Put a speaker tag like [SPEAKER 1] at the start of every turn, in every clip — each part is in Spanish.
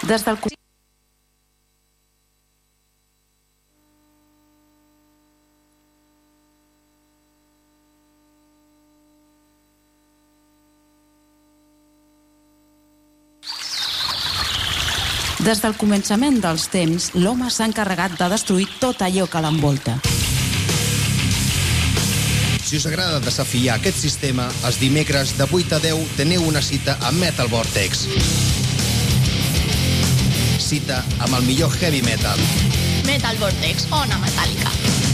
[SPEAKER 1] Des del Des del començament dels temps, l'home s'ha encarregat de destruir tot allò que l'envolta.
[SPEAKER 2] Si us agrada desafiar aquest sistema, els dimecres de 8 a 10 teniu una cita a Metal Vortex. Cita amb el millor heavy metal.
[SPEAKER 3] Metal Vortex, Ona Metàl·lica.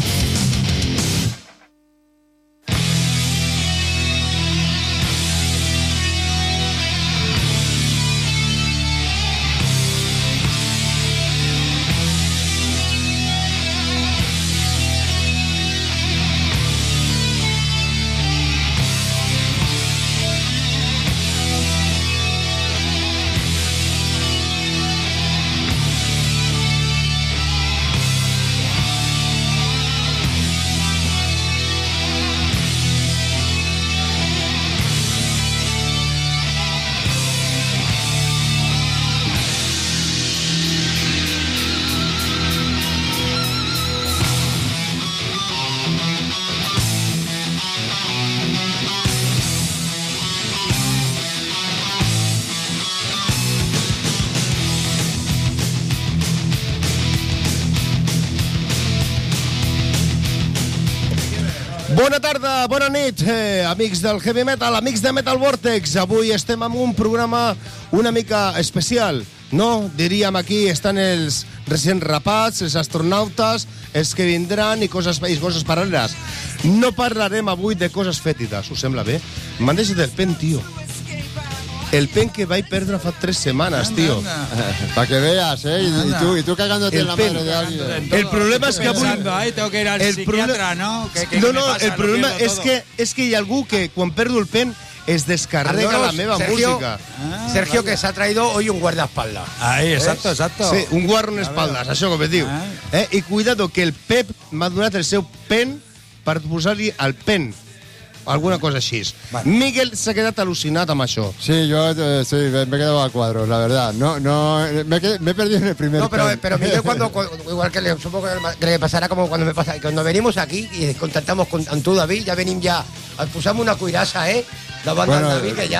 [SPEAKER 2] Bona tarda, bona nit, amics del Heavy Metal, amics de Metal Vortex. Avui estem amb un programa una mica especial, no? Diríem aquí estan els recent rapats, els astronautes, els que vindran i coses paral·leles. No parlarem avui de coses fètides, us sembla bé? M'han deixat el pen, tio. El pen que vaig perdre fa 3 setmanes, tío.
[SPEAKER 4] Para que veas, y tú cagándote en la madre de alguien.
[SPEAKER 2] El problema es que avui...
[SPEAKER 5] tengo que ir al psiquiatra, ¿no?
[SPEAKER 2] No, el problema és que hi ha algú que quan perdo el pen es descarrega la meva música.
[SPEAKER 6] Sergio, que se ha traído hoy un guardaespaldas.
[SPEAKER 5] Ahí, exacto.
[SPEAKER 2] Sí, un guardaespaldas, això com es diu. I cuidado que el Pep m'ha donat el seu pen per posar-li el pen. Alguna cosa así. Vale. Miguel se ha quedado alucinat amb això.
[SPEAKER 4] Sí, yo sí, me he quedado a cuadros, la verdad. No, me he perdido en el primer.
[SPEAKER 6] No, pero Miguel, igual que supongo que le pasará como cuando venimos aquí y contactamos con tú, David, ya venimos ya, pusamos una cuirasa, la banda de David, que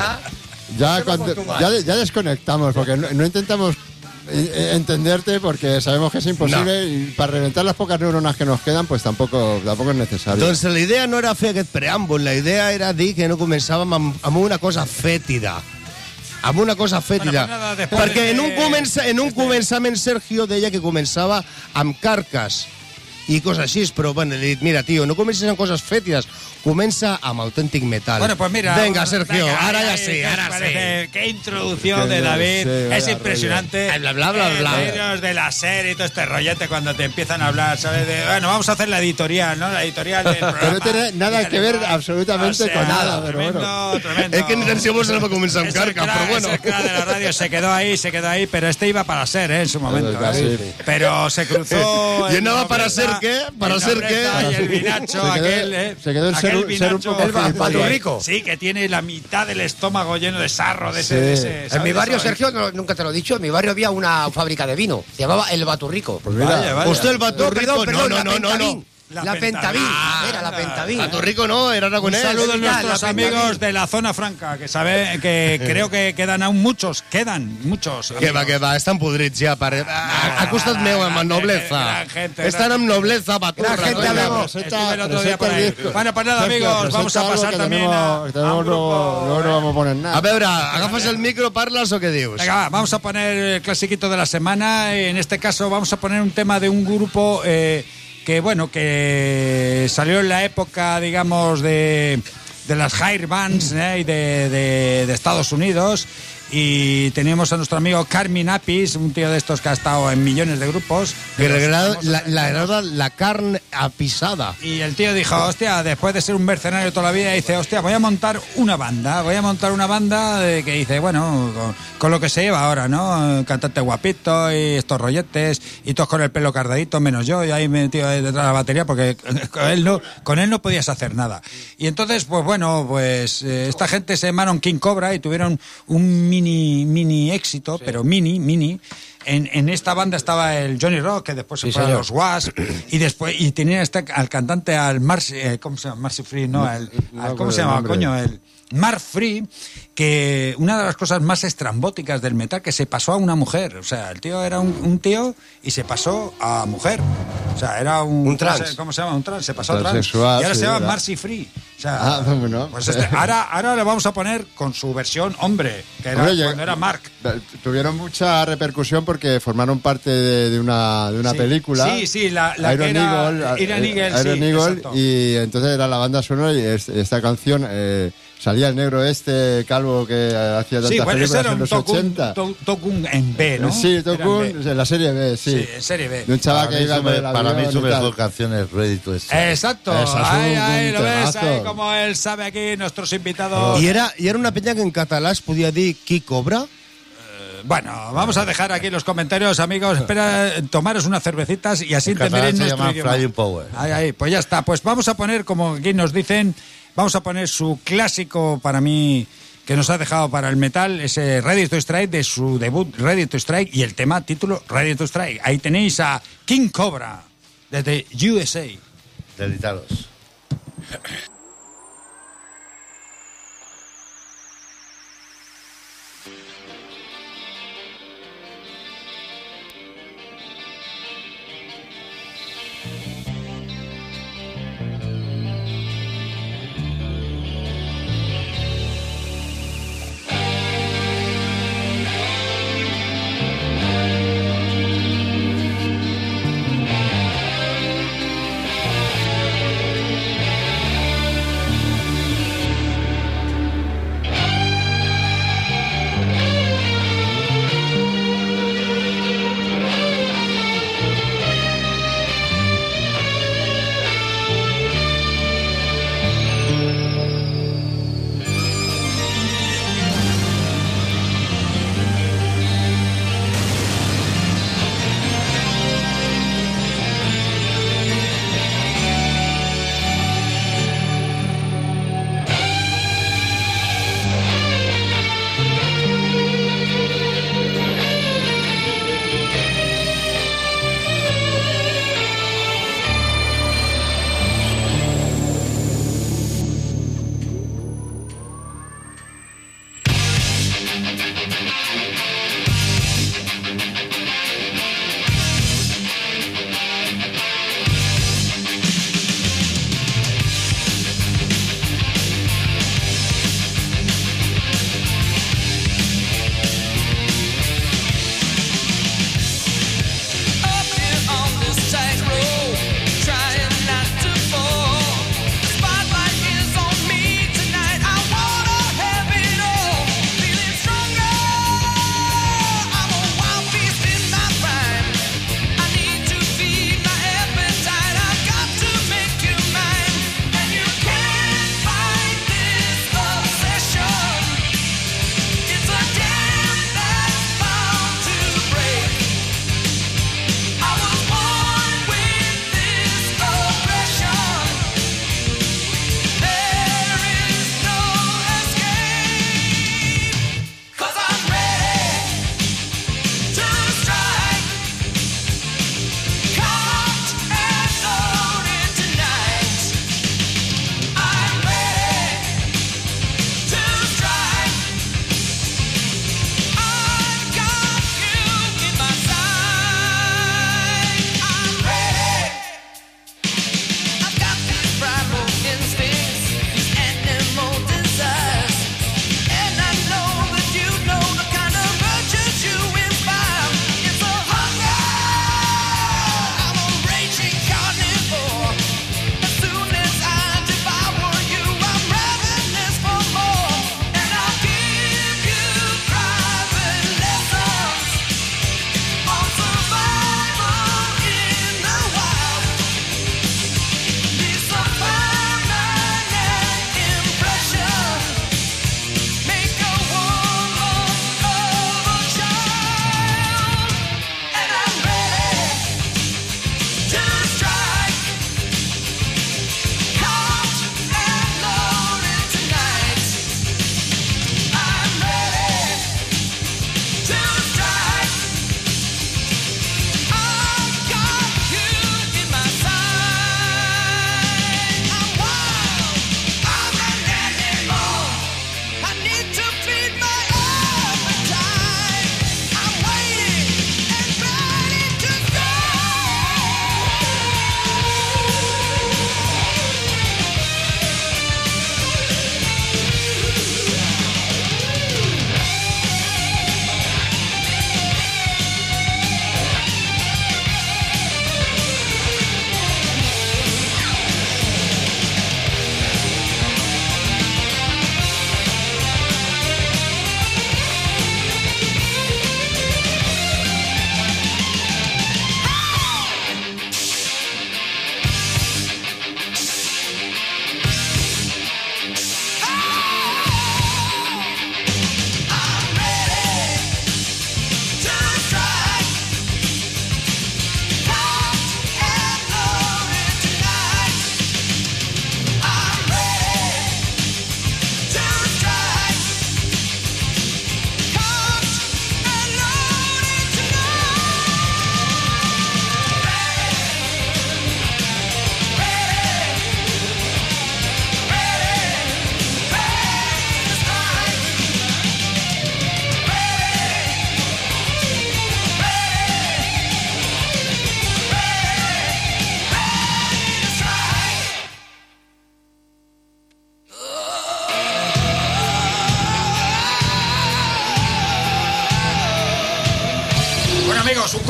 [SPEAKER 4] ya desconectamos, porque no intentamos entenderte, porque sabemos que es imposible, y para reventar las pocas neuronas que nos quedan, pues tampoco es necesario.
[SPEAKER 2] Doncs la idea no era fer aquest preàmbul, la idea era dir que no començàvem amb una cosa fètida. Amb una cosa fètida. Bueno, perquè en un començament Sergio deia que començava amb Carcass i coses així, però bueno, li he dit, mira, tio, no comences amb coses fètides, comença amb autèntic metal.
[SPEAKER 5] Bueno, pues mira,
[SPEAKER 2] venga, Sergio, ahora ya sí.
[SPEAKER 5] Qué introducción de David, es impresionante.
[SPEAKER 2] Bla.
[SPEAKER 5] De la serie y todo este rollete cuando te empiezan a hablar, ¿sabes? Bueno, vamos a hacer la editorial, ¿no? La editorial del programa.
[SPEAKER 4] Que no tiene nada que ver absolutamente con nada, pero
[SPEAKER 5] tremendo.
[SPEAKER 2] Es que ni tan siquiera se lo va a comenzar en Carcass, pero bueno.
[SPEAKER 5] El crack de la radio se quedó ahí, pero este iba para ser, en su momento. Pero se cruzó...
[SPEAKER 2] ¿Y no va para ser qué? ¿Para ser qué?
[SPEAKER 5] Y el vinacho,
[SPEAKER 4] se quedó ser un poco
[SPEAKER 6] el Baturrico.
[SPEAKER 5] Sí, que tiene la mitad del estómago lleno de sarro de ese.
[SPEAKER 6] En mi barrio, Sergio, nunca te lo he dicho, en mi barrio había una fábrica de vino, se llamaba El Baturrico.
[SPEAKER 4] Pues mira,
[SPEAKER 2] vaya. ¿Usted el Baturrico?
[SPEAKER 6] No. La Pentavín, era la Pentavín.
[SPEAKER 2] Baturrico no, era aragonés.
[SPEAKER 5] Un saludo a nuestros amigos de la zona franca, que saben que creo que quedan aún muchos.
[SPEAKER 2] Que va, estan podrits ja. Ha costat meu amb nobleza. Estan amb nobleza, Baturra.
[SPEAKER 5] Estuve el otro día por ahí. Bueno, pues nada, amigos, vamos a pasar también a un grupo...
[SPEAKER 4] No vamos a poner nada.
[SPEAKER 2] A veure, agafes el micro, parles o què dius?
[SPEAKER 5] Venga, va, vamos a poner el clasiquito de la semana. En este caso vamos a poner un tema de un grupo... que salió en la época, digamos, de las hair bands y de Estados Unidos, y teníamos a nuestro amigo Carmine Appice, un tío de estos que ha estado en millones de grupos.
[SPEAKER 2] Que la carne apisada.
[SPEAKER 5] Y el tío dijo, hostia, después de ser un mercenario toda la vida, dice, hostia, voy a montar una banda que dice, bueno, con lo que se lleva ahora, ¿no? Cantante guapito y estos rolletes, y todos con el pelo cardadito, menos yo, y ahí metido detrás de la batería, porque con él no podías hacer nada. Y entonces, pues bueno, esta gente se llamaron King Cobra y tuvieron un mini éxito, pero mini. En esta banda estaba el Johnny Rock, que después se fue a los Wasp, y tenía al cantante, al Marcy, ¿cómo se llama? Marcy Free, ¿no? ¿Cómo se llamaba, coño? El Mark Free, que una de las cosas más estrambóticas del metal, que se pasó a una mujer. O sea, el tío era un tío y se pasó a mujer. O sea, era un
[SPEAKER 6] trans.
[SPEAKER 5] ¿Cómo se llama? Un trans, se pasó a trans.
[SPEAKER 4] Transexual,
[SPEAKER 5] Y ahora
[SPEAKER 4] sí,
[SPEAKER 5] se llama
[SPEAKER 4] ¿verdad?
[SPEAKER 5] Marcy Free. O sea,
[SPEAKER 4] bueno.
[SPEAKER 5] pues ahora le vamos a poner con su versión hombre, que era
[SPEAKER 4] Hombre,
[SPEAKER 5] cuando era Mark.
[SPEAKER 4] Tuvieron mucha repercusión porque formaron parte de una película.
[SPEAKER 5] Sí, la
[SPEAKER 4] Iron
[SPEAKER 5] que era
[SPEAKER 4] Eagle,
[SPEAKER 5] Iron Eagle,
[SPEAKER 4] Eagle, y entonces era la banda sonora y esta canción salía el negro calvo que hacía tantas
[SPEAKER 5] ese
[SPEAKER 4] películas
[SPEAKER 5] era
[SPEAKER 4] en
[SPEAKER 5] un
[SPEAKER 4] los 80.
[SPEAKER 5] Tokun en B, ¿no?
[SPEAKER 4] Sí,
[SPEAKER 5] Era
[SPEAKER 4] Tokun,
[SPEAKER 5] en B.
[SPEAKER 4] en la serie B, sí.
[SPEAKER 5] Sí, en serie B.
[SPEAKER 4] De un chaval que iba con el
[SPEAKER 7] Para mí
[SPEAKER 4] avión
[SPEAKER 7] su
[SPEAKER 4] y tal.
[SPEAKER 7] mejor canción es Ready to Strike.
[SPEAKER 5] Exacto,
[SPEAKER 4] Eso es
[SPEAKER 5] ahí
[SPEAKER 4] un
[SPEAKER 5] lo ves,
[SPEAKER 4] temazo.
[SPEAKER 5] ahí como él sabe aquí, nuestros invitados.
[SPEAKER 2] I era una penya que en català es podia dir qui cobra.
[SPEAKER 5] Bueno, vamos a dejar aquí los comentarios, amigos. Espera, tomaros unas cervecitas y así
[SPEAKER 7] En catalán
[SPEAKER 5] entenderéis
[SPEAKER 7] se
[SPEAKER 5] nuestro
[SPEAKER 7] llama
[SPEAKER 5] idioma.
[SPEAKER 7] Flying Power.
[SPEAKER 5] Ahí, pues ya está. Pues vamos a poner, como aquí nos dicen, vamos a poner su clásico para mí, que nos ha dejado para el metal, ese Ready to Strike, de su debut Ready to Strike, y el tema título Ready to Strike. Ahí tenéis a King Cobra, desde USA.
[SPEAKER 7] Delitaros.
[SPEAKER 8] Ready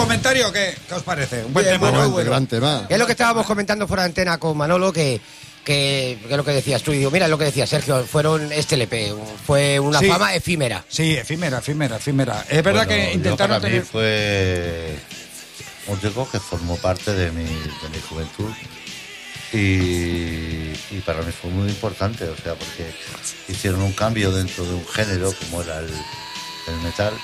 [SPEAKER 5] comentario o qué? ¿Qué os parece? Un buen
[SPEAKER 6] Bien,
[SPEAKER 5] tema,
[SPEAKER 6] muy
[SPEAKER 5] ¿no?
[SPEAKER 6] bueno.
[SPEAKER 4] Gran tema.
[SPEAKER 6] Es lo que estábamos comentando fuera de antena con Manolo, que es lo que decías tú. Y digo, mira, es lo que decía Sergio, fueron este LP, fue una
[SPEAKER 5] Sí.
[SPEAKER 6] fama efímera.
[SPEAKER 5] Sí, efímera. Es verdad que intentaron
[SPEAKER 7] para mí
[SPEAKER 5] tener...
[SPEAKER 7] fue un disco que formó parte de mi juventud y para mí fue muy importante, o sea, porque hicieron un cambio dentro de un género como era el metal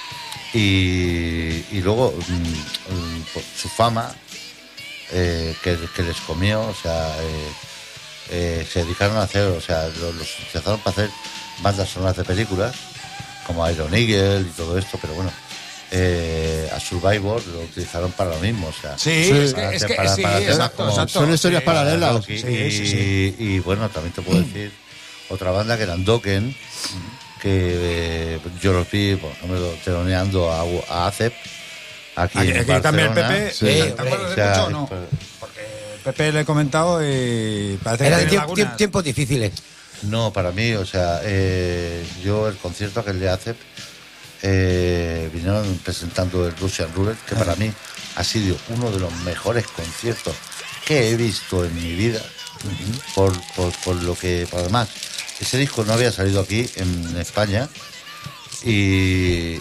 [SPEAKER 7] y luego por su fama que les comió, o sea, se dedicaron a hacer, o sea, los utilizaron para hacer bandas sonoras de películas como Iron Eagle y todo esto, pero bueno, a Survivor lo utilizaron para lo mismo, o sea,
[SPEAKER 5] Sí, es que sí,
[SPEAKER 7] temas
[SPEAKER 5] exacto,
[SPEAKER 7] como-
[SPEAKER 5] exacto.
[SPEAKER 4] Son historias
[SPEAKER 5] Sí.
[SPEAKER 4] paralelas.
[SPEAKER 7] y bueno, también te puedo decir otra banda que eran Dokken, que yo los vi, por ejemplo, teloneando a ACEP aquí en
[SPEAKER 5] Aquí
[SPEAKER 7] Barcelona.
[SPEAKER 5] también el Pepe.
[SPEAKER 6] Sí,
[SPEAKER 5] ¿Te
[SPEAKER 6] hombre.
[SPEAKER 5] acuerdas
[SPEAKER 7] O
[SPEAKER 5] de
[SPEAKER 7] sea,
[SPEAKER 5] mucho o no? Porque el Pepe le he comentado y parece que
[SPEAKER 6] Eran
[SPEAKER 5] tiene lagunas.
[SPEAKER 6] tiempos difíciles.
[SPEAKER 7] No, para mí, o sea, yo el concierto aquel de ACEP vinieron presentando el Russian Roulette, que para mí ha sido uno de los mejores conciertos que he visto en mi vida, por lo que, además, ese disco no había salido aquí en España y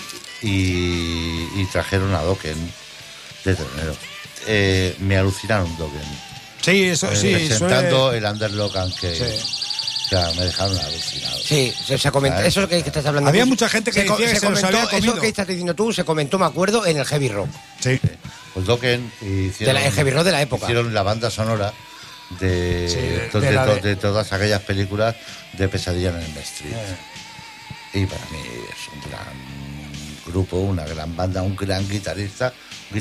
[SPEAKER 7] trajeron a Dokken de Ternero. Me alucinaron Dokken.
[SPEAKER 5] Sí, eso sí,
[SPEAKER 7] presentando
[SPEAKER 5] suele...
[SPEAKER 7] el Underlock and Cage.
[SPEAKER 5] Sí.
[SPEAKER 7] O sea, me dejaron alucinado.
[SPEAKER 6] Sí, se comentó.
[SPEAKER 7] ¿Sabes?
[SPEAKER 6] Eso que estás hablando.
[SPEAKER 5] Había
[SPEAKER 6] tú,
[SPEAKER 5] mucha gente que decía que se los había comido.
[SPEAKER 6] Eso que estás diciendo tú se comentó, me acuerdo, en el Heavy Rock.
[SPEAKER 5] Sí.
[SPEAKER 7] Pues Dokken hicieron,
[SPEAKER 6] El Heavy Rock de la época.
[SPEAKER 7] hicieron la banda sonora de,
[SPEAKER 5] Sí, de la de-
[SPEAKER 7] de todas aquellas películas de Pesadilla en el Street. Y para mí es un gran grupo, una gran banda, un gran guitarrista,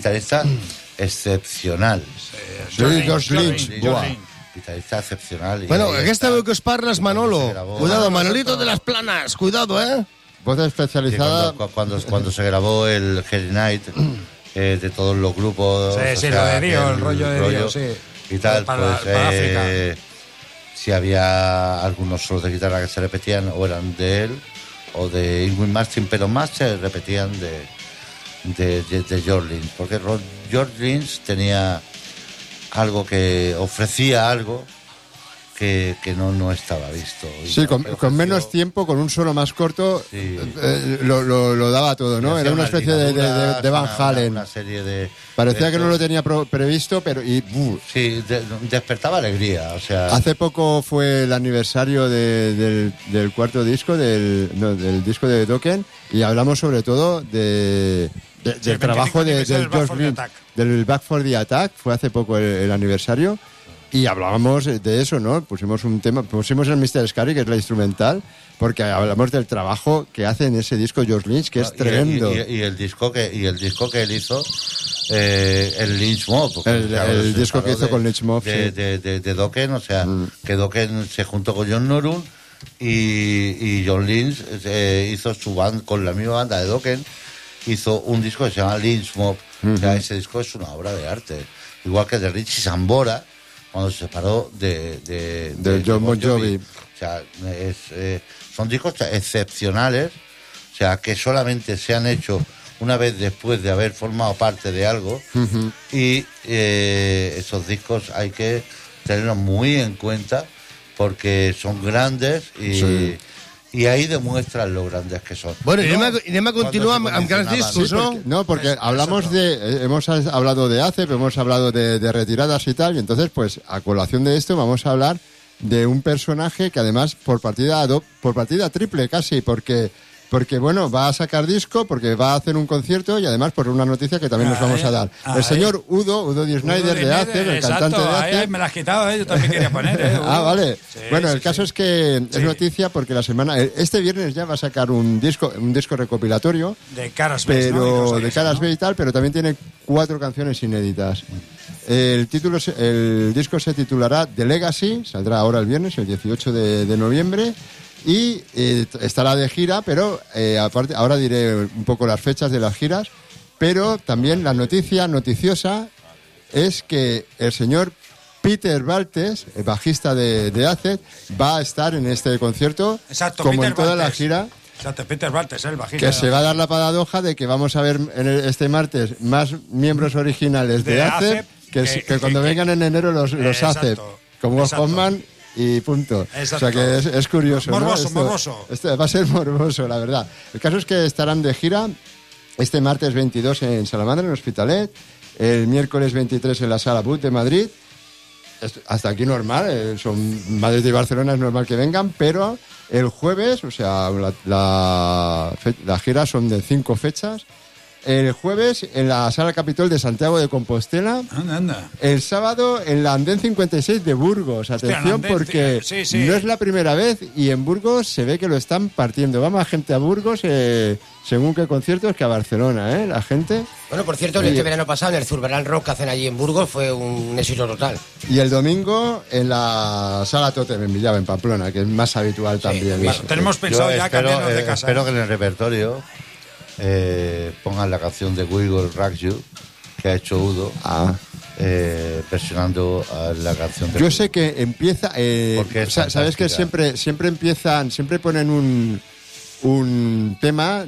[SPEAKER 7] excepcional.
[SPEAKER 4] Sí, George Lynch. Buah.
[SPEAKER 7] Guitarrista excepcional.
[SPEAKER 2] Bueno,
[SPEAKER 7] ahí
[SPEAKER 2] aquesta
[SPEAKER 7] está.
[SPEAKER 2] veu que us parles, Manolo.
[SPEAKER 7] Se grabó.
[SPEAKER 2] Cuidado, Manolito de las Planas. Cuidado,
[SPEAKER 4] Voz
[SPEAKER 7] Sí,
[SPEAKER 4] especializada.
[SPEAKER 7] cuando se grabó el Hell Night de todos los grupos,
[SPEAKER 5] Sí,
[SPEAKER 7] o
[SPEAKER 5] sí,
[SPEAKER 7] sea,
[SPEAKER 5] lo de Dio,
[SPEAKER 7] que
[SPEAKER 5] el rollo de Dio, sí.
[SPEAKER 7] y tal,
[SPEAKER 5] Para
[SPEAKER 7] pues
[SPEAKER 5] África.
[SPEAKER 7] si había algunos solos de guitarra que se repetían o eran de él o de Ingrid Martin, pero más se repetían de George Lynch, porque George Lynch tenía algo que ofrecía algo que no estaba visto. Y
[SPEAKER 4] Sí,
[SPEAKER 7] lo
[SPEAKER 4] con
[SPEAKER 7] que ofreció-
[SPEAKER 4] menos tiempo, con un solo más corto,
[SPEAKER 7] Sí.
[SPEAKER 4] lo daba todo, ¿no?
[SPEAKER 7] hacía
[SPEAKER 4] Era una
[SPEAKER 7] unas
[SPEAKER 4] especie de
[SPEAKER 7] ligaduras,
[SPEAKER 4] Van Halen.
[SPEAKER 7] una serie de...
[SPEAKER 4] Parecía
[SPEAKER 7] de
[SPEAKER 4] que no lo
[SPEAKER 7] estos.
[SPEAKER 4] tenía previsto, pero...
[SPEAKER 7] Sí, despertaba alegría, o sea...
[SPEAKER 4] Hace poco fue el aniversario del cuarto disco, del disco de Dokken, y hablamos sobre todo del
[SPEAKER 5] 25
[SPEAKER 4] trabajo de
[SPEAKER 5] aniversario del Back
[SPEAKER 4] George
[SPEAKER 5] for the
[SPEAKER 4] Lynch,
[SPEAKER 5] Attack.
[SPEAKER 4] del Back for the Attack, fue hace poco el aniversario, y hablábamos de eso, ¿no? Pusimos el Mr. Scary, que es la instrumental, porque hablamos del trabajo que hace en ese disco George Lynch, que es tremendo.
[SPEAKER 7] Y el disco que él hizo, el Lynch Mob. porque,
[SPEAKER 4] El
[SPEAKER 7] claro, se
[SPEAKER 4] disco que
[SPEAKER 7] separó
[SPEAKER 4] hizo con Lynch Mob,
[SPEAKER 7] de,
[SPEAKER 4] sí.
[SPEAKER 7] de Dokken, o sea, que Dokken se juntó con John Norum y John Lynch hizo su banda, con la misma banda de Dokken, hizo un disco que se llama Lynch Mob. O sea, ese disco es una obra de arte. Igual que de Richie Sambora, cuando se separó de
[SPEAKER 4] John Bon Jovi.
[SPEAKER 7] O sea, son discos excepcionales, o sea, que solamente se han hecho una vez después de haber formado parte de algo, y esos discos hay que tenerlos muy en cuenta porque son grandes y ahí demuestran lo grandes que son.
[SPEAKER 2] Bueno, i
[SPEAKER 7] No,
[SPEAKER 2] anem a continuar amb grans
[SPEAKER 7] cuando se
[SPEAKER 2] discos,
[SPEAKER 7] condicionaban.
[SPEAKER 2] no?
[SPEAKER 4] Porque hablamos hemos hablado de ACEP, hemos hablado de retiradas y tal, y entonces, pues, a colación de esto vamos a hablar de un personaje que además por partida triple casi, porque bueno, va a sacar disco, porque va a hacer un concierto y además por una noticia que también nos vamos a dar. El señor Udo D. Schneider de ACEP, el cantante de
[SPEAKER 5] Ahí
[SPEAKER 4] ACEP.
[SPEAKER 5] me la has quitado, yo también quería poner.
[SPEAKER 4] Ah, vale.
[SPEAKER 5] Sí,
[SPEAKER 4] bueno,
[SPEAKER 5] sí,
[SPEAKER 4] el caso
[SPEAKER 5] sí.
[SPEAKER 4] es que
[SPEAKER 5] Sí.
[SPEAKER 4] es noticia porque este viernes ya va a sacar un disco recopilatorio,
[SPEAKER 5] De Caras B, ¿no? Y
[SPEAKER 4] pero
[SPEAKER 5] cosas
[SPEAKER 4] de
[SPEAKER 5] así,
[SPEAKER 4] Caras
[SPEAKER 5] ¿no?
[SPEAKER 4] B y tal, pero también tiene 4 canciones inéditas. El disco se titulará The Legacy, saldrá ahora el viernes, el 18 de noviembre, y estará de gira, pero aparte, ahora diré un poco las fechas de las giras, pero también la noticiosa es que el señor Peter Bartes, el bajista de ACEP, va a estar en este concierto,
[SPEAKER 5] Exacto,
[SPEAKER 4] como
[SPEAKER 5] Peter
[SPEAKER 4] en toda la
[SPEAKER 5] Bartes.
[SPEAKER 4] gira.
[SPEAKER 5] Exacto, Peter Bartes, el bajista.
[SPEAKER 4] Que se va a dar la paradoja de que vamos a ver este martes más miembros originales de ACEP que cuando vengan en enero los ACEP, como Hoffman y punto.
[SPEAKER 5] Exacto.
[SPEAKER 4] O sea que es curioso.
[SPEAKER 5] Morboso,
[SPEAKER 4] ¿no?
[SPEAKER 5] morboso.
[SPEAKER 4] Esto va a ser morboso, la verdad. El caso es que estarán de gira este martes 22 en Salamandra, en Hospitalet, el miércoles 23 en la Sala But de Madrid. Hasta aquí normal, son Madrid y Barcelona, es normal que vengan, pero el jueves, o sea, la gira son de 5 fechas. El jueves en la Sala Capitol de Santiago de Compostela.
[SPEAKER 5] Anda.
[SPEAKER 4] El sábado en la Andén 56 de Burgos. Atención,
[SPEAKER 5] Andén,
[SPEAKER 4] porque
[SPEAKER 5] sí.
[SPEAKER 4] no es la primera vez y en Burgos se ve que lo están partiendo. Va más gente a Burgos según qué conciertos que a Barcelona, la gente.
[SPEAKER 6] Bueno, por cierto, este verano pasado en el Zurbarán Rock que hacen allí en Burgos fue un éxito total.
[SPEAKER 4] Y el domingo en la Sala Totem en Villava, en Pamplona, que es más habitual también.
[SPEAKER 5] Bueno, tenemos pensado ya cambiarnos de casa.
[SPEAKER 7] Espero que en el repertorio pongan la canción de We Will Rock You que ha hecho Udo, versionando la canción de
[SPEAKER 4] Yo sé que empieza, sabes que siempre ponen un tema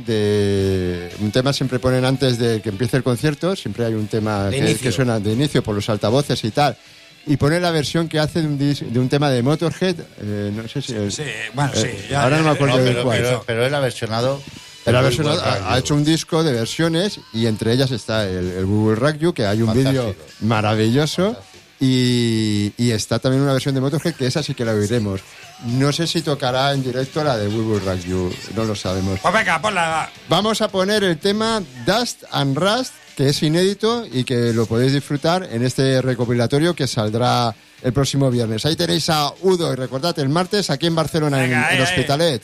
[SPEAKER 4] siempre ponen antes de que empiece el concierto, siempre hay un tema que suena de inicio por los altavoces y tal. Y pone la versión que hace de un tema de Motorhead, no sé si... ahora no me acuerdo de cuál.
[SPEAKER 7] Pero él ha versionado...
[SPEAKER 4] Ha hecho un disco de versiones y entre ellas está el Google Rock You, que hay un vídeo maravilloso, y está también una versión de Motorhead que esa sí que la oiremos. No sé si tocará en directo la de Google Rock You, no lo sabemos.
[SPEAKER 5] Pues venga, ponla.
[SPEAKER 4] Vamos a poner el tema Dust and Rust, que es inédito y que lo podéis disfrutar en este recopilatorio que saldrá el próximo viernes. Ahí tenéis a Udo y recordad el martes aquí en Barcelona, venga, en Hospitalet.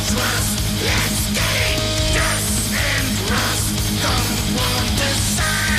[SPEAKER 8] Let's get it, dust and rust. Don't want the sign.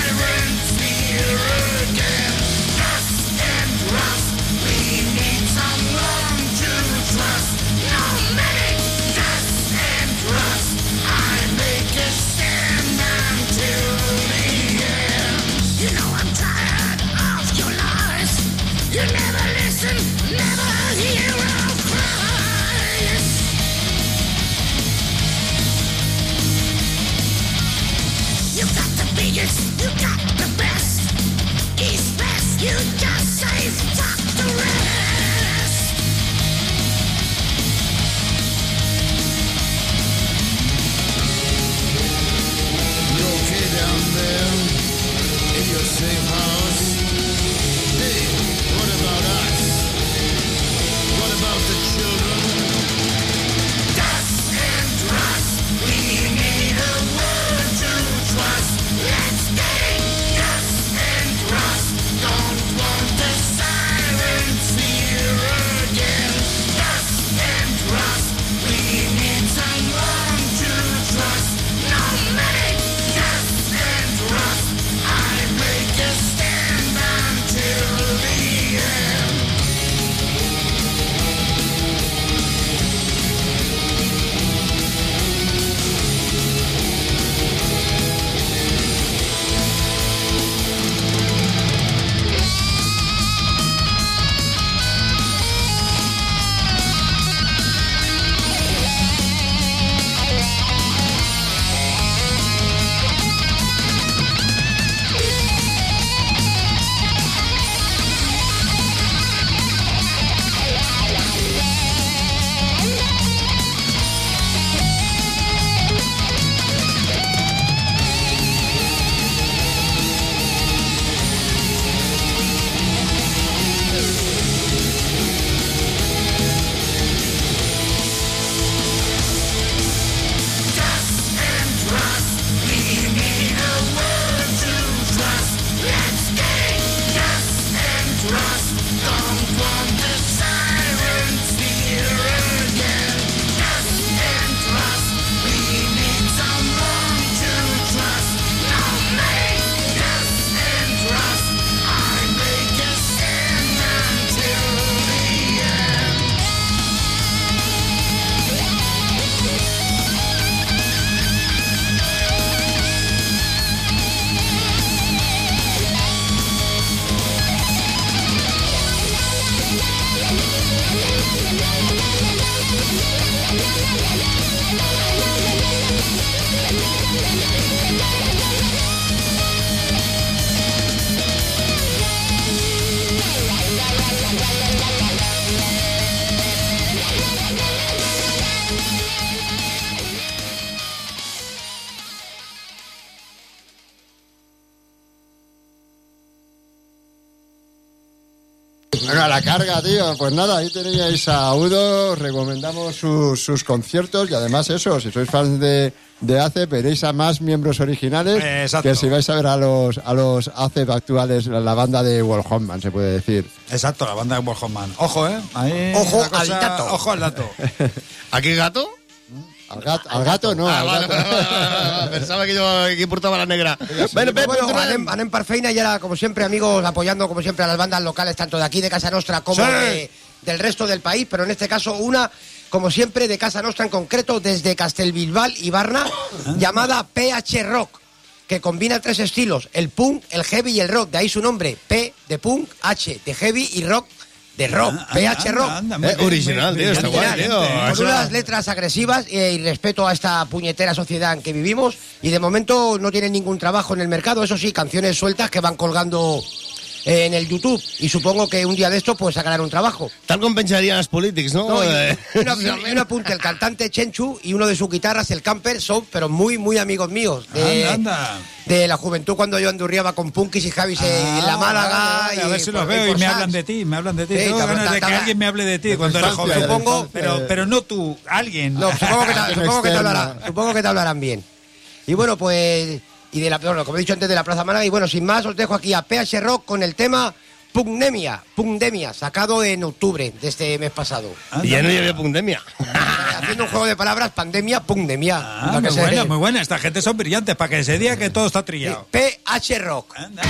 [SPEAKER 4] Bueno, a la carga, tío. Pues nada, ahí teníais a Udo, recomendamos sus conciertos y además eso, si sois fans de ACEP, veréis a más miembros originales
[SPEAKER 5] Exacto.
[SPEAKER 4] que si vais a ver a los ACEP actuales, la banda de Wolfman, se puede decir.
[SPEAKER 5] Exacto, la banda de Wolfman. Ojo, ahí
[SPEAKER 6] Ojo
[SPEAKER 5] la cosa-
[SPEAKER 6] al dato.
[SPEAKER 5] Ojo al dato.
[SPEAKER 2] ¿A qué gato?
[SPEAKER 4] Al gato no, al
[SPEAKER 2] Vale,
[SPEAKER 4] gato.
[SPEAKER 2] vale. Pensaba que yo que importaba la negra. Bueno,
[SPEAKER 6] anem per feina y ahora, como siempre, amigos, apoyando como siempre a las bandas locales, tanto de aquí de Casa Nostra como
[SPEAKER 5] Sí.
[SPEAKER 6] del resto del país, pero en este caso una, como siempre, de Casa Nostra en concreto, desde Castelbilbal y Varna, llamada PH Rock, que combina 3 estilos, el punk, el heavy y el rock, de ahí su nombre, P de punk, H de heavy y rock de rock, PH Rock.
[SPEAKER 5] muy bien,
[SPEAKER 2] original,
[SPEAKER 5] muy
[SPEAKER 2] tío, está
[SPEAKER 5] brillante,
[SPEAKER 2] guay, tío.
[SPEAKER 5] brillante.
[SPEAKER 6] Con
[SPEAKER 2] Eso-
[SPEAKER 6] unas letras agresivas y respeto a esta puñetera sociedad en que vivimos, y de momento no tienen ningún trabajo en el mercado, eso sí, canciones sueltas que van colgando en el YouTube, y supongo que un día de esto pues sacarán un trabajo.
[SPEAKER 2] Tal com pensarían els polítics, no?
[SPEAKER 6] No, y un apunte, el cantante Chenchu y uno de sus guitarras, el Camper, son pero muy, muy amigos míos.
[SPEAKER 5] Anda.
[SPEAKER 6] De la juventud cuando yo andurriaba con Punkis y Javis en la Málaga.
[SPEAKER 5] Vale, a ver si los
[SPEAKER 6] por-
[SPEAKER 5] veo y
[SPEAKER 6] por
[SPEAKER 5] me
[SPEAKER 6] Sants.
[SPEAKER 5] hablan de ti, me hablan de ti.
[SPEAKER 6] Sí,
[SPEAKER 5] Tengo
[SPEAKER 6] cabrón,
[SPEAKER 5] ganas de que
[SPEAKER 6] estaba-
[SPEAKER 5] alguien me hable de ti cuando eres
[SPEAKER 4] infancia,
[SPEAKER 5] joven.
[SPEAKER 4] de
[SPEAKER 6] Supongo-
[SPEAKER 4] infancia.
[SPEAKER 5] Pero no tú, alguien.
[SPEAKER 6] No, supongo que
[SPEAKER 4] Externa.
[SPEAKER 6] supongo que te hablarán bien. Y bueno, pues, y de la, bueno, como he dicho antes, de la Plaza Málaga, y bueno, sin más, os dejo aquí a PH Rock con el tema Pundemia, sacado en octubre de este mes pasado.
[SPEAKER 2] Y ya no llevé pandemia.
[SPEAKER 6] Haciendo un juego de palabras, pandemia, Pundemia.
[SPEAKER 5] Ah,
[SPEAKER 6] Lo que
[SPEAKER 5] muy
[SPEAKER 6] se-
[SPEAKER 5] buena, muy buena. Esta gente son brillantes para que se diga que todo está trillado.
[SPEAKER 6] PH Rock.
[SPEAKER 5] Anda.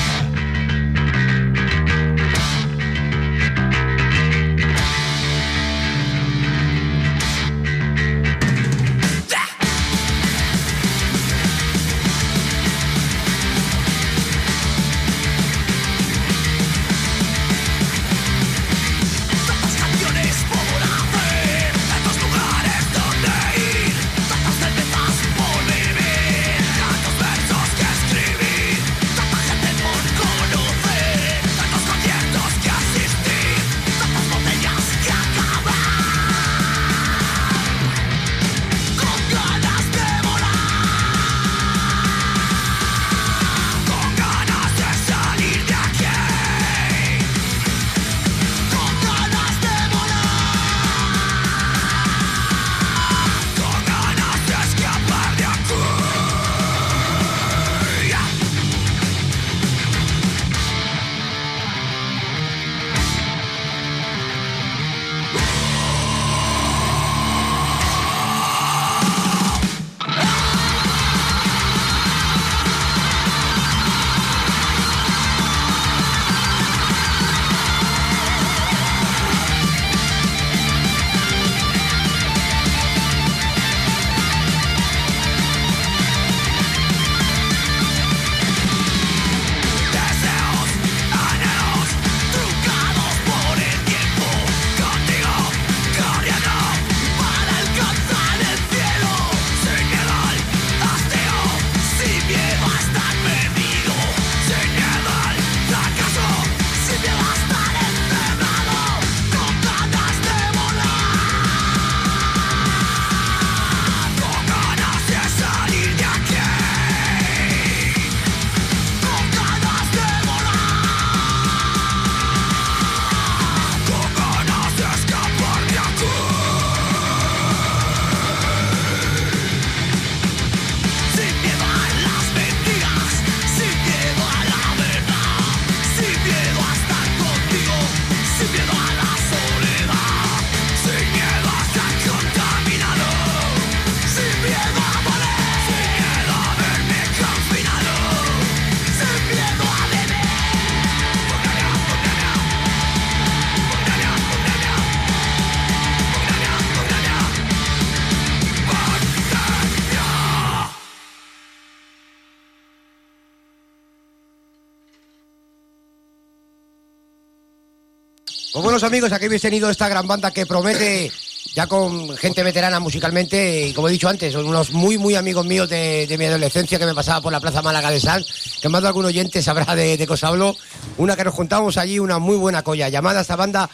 [SPEAKER 6] Pues buenos amigos, aquí habéis tenido esta gran banda que promete, ya con gente veterana musicalmente, y como he dicho antes, son unos muy, muy amigos míos de mi adolescencia, que me pasaba por la Plaza Málaga de Sants, que más de algún oyente sabrá de qué os hablo. Una que nos juntamos allí, una muy buena colla, llamada esta banda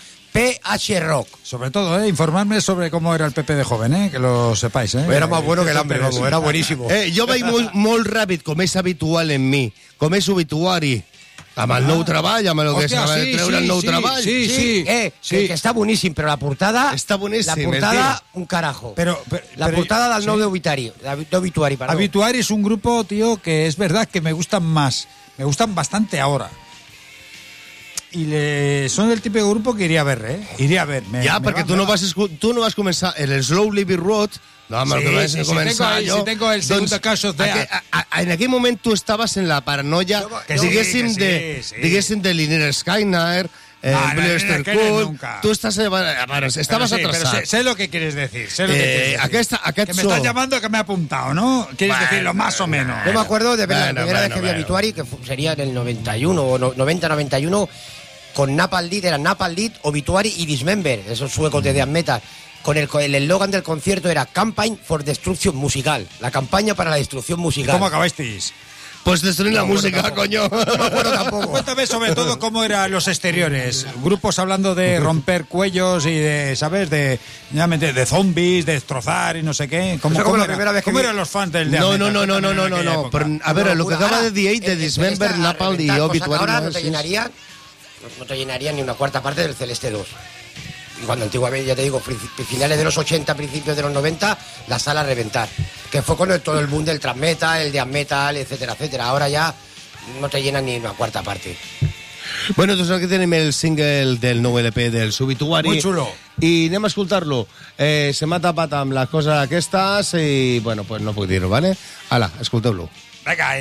[SPEAKER 6] PH Rock.
[SPEAKER 5] Sobre todo, informarme sobre cómo era el Pepe de joven, que lo sepáis.
[SPEAKER 6] Era más bueno que el hambre, vamos, era buenísimo.
[SPEAKER 2] Jo veig molt ràpid, com és habitual en mi, com és obituari, Amb el nou treball, amb el que
[SPEAKER 5] Hòstia,
[SPEAKER 2] s'acaba de treure el nou treball.
[SPEAKER 5] Sí.
[SPEAKER 6] Que està boníssim, però la portada...
[SPEAKER 2] Està boníssim,
[SPEAKER 6] La portada,
[SPEAKER 2] el
[SPEAKER 6] un carajo. La
[SPEAKER 5] pero-
[SPEAKER 6] portada del
[SPEAKER 5] sí.
[SPEAKER 6] nou d'Obituari, perdón.
[SPEAKER 5] Obituary es un grupo, tío, que es verdad que me gustan más. Me gustan bastante ahora. Y son del tipo de grupo que iría a ver, ¿eh? Iría a ver.
[SPEAKER 2] Ja, perquè tu no vas començar el Slow Living Road, no, amb el que vas començar
[SPEAKER 5] si tengo el segundo caso de...
[SPEAKER 2] en aquell moment tu estaves en la paranoia, diguéssim, de Liner Skyner, Blaster Cool, tu estàs... Estabas atrasat.
[SPEAKER 5] Pero sé lo que quieres decir. Sé lo que quieres decir.
[SPEAKER 2] Aquest
[SPEAKER 5] Que me
[SPEAKER 2] so...
[SPEAKER 5] estás llamando que me he apuntado, ¿no? Quieres decirlo más o menos.
[SPEAKER 6] Yo me acuerdo de ver la primera vez que vi
[SPEAKER 2] bueno.
[SPEAKER 6] Obituary, que sería en el 91 o 90-91, con Napalm Death, era Napalm Death, Obituary y Dismember, esos suecos de death metal. Con el eslogan del concierto era Campaign for Destruction Musical, la campaña para la destrucción musical.
[SPEAKER 5] ¿Cómo acabasteis?
[SPEAKER 2] Pues destruir la música, coño.
[SPEAKER 6] No me acuerdo tampoco.
[SPEAKER 5] Cuéntame sobre todo cómo eran los exteriores. Grupos hablando de romper cuellos y de, ¿sabes? De zombies, de destrozar y no sé qué. ¿Cómo
[SPEAKER 6] la primera vez que
[SPEAKER 5] ¿cómo
[SPEAKER 6] vi-
[SPEAKER 5] eran los fans del
[SPEAKER 2] No.
[SPEAKER 5] Pero,
[SPEAKER 2] Però, a veure, el que acaba de dir ell de Dismember, Napalm i Obituary...
[SPEAKER 6] Ahora no te llenarían ni una cuarta parte del Celeste 2. Y cuando antiguamente, ya te digo, finales de los 80, principios de los 90, la sala a reventar. Que fue con todo el boom del thrash metal, el death metal, etcétera, etcétera. Ahora ya no te llenan ni una cuarta parte.
[SPEAKER 2] Bueno, doncs aquí tenim el single del nou LP del Obituary.
[SPEAKER 5] Muy chulo.
[SPEAKER 2] I anem a escoltar-lo. Se m'ha tapat amb les coses aquestes i, bueno, pues no puc dir-ho, ¿vale? Ala, escolteu-lo.
[SPEAKER 5] venga,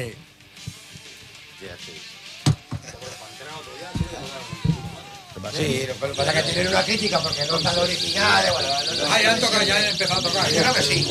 [SPEAKER 6] Sí, lo que pasa es que tienen una crítica porque no está lo original. Bueno,
[SPEAKER 5] ya han tocado, ya han empezado a tocar.
[SPEAKER 6] yo creo que sí.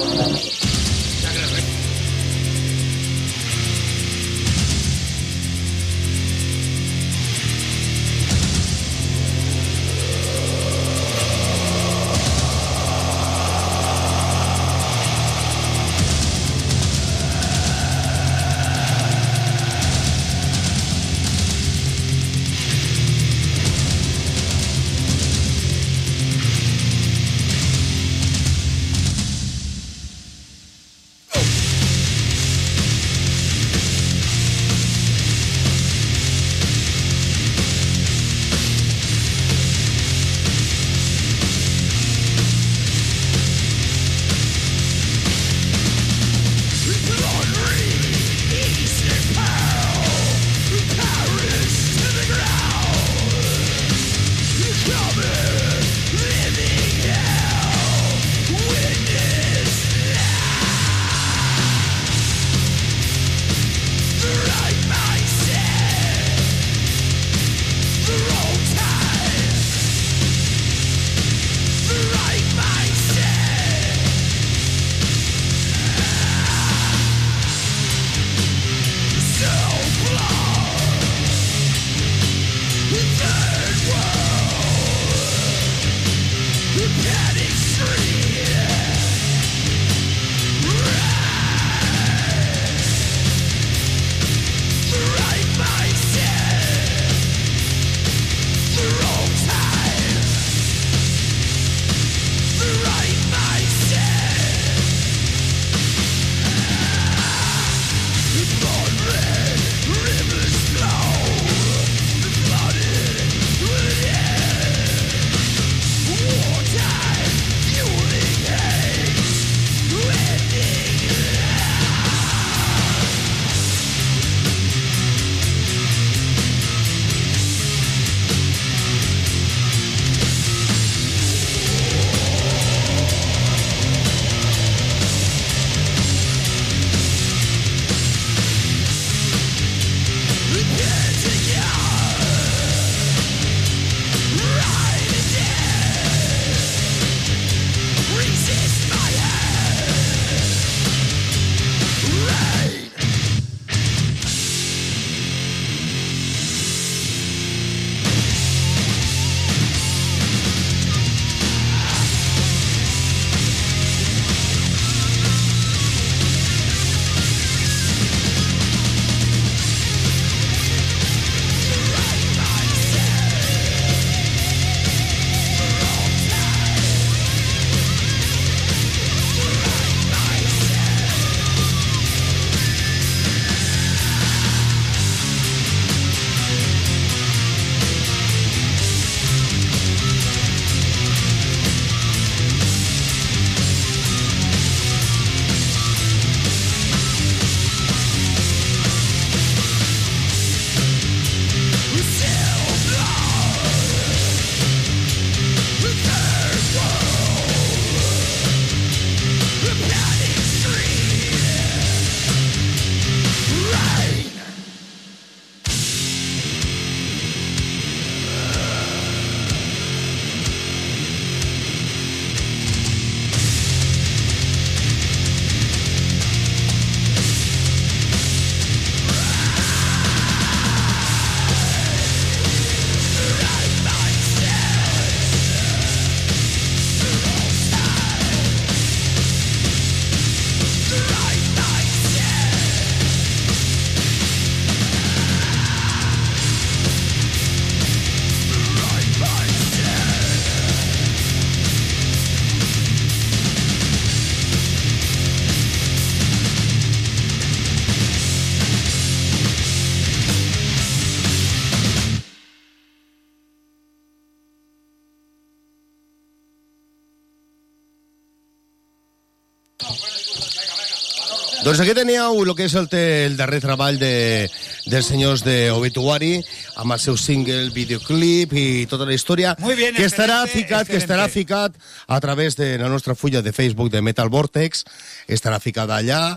[SPEAKER 2] Doncs aquí teníeu el que és el darrer treball dels senyors d'Obituari, amb el seu single, videoclip i tota la història,
[SPEAKER 5] Muy bien,
[SPEAKER 2] que estarà
[SPEAKER 5] excelente.
[SPEAKER 2] ficat a través de la nostra fulla de Facebook de Metal Vortex, estarà ficat allà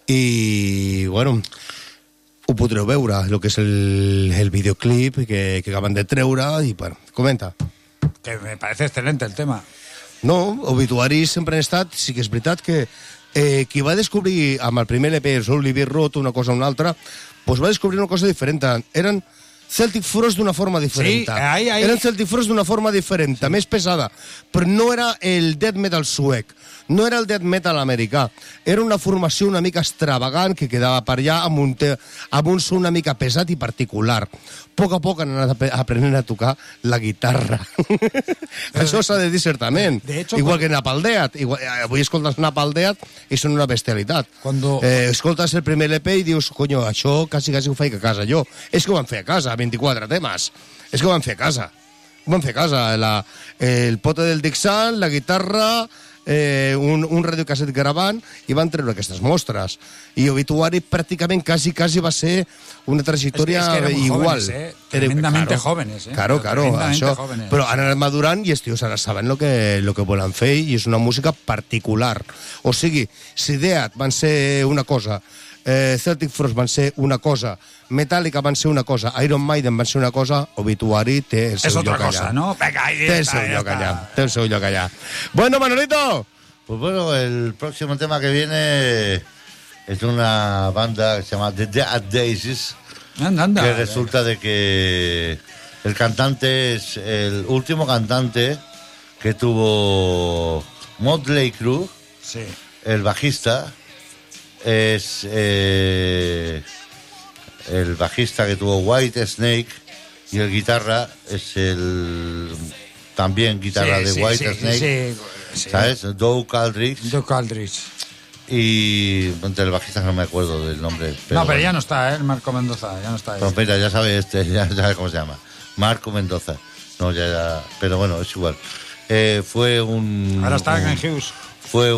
[SPEAKER 2] i, bueno, ho podreu veure, el que és el videoclip que acaben de treure i, bueno, comenta.
[SPEAKER 5] Que me parece excelente el tema.
[SPEAKER 2] No, Obituari sempre han estat, sí que és veritat que qui va descobrir amb el primer LP, Oliver Roth, una cosa o una altra, pues va descobrir una cosa diferent. Eren Celtic Frost d'una forma diferent.
[SPEAKER 5] Sí, ahí.
[SPEAKER 2] Eren Celtic Frost d'una forma diferent, més pesada. Però no era el death metal suec, no era el death metal americà. Era una formació una mica extravagant que quedava per allà amb un so una mica pesat i particular. A poc han anat aprenent a tocar la guitarra. Això s'ha de dir certament.
[SPEAKER 5] De hecho,
[SPEAKER 2] igual que Napalm Death. Avui escoltes Napalm Death i són una bestialitat. Escoltes el primer LP i dius, coño, això quasi ho faig a casa jo. És que ho van fer a casa, 24 temes. És que ho van fer a casa. Ho van fer a casa. El pote del Dixon, la guitarra, un radiocasset gravant i van treure aquestes mostres. I Obituari pràcticament quasi va ser una trajectòria
[SPEAKER 5] es que eran muy
[SPEAKER 2] igual.
[SPEAKER 5] jóvenes, tremendamente jóvenes.
[SPEAKER 2] Claro,
[SPEAKER 5] Tremendamente
[SPEAKER 2] això.
[SPEAKER 5] jóvenes.
[SPEAKER 2] Però han anat madurant i els tios ara saben lo que volen fer i és una música particular. O sigui, si Death van ser una cosa, Celtic Frost van ser una cosa, Metallica van ser una cosa, Iron Maiden van ser una cosa, Obituari té el seu lloc allà.
[SPEAKER 5] Es otra cosa, ¿no? Venga, ahí
[SPEAKER 2] Té el
[SPEAKER 5] está,
[SPEAKER 2] seu
[SPEAKER 5] ya
[SPEAKER 2] lloc
[SPEAKER 5] está.
[SPEAKER 2] allà. Té el seu lloc allà. Bueno, Manolito.
[SPEAKER 7] Pues bueno, el próximo tema que viene es de una banda que se llama The Dead Daisies,
[SPEAKER 5] Anda.
[SPEAKER 7] que resulta de que el cantante es el último cantante que tuvo Motley Crue,
[SPEAKER 5] Sí.
[SPEAKER 7] el bajista es el bajista que tuvo White Snake y el guitarra es el también guitarra de White Snake,
[SPEAKER 5] sí.
[SPEAKER 7] ¿sabes? Doug Aldrich.
[SPEAKER 5] Doug Aldrich.
[SPEAKER 7] Y entre el bajista no me acuerdo del nombre.
[SPEAKER 5] Pero
[SPEAKER 7] bueno.
[SPEAKER 5] ya no está, el Marco Mendoza, ya no está ahí.
[SPEAKER 7] Pero mira, ya sabe ya sabe cómo se llama. Marco Mendoza. No, ya, pero bueno, es igual. Fue un...
[SPEAKER 5] Ahora está en Hughes.
[SPEAKER 7] Fue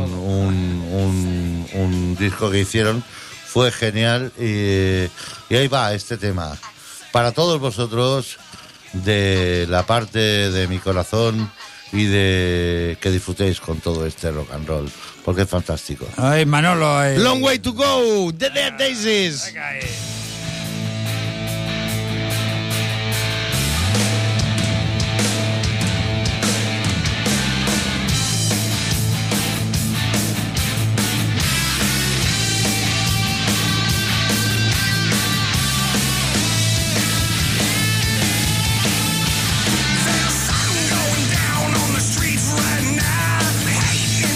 [SPEAKER 7] un disco que hicieron, fue genial y ahí va este tema. Para todos vosotros, de la parte de mi corazón y de que disfrutéis con todo este rock and roll, porque es fantástico.
[SPEAKER 5] Ay, Manolo.
[SPEAKER 2] Long way to go, The Dead Daisies.
[SPEAKER 5] Venga, ahí.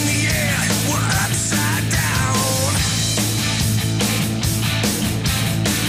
[SPEAKER 8] Upside down.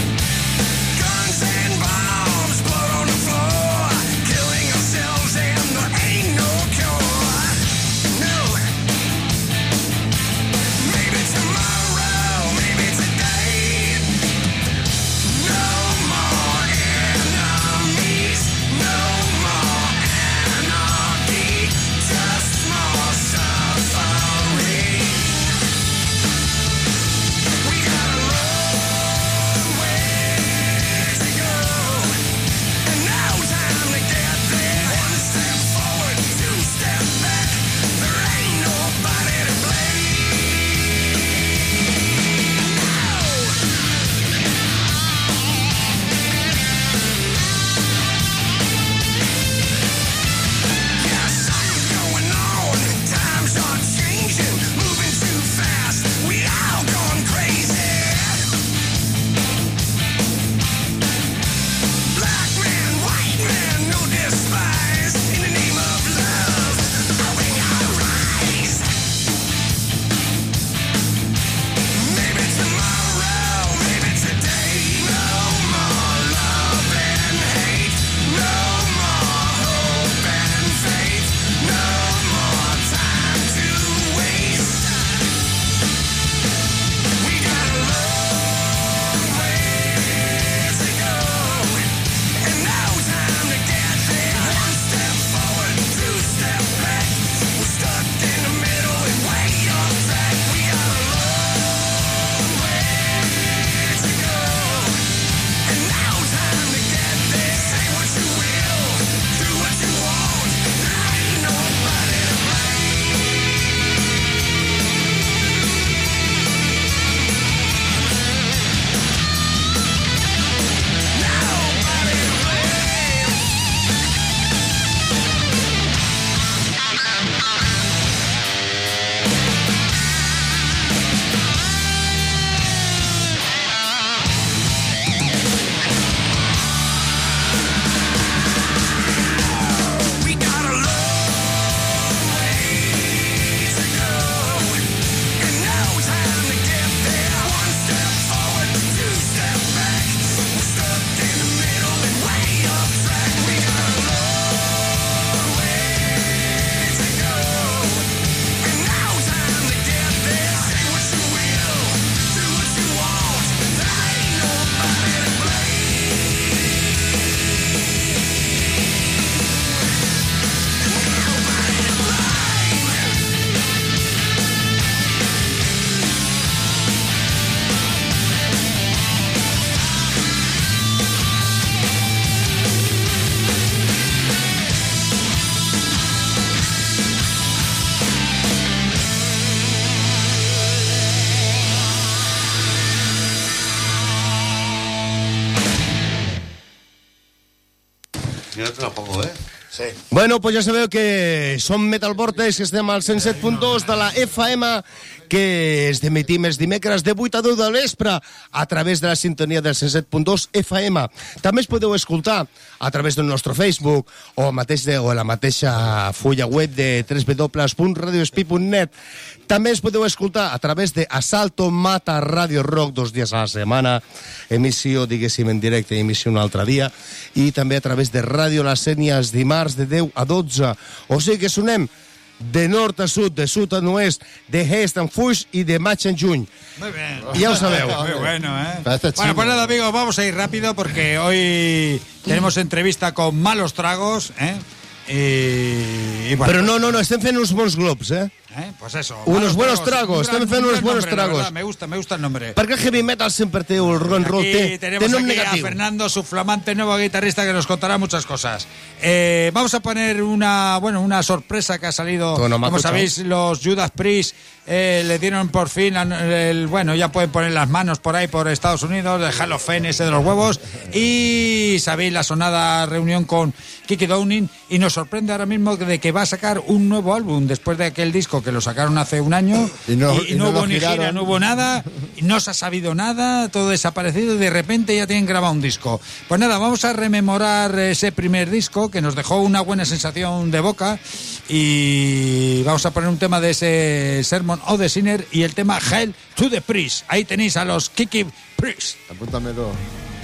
[SPEAKER 7] Si no te lo pongo, ¿eh?
[SPEAKER 6] Sí.
[SPEAKER 2] Bueno, pues ja sabeu que som Metal Vortex, que estem al 107.2 de la FM, que es emetim els dimecres de 8 a 10 de l'espre a través de la sintonia del 107.2 FM. També es podeu escoltar a través del nostre Facebook o la mateixa fulla web de www.radiospi.net. També es podeu escoltar a través de Asalto Mata Radio Rock 2 dies a la setmana, emissió, diguéssim, en directe i emissió un altre dia, i també a través de Ràdio La Sénia els dimarts de 10 a 12. O sigui que sonem de nord a sud, de sud a oest, de est en fuix y de maig en juny.
[SPEAKER 5] Muy bien.
[SPEAKER 2] Ya lo sabeu.
[SPEAKER 5] Muy bueno, ¿eh?
[SPEAKER 4] Parece
[SPEAKER 5] Bueno, pues
[SPEAKER 4] chino.
[SPEAKER 5] nada, amigos, vamos a ir rápido porque hoy tenemos entrevista con Malos Tragos, ¿eh? Y bueno,
[SPEAKER 2] Però no, estem fent uns bons globs, eh?
[SPEAKER 5] pues eso.
[SPEAKER 2] Unos
[SPEAKER 5] Malos
[SPEAKER 2] buenos tragos,
[SPEAKER 5] un gran-
[SPEAKER 2] estem fent
[SPEAKER 5] un
[SPEAKER 2] unos
[SPEAKER 5] gran
[SPEAKER 2] buenos
[SPEAKER 5] nombre, la
[SPEAKER 2] tragos.
[SPEAKER 5] verdad, me gusta el nombre.
[SPEAKER 2] Perquè el heavy metal sempre té el rock and roll,
[SPEAKER 5] Aquí
[SPEAKER 2] té
[SPEAKER 5] tenemos
[SPEAKER 2] nom
[SPEAKER 5] aquí
[SPEAKER 2] negatiu.
[SPEAKER 5] a Fernando, su flamante nuevo guitarrista, que nos contará muchas cosas. Vamos a poner una sorpresa que ha salido.
[SPEAKER 2] Tú no me has
[SPEAKER 5] Como
[SPEAKER 2] escuchado.
[SPEAKER 5] sabéis, los Judas Priest le dieron por fin, ya pueden poner las manos por ahí por Estados Unidos, el Hall of Fame ese de los huevos. Y sabéis la sonada reunión con Kiki Downing, y nos sorprende ahora mismo de que va a sacar un nuevo álbum después de aquel disco que lo sacaron hace un año
[SPEAKER 4] Y no
[SPEAKER 5] no
[SPEAKER 4] lo
[SPEAKER 5] hubo ni gira,
[SPEAKER 4] giraron.
[SPEAKER 5] no hubo nada, y no se ha sabido nada, todo desaparecido, y de repente ya tienen grabado un disco. Pues nada, vamos a rememorar ese primer disco que nos dejó una buena sensación de boca, y vamos a poner un tema de ese Sermon of the Sinner y el tema Hell to the Priest. Ahí tenéis a los Kiki Priest.
[SPEAKER 4] Apúntamelo.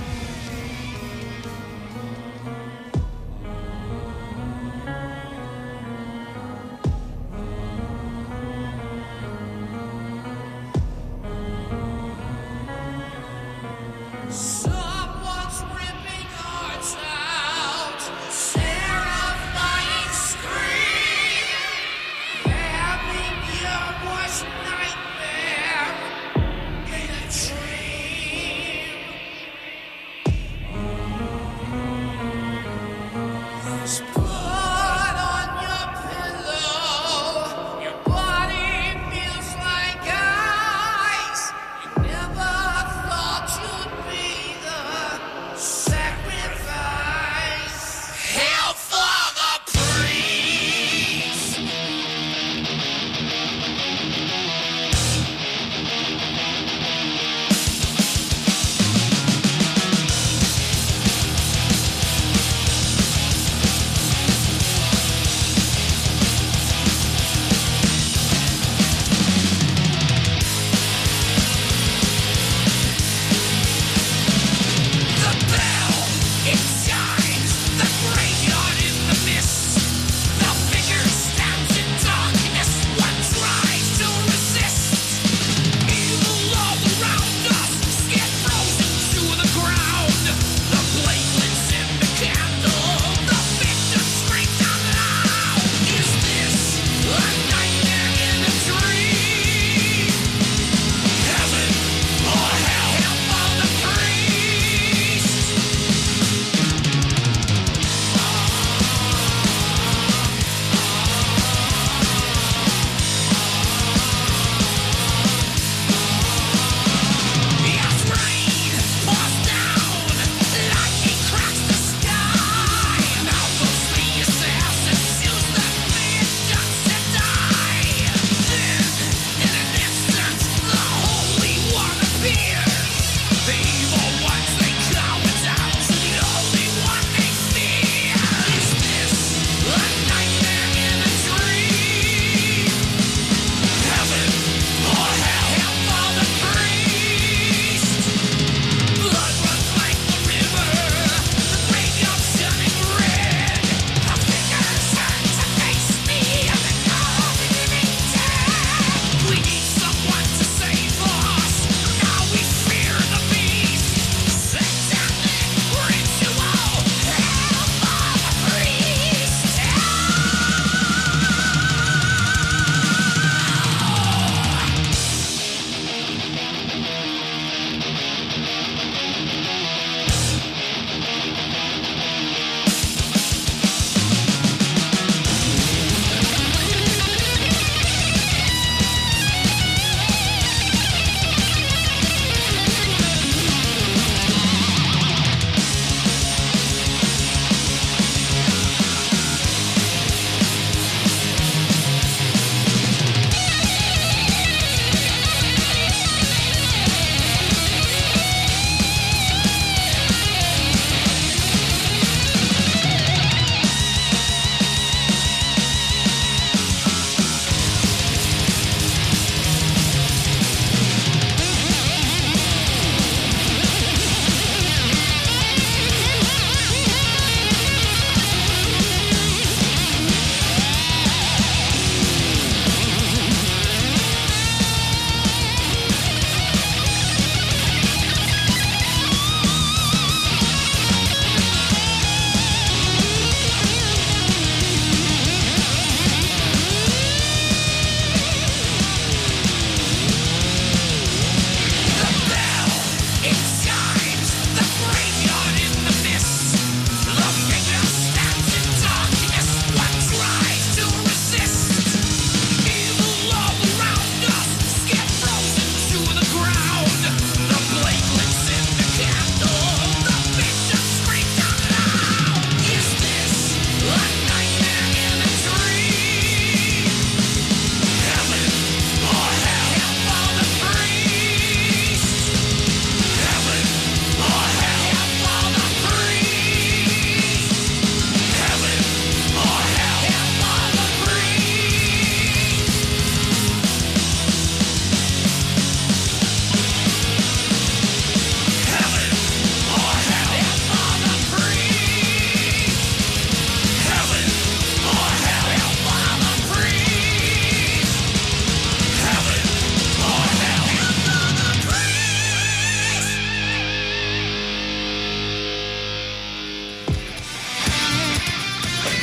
[SPEAKER 8] Someone's ripping hearts out, terrifying scream, having your worst nightmare in a dream.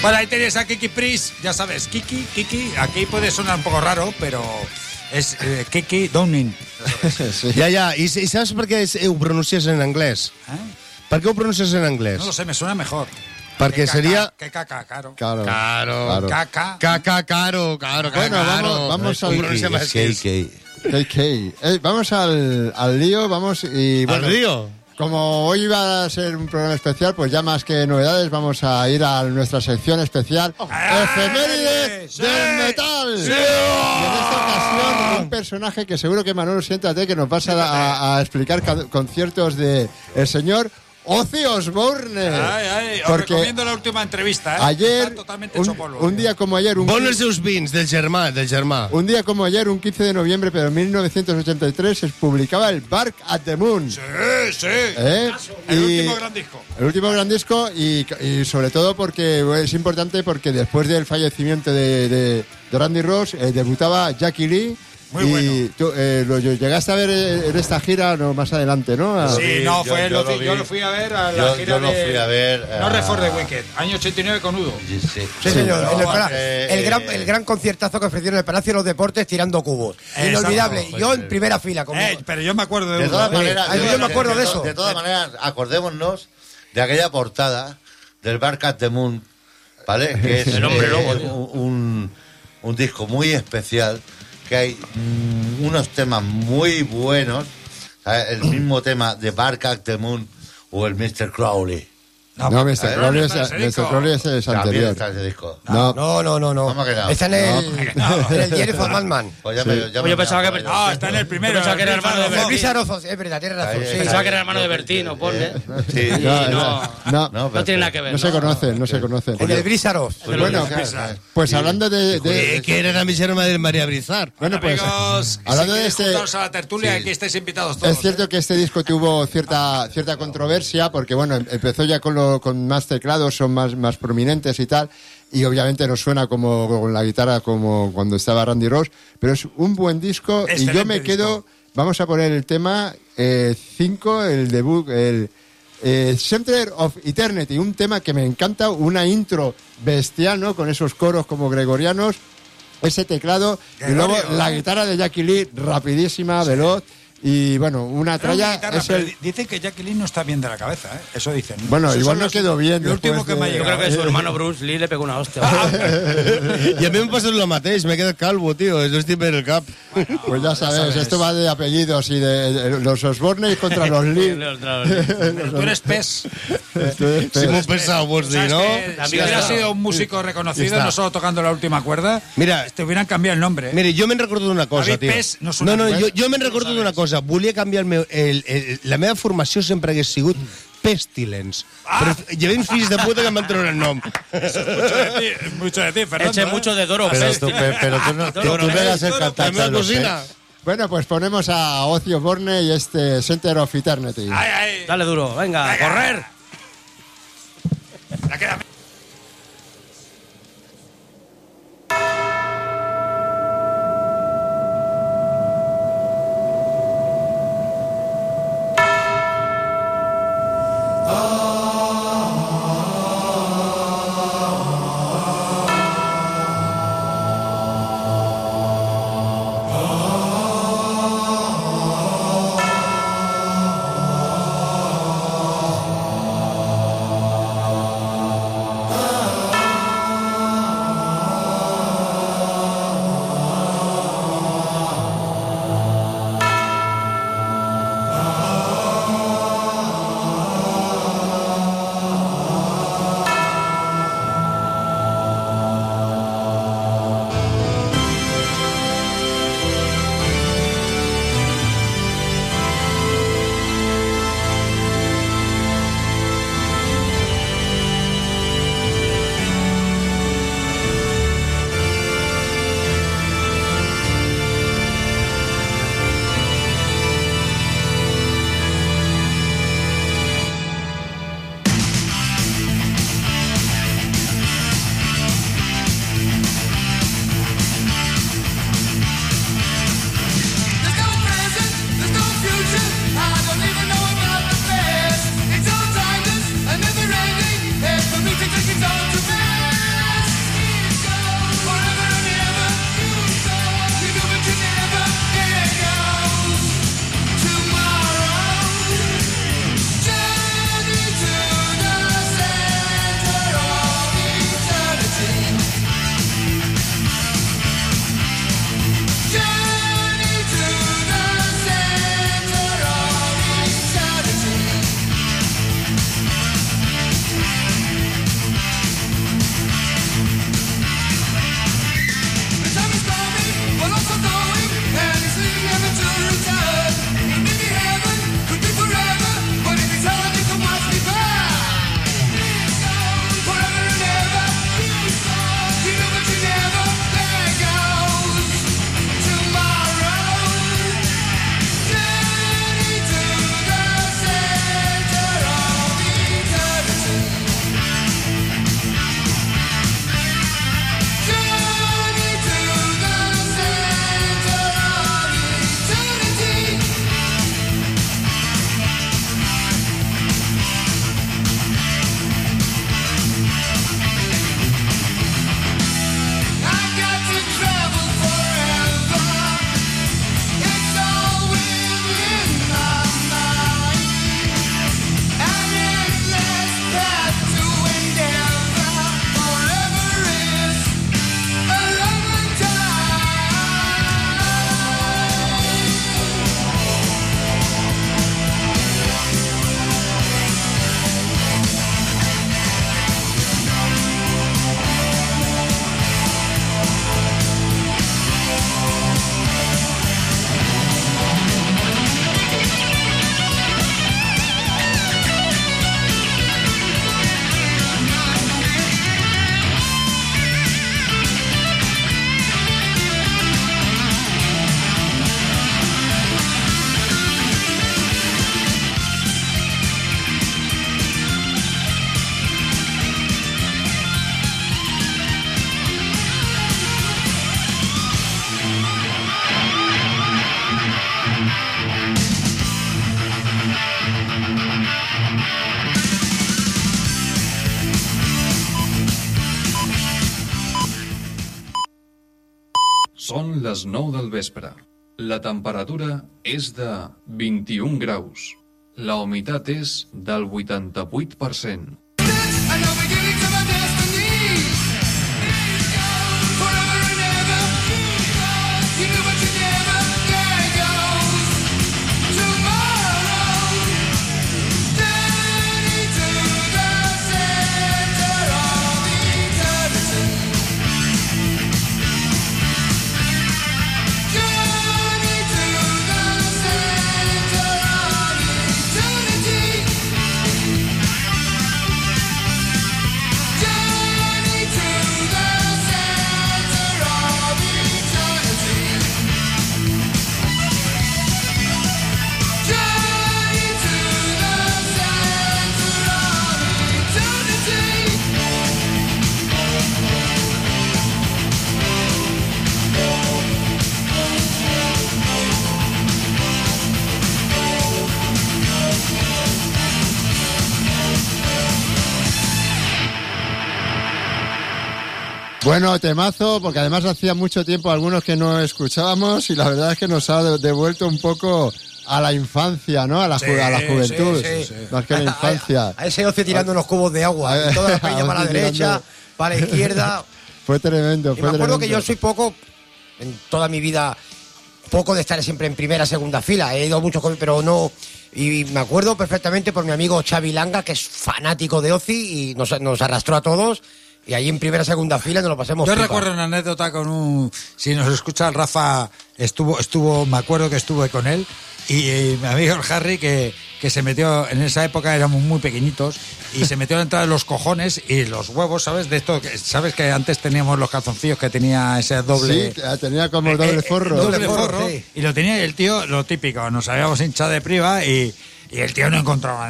[SPEAKER 5] Bueno, ahí tenéis a Kiki Priest, ya sabes, Kiki, aquí puede sonar un poco raro, pero es Kiki Downing.
[SPEAKER 4] Sí.
[SPEAKER 2] Ja. I saps per què ho pronuncies en anglès? Per què ho pronuncies en anglès?
[SPEAKER 5] No lo sé, me suena mejor.
[SPEAKER 2] Perquè seria...
[SPEAKER 5] Que caca, claro.
[SPEAKER 4] Claro.
[SPEAKER 2] Claro.
[SPEAKER 5] Caca.
[SPEAKER 2] Caro.
[SPEAKER 4] Bueno, vamos al... KK. Vamos al lío, vamos y... Bueno,
[SPEAKER 2] ¿Al lío?
[SPEAKER 4] Como hoy iba a ser un programa especial, pues ya más que novedades, vamos a ir a nuestra sección especial Efemérides
[SPEAKER 5] ¡Sí!
[SPEAKER 4] del Metal.
[SPEAKER 5] ¡Sí!
[SPEAKER 4] Y en esta ocasión, un personaje que seguro que Manolo, siéntate, que nos vas a explicar conciertos de el señor Ozzy Osbourne.
[SPEAKER 5] Os
[SPEAKER 4] Porque
[SPEAKER 5] recomiendo la última entrevista, ¿eh?
[SPEAKER 4] ayer,
[SPEAKER 5] Está totalmente hecho polvo.
[SPEAKER 4] un día como ayer...
[SPEAKER 2] Bon els seus vins, del germà.
[SPEAKER 4] Un día como ayer, un 15 de noviembre, pero en 1983, se publicaba el Bark at the Moon.
[SPEAKER 5] Sí.
[SPEAKER 4] El
[SPEAKER 5] último gran disco.
[SPEAKER 4] El último gran disco y sobre todo porque es importante porque después del fallecimiento de Randy Ross, debutaba Jackie Lee.
[SPEAKER 5] Muy
[SPEAKER 4] y
[SPEAKER 5] bueno.
[SPEAKER 4] tú lo llegaste a ver en esta gira no, más adelante, ¿no?
[SPEAKER 5] Sí, no,
[SPEAKER 7] yo
[SPEAKER 5] lo fui a ver a la gira
[SPEAKER 7] yo lo fui a ver.
[SPEAKER 5] No Reform the Wicked, año 89 con Udo.
[SPEAKER 7] Sí.
[SPEAKER 6] Sí, señor.
[SPEAKER 7] No,
[SPEAKER 6] El gran conciertazo que ofrecieron en el Palacio de los Deportes tirando cubos.
[SPEAKER 5] Exacto.
[SPEAKER 6] Inolvidable.
[SPEAKER 7] Pues,
[SPEAKER 6] Yo en primera fila.
[SPEAKER 5] Pero yo me acuerdo de
[SPEAKER 7] De
[SPEAKER 5] Udo.
[SPEAKER 7] todas maneras,
[SPEAKER 6] yo me acuerdo de eso.
[SPEAKER 7] De todas maneras, acordémonos de aquella portada del Bark at the Moon, ¿vale? Que es
[SPEAKER 9] El hombre lobo,
[SPEAKER 7] un disco muy especial, que hay unos temas muy buenos, ¿sabes? El mismo tema de Bark at the Moon o el Mr. Crowley.
[SPEAKER 4] No, Mr. Crowley es
[SPEAKER 7] También
[SPEAKER 4] anterior.
[SPEAKER 7] está ese disco.
[SPEAKER 4] No.
[SPEAKER 7] ¿Cómo que no?
[SPEAKER 6] Está en el Jerry of Madman.
[SPEAKER 7] Pues ya me
[SPEAKER 9] Yo pensaba que...
[SPEAKER 5] No, está en el primero.
[SPEAKER 9] Pensaba que era hermano de
[SPEAKER 6] El
[SPEAKER 9] Bertín.
[SPEAKER 6] Bizarrosos, es verdad, tienes razón. Sí.
[SPEAKER 9] Pensaba que era hermano de Bertín o Paul, ¿eh?
[SPEAKER 7] Sí.
[SPEAKER 9] No tiene nada que ver.
[SPEAKER 4] No se conocen.
[SPEAKER 6] En el Brisaros.
[SPEAKER 4] Bueno, pues hablando de
[SPEAKER 2] Que era la mi germà de María Brizar.
[SPEAKER 4] bueno, pues
[SPEAKER 5] Amigos,
[SPEAKER 4] hablando
[SPEAKER 5] si
[SPEAKER 4] de
[SPEAKER 5] queréis
[SPEAKER 4] este,
[SPEAKER 5] juntaros a la tertulia, aquí estáis invitados todos.
[SPEAKER 4] es cierto que este disco tuvo cierta controversia porque bueno, empezó ya con más teclados, son más prominentes y tal, y obviamente no suena como con la guitarra como cuando estaba Randy Ross, pero es un buen disco. Y yo me quedo, vamos a poner el tema 5, el debut, el Center of Eternity, un tema que me encanta, una intro bestial, ¿no? Con esos coros como gregorianos, ese teclado, y luego la guitarra de Jackie Lee, rapidísima, veloz, y bueno, una tralla.
[SPEAKER 5] Dicen que Jacqueline no está bien de la cabeza, ¿eh? Eso dicen.
[SPEAKER 4] Bueno,
[SPEAKER 5] Eso
[SPEAKER 4] igual
[SPEAKER 5] son
[SPEAKER 4] no quedó bien.
[SPEAKER 5] Lo último que me ha
[SPEAKER 9] Yo
[SPEAKER 5] llegado.
[SPEAKER 9] creo que su hermano Bruce Lee le pegó una hostia.
[SPEAKER 2] I a mi em passa el mateix, m'he quedat calvo, tio, no estic per el cap.
[SPEAKER 4] Pues ya sabes, esto va de apellidos y de los Osborne contra los Lee.
[SPEAKER 5] Pero tú eres pez.
[SPEAKER 2] Si m'ho pensava, vols dir,
[SPEAKER 5] ¿Sabes
[SPEAKER 2] no?
[SPEAKER 5] que si hubiera sido un músico reconocido, no solo tocando la última cuerda,
[SPEAKER 2] Mira,
[SPEAKER 5] te hubieran cambiado el nombre.
[SPEAKER 2] Mire, jo me'n recordo d'una cosa,
[SPEAKER 5] David
[SPEAKER 2] tio.
[SPEAKER 5] Pes no sona
[SPEAKER 2] No,
[SPEAKER 5] res.
[SPEAKER 2] jo me'n recordo d'una cosa. Volia canviar la meva formació sempre hagués sigut Pestilence. Però hi havia uns fills de puta que em van treure el nom.
[SPEAKER 5] Mucho de ti, Fernando.
[SPEAKER 9] Eche mucho de Doro.
[SPEAKER 7] Pero tú no me das el
[SPEAKER 2] La
[SPEAKER 7] cantante
[SPEAKER 2] meva
[SPEAKER 7] a los
[SPEAKER 2] cosina.
[SPEAKER 4] Bueno, pues ponemos a Ozzy Osbourne y este Center of Eternity.
[SPEAKER 5] Ay.
[SPEAKER 9] Dale duro, venga, a correr.
[SPEAKER 5] La queda.
[SPEAKER 10] Són les 9 del vespre. La temperatura és de 21 graus. La humitat és del 88%.
[SPEAKER 4] Bueno, temazo, porque además hacía mucho tiempo algunos que no escuchábamos y la verdad es que nos ha devuelto un poco a la infancia, ¿no? A la juventud,
[SPEAKER 6] sí.
[SPEAKER 4] Más que a la infancia.
[SPEAKER 6] A ese Ocio tirando unos cubos de agua, y toda la peña para la derecha, para la izquierda.
[SPEAKER 4] Fue tremendo,
[SPEAKER 6] y me acuerdo que yo soy poco, en toda mi vida, poco de estar siempre en primera, segunda fila. He ido mucho, pero no... Y me acuerdo perfectamente por mi amigo Xavi Langa, que es fanático de Oci y nos arrastró a todos. Y ahí en primera, segunda fila nos lo pasemos.
[SPEAKER 5] Yo recuerdo una anécdota con un... Si nos escucha el Rafa, me acuerdo que estuve con él, y mi amigo el Harry, que se metió, en esa época éramos muy pequeñitos, y se metió a entrar en los cojones y los huevos, ¿sabes? De esto, ¿sabes que antes teníamos los calzoncillos que tenía ese doble...
[SPEAKER 4] Sí, tenía como el doble forro.
[SPEAKER 5] Doble forro,
[SPEAKER 6] sí.
[SPEAKER 5] Y lo tenía el tío, lo típico, nos habíamos hinchado de priva y el tío no encontraba la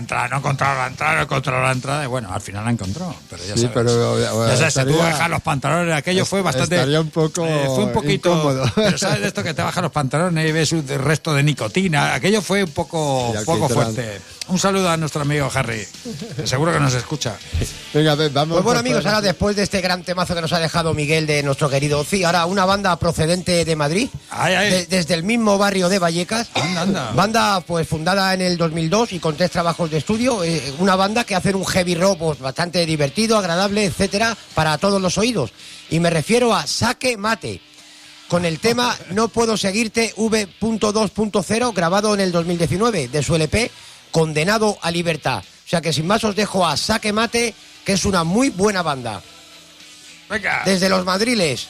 [SPEAKER 5] entrada, y bueno, al final la encontró, pero ya sabes.
[SPEAKER 4] Pero,
[SPEAKER 5] ya sabes, se tuvo que bajar los pantalones, aquello fue bastante...
[SPEAKER 4] Estaría un poco
[SPEAKER 5] fue un poquito...
[SPEAKER 4] incómodo.
[SPEAKER 5] Pero sabes de esto que te bajan los pantalones y ves un resto de nicotina, aquello fue un poco fuerte. Un saludo a nuestro amigo Harry, que seguro que nos escucha.
[SPEAKER 4] Venga, vamos.
[SPEAKER 6] Pues bueno, amigos, ahora después de este gran temazo que nos ha dejado Miguel de nuestro querido Oci, ahora una banda procedente de Madrid, desde el mismo barrio de Vallecas.
[SPEAKER 5] Anda.
[SPEAKER 6] Banda pues fundada en el 2002 y con 3 trabajos de estudio. Una banda que hace un heavy rock pues, bastante divertido, agradable, etcétera, para todos los oídos. Y me refiero a Saque Mate, con el tema No Puedo Seguirte V.2.0, grabado en el 2019, de su LP Condenado a Libertad. O sea que sin más os dejo a Saque Mate, que es una muy buena banda.
[SPEAKER 5] Venga.
[SPEAKER 6] Desde los Madriles.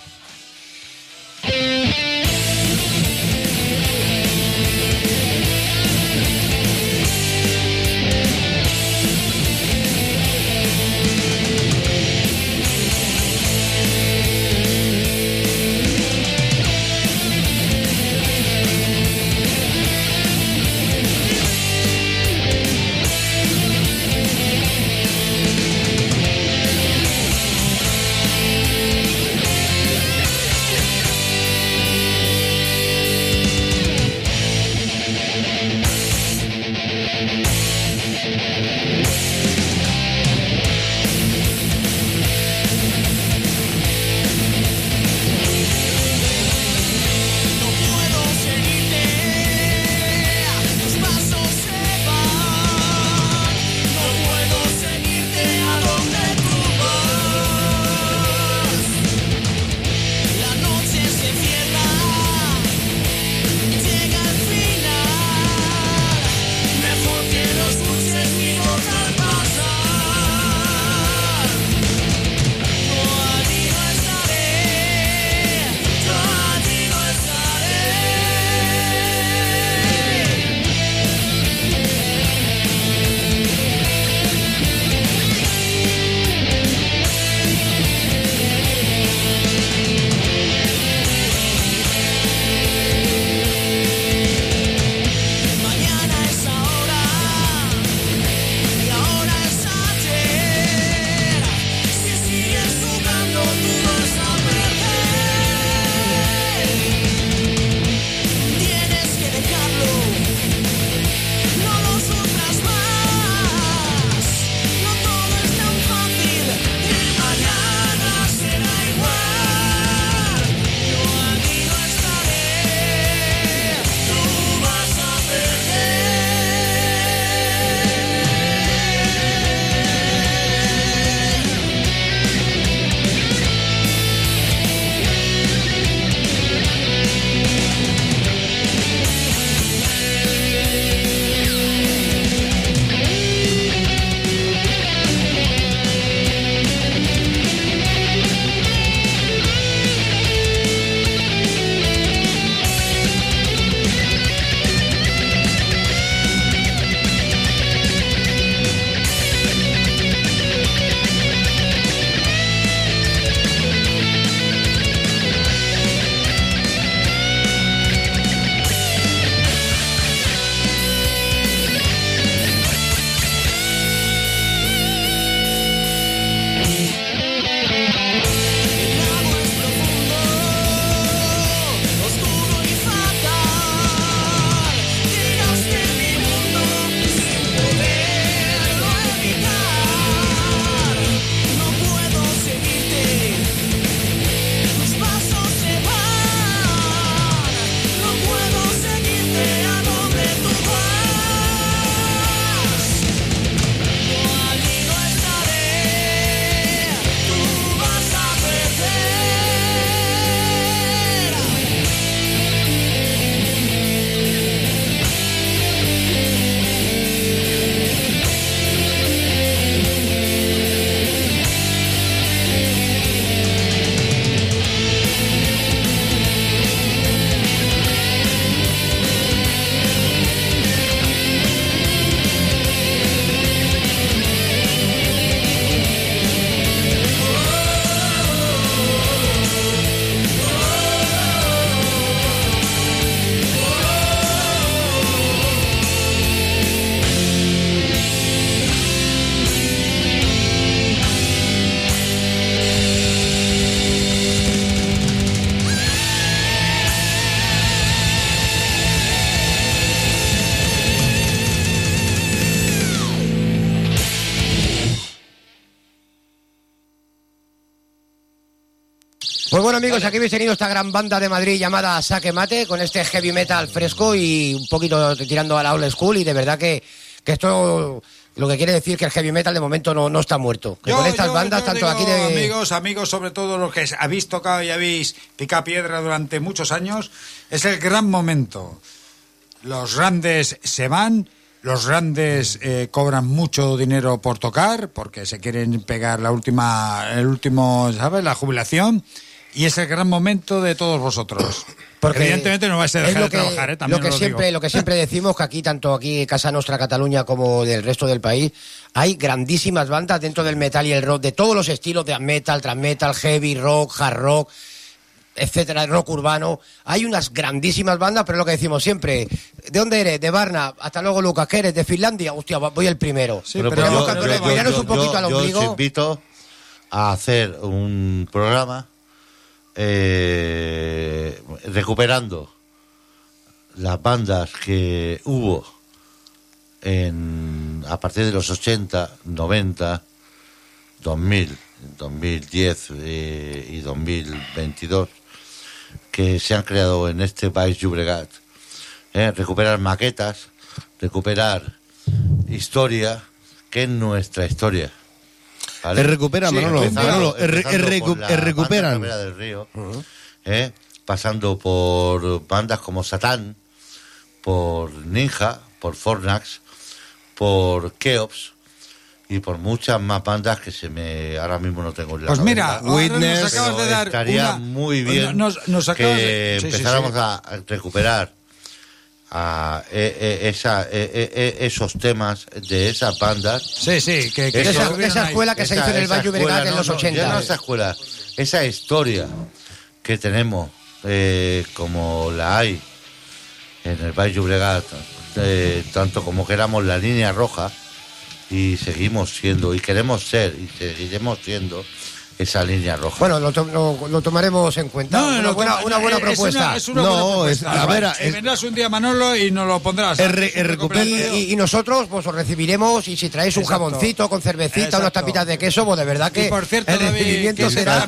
[SPEAKER 6] Pues bueno, amigos, aquí habéis tenido esta gran banda de Madrid llamada Saque Mate, con este heavy metal fresco y un poquito tirando a la old school, y de verdad que esto lo que quiere decir que el heavy metal de momento no está muerto. Que con estas bandas,
[SPEAKER 5] yo
[SPEAKER 6] tanto
[SPEAKER 5] digo,
[SPEAKER 6] aquí de...
[SPEAKER 5] Amigos, sobre todo los que habéis tocado y habéis picado piedra durante muchos años, es el gran momento. Los grandes se van, los grandes cobran mucho dinero por tocar, porque se quieren pegar el último, ¿sabes? La jubilación. Y es el gran momento de todos vosotros. Porque evidentemente no vais a dejar de trabajar, también
[SPEAKER 6] lo que siempre decimos, que aquí, tanto aquí en Casa Nostra Cataluña como del resto del país, hay grandísimas bandas dentro del metal y el rock, de todos los estilos, de metal, thrash metal, heavy, rock, hard rock, etcétera, rock urbano. Hay unas grandísimas bandas, pero es lo que decimos siempre. ¿De dónde eres? De Varna. Hasta luego, Lucas. ¿Qué eres? ¿De Finlandia? Hostia, voy el primero.
[SPEAKER 7] Sí, pero
[SPEAKER 6] miranos un poquito al ombligo.
[SPEAKER 7] Yo os invito a hacer un programa recuperando las bandas que hubo a partir de los 80, 90, 2000, 2010 y 2022, que se han creado en este Baix Llobregat. Recuperar maquetas, recuperar historia, que es nuestra historia. ¿Vale?
[SPEAKER 2] Recuperan, Manolo. Recuperan.
[SPEAKER 7] Del Río, pasando por bandas como Satán, por Ninja, por Fornax, por Keops y por muchas más bandas que ahora mismo no tengo en la
[SPEAKER 5] Pues mira,
[SPEAKER 2] Witness,
[SPEAKER 5] nos acabas de dar
[SPEAKER 7] estaría muy bien que empezáramos a recuperar esos temas de esas bandas.
[SPEAKER 5] Que
[SPEAKER 6] esa escuela que se hizo en el Baix Llobregat en los 80.
[SPEAKER 7] Ya no esa escuela, esa historia que tenemos, como la hay en el Baix Llobregat, tanto como que éramos la línea roja, y seguimos siendo, y queremos ser, y seguiremos siendo esa línea roja.
[SPEAKER 6] Bueno, lo tomaremos en cuenta. Una buena propuesta.
[SPEAKER 5] Es una buena propuesta. Vendrás un día, Manolo, y nos lo pondrás.
[SPEAKER 6] Y nosotros pues os recibiremos, y si traéis un jamoncito con cervecita, unas tapitas de queso, pues de verdad que...
[SPEAKER 5] Y por cierto,
[SPEAKER 6] el
[SPEAKER 5] David,
[SPEAKER 6] recibimiento será...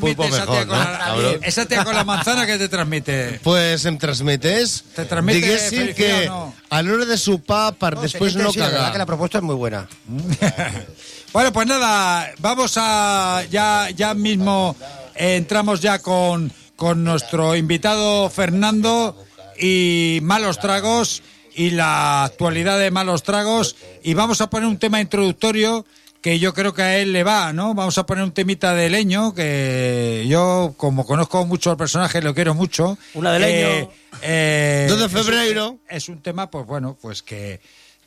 [SPEAKER 5] Esa tía con la manzana que te transmite.
[SPEAKER 2] Pues
[SPEAKER 5] Te transmite
[SPEAKER 2] diguéssim que a l'hora de sopar después no
[SPEAKER 6] cagar. La verdad
[SPEAKER 2] cagar.
[SPEAKER 6] que la propuesta es muy buena.
[SPEAKER 5] Bueno, pues nada, vamos a ya mismo entramos ya con nuestro invitado Fernando y Malos Tragos y la actualidad de Malos Tragos, y vamos a poner un tema introductorio que yo creo que a él le va, ¿no? Vamos a poner un temita de Leño, que yo, como conozco mucho al personaje, lo quiero mucho.
[SPEAKER 9] Una de Leño.
[SPEAKER 2] 2 de febrero.
[SPEAKER 5] Es un tema, pues bueno, pues que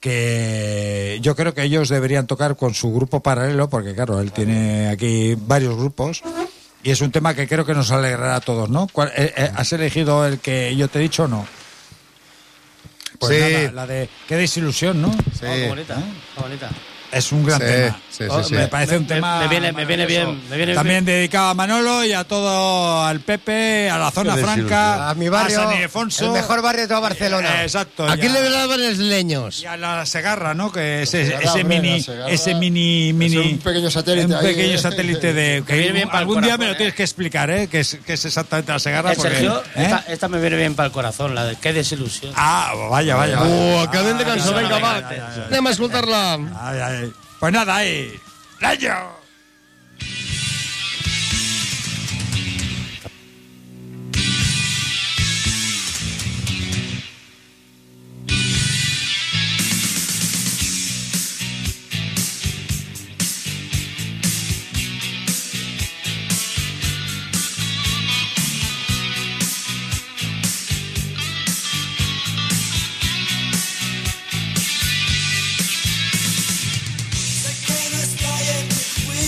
[SPEAKER 5] yo creo que ellos deberían tocar con su grupo paralelo, porque claro, él tiene aquí varios grupos, y es un tema que creo que nos alegrará a todos, ¿no? ¿Has elegido el que yo te he dicho o no? Pues
[SPEAKER 2] sí.
[SPEAKER 5] Nada, la de Qué desilusión, ¿no?
[SPEAKER 2] Sí.
[SPEAKER 9] Qué bonita, qué bonita.
[SPEAKER 5] Es un gran tema.
[SPEAKER 2] Sí.
[SPEAKER 5] Me parece un tema.
[SPEAKER 9] Me viene bien.
[SPEAKER 5] También dedicado a Manolo y a todo, al Pepe, a la zona franca,
[SPEAKER 6] a mi barrio,
[SPEAKER 5] a San Ildefonso,
[SPEAKER 6] el mejor barrio de toda Barcelona.
[SPEAKER 5] Exacto.
[SPEAKER 2] ¿A quién le daban los leños?
[SPEAKER 5] Y a la Segarra, ¿no? Que ese mini.
[SPEAKER 4] Es un pequeño satélite.
[SPEAKER 5] Un pequeño satélite de. Que
[SPEAKER 9] viene bien para el
[SPEAKER 5] algún día
[SPEAKER 9] corazón,
[SPEAKER 5] me lo tienes que explicar, ¿eh? Que es exactamente la Segarra.
[SPEAKER 9] Sergio,
[SPEAKER 5] porque,
[SPEAKER 9] esta me viene bien para el corazón, la de Qué desilusión.
[SPEAKER 5] Ah, vaya.
[SPEAKER 2] Acabem de cançó, venga, va. Anem a escoltar-la.
[SPEAKER 5] Ay. Pues nada, ahí. ¡Leño!
[SPEAKER 8] Sé que no estoy en mis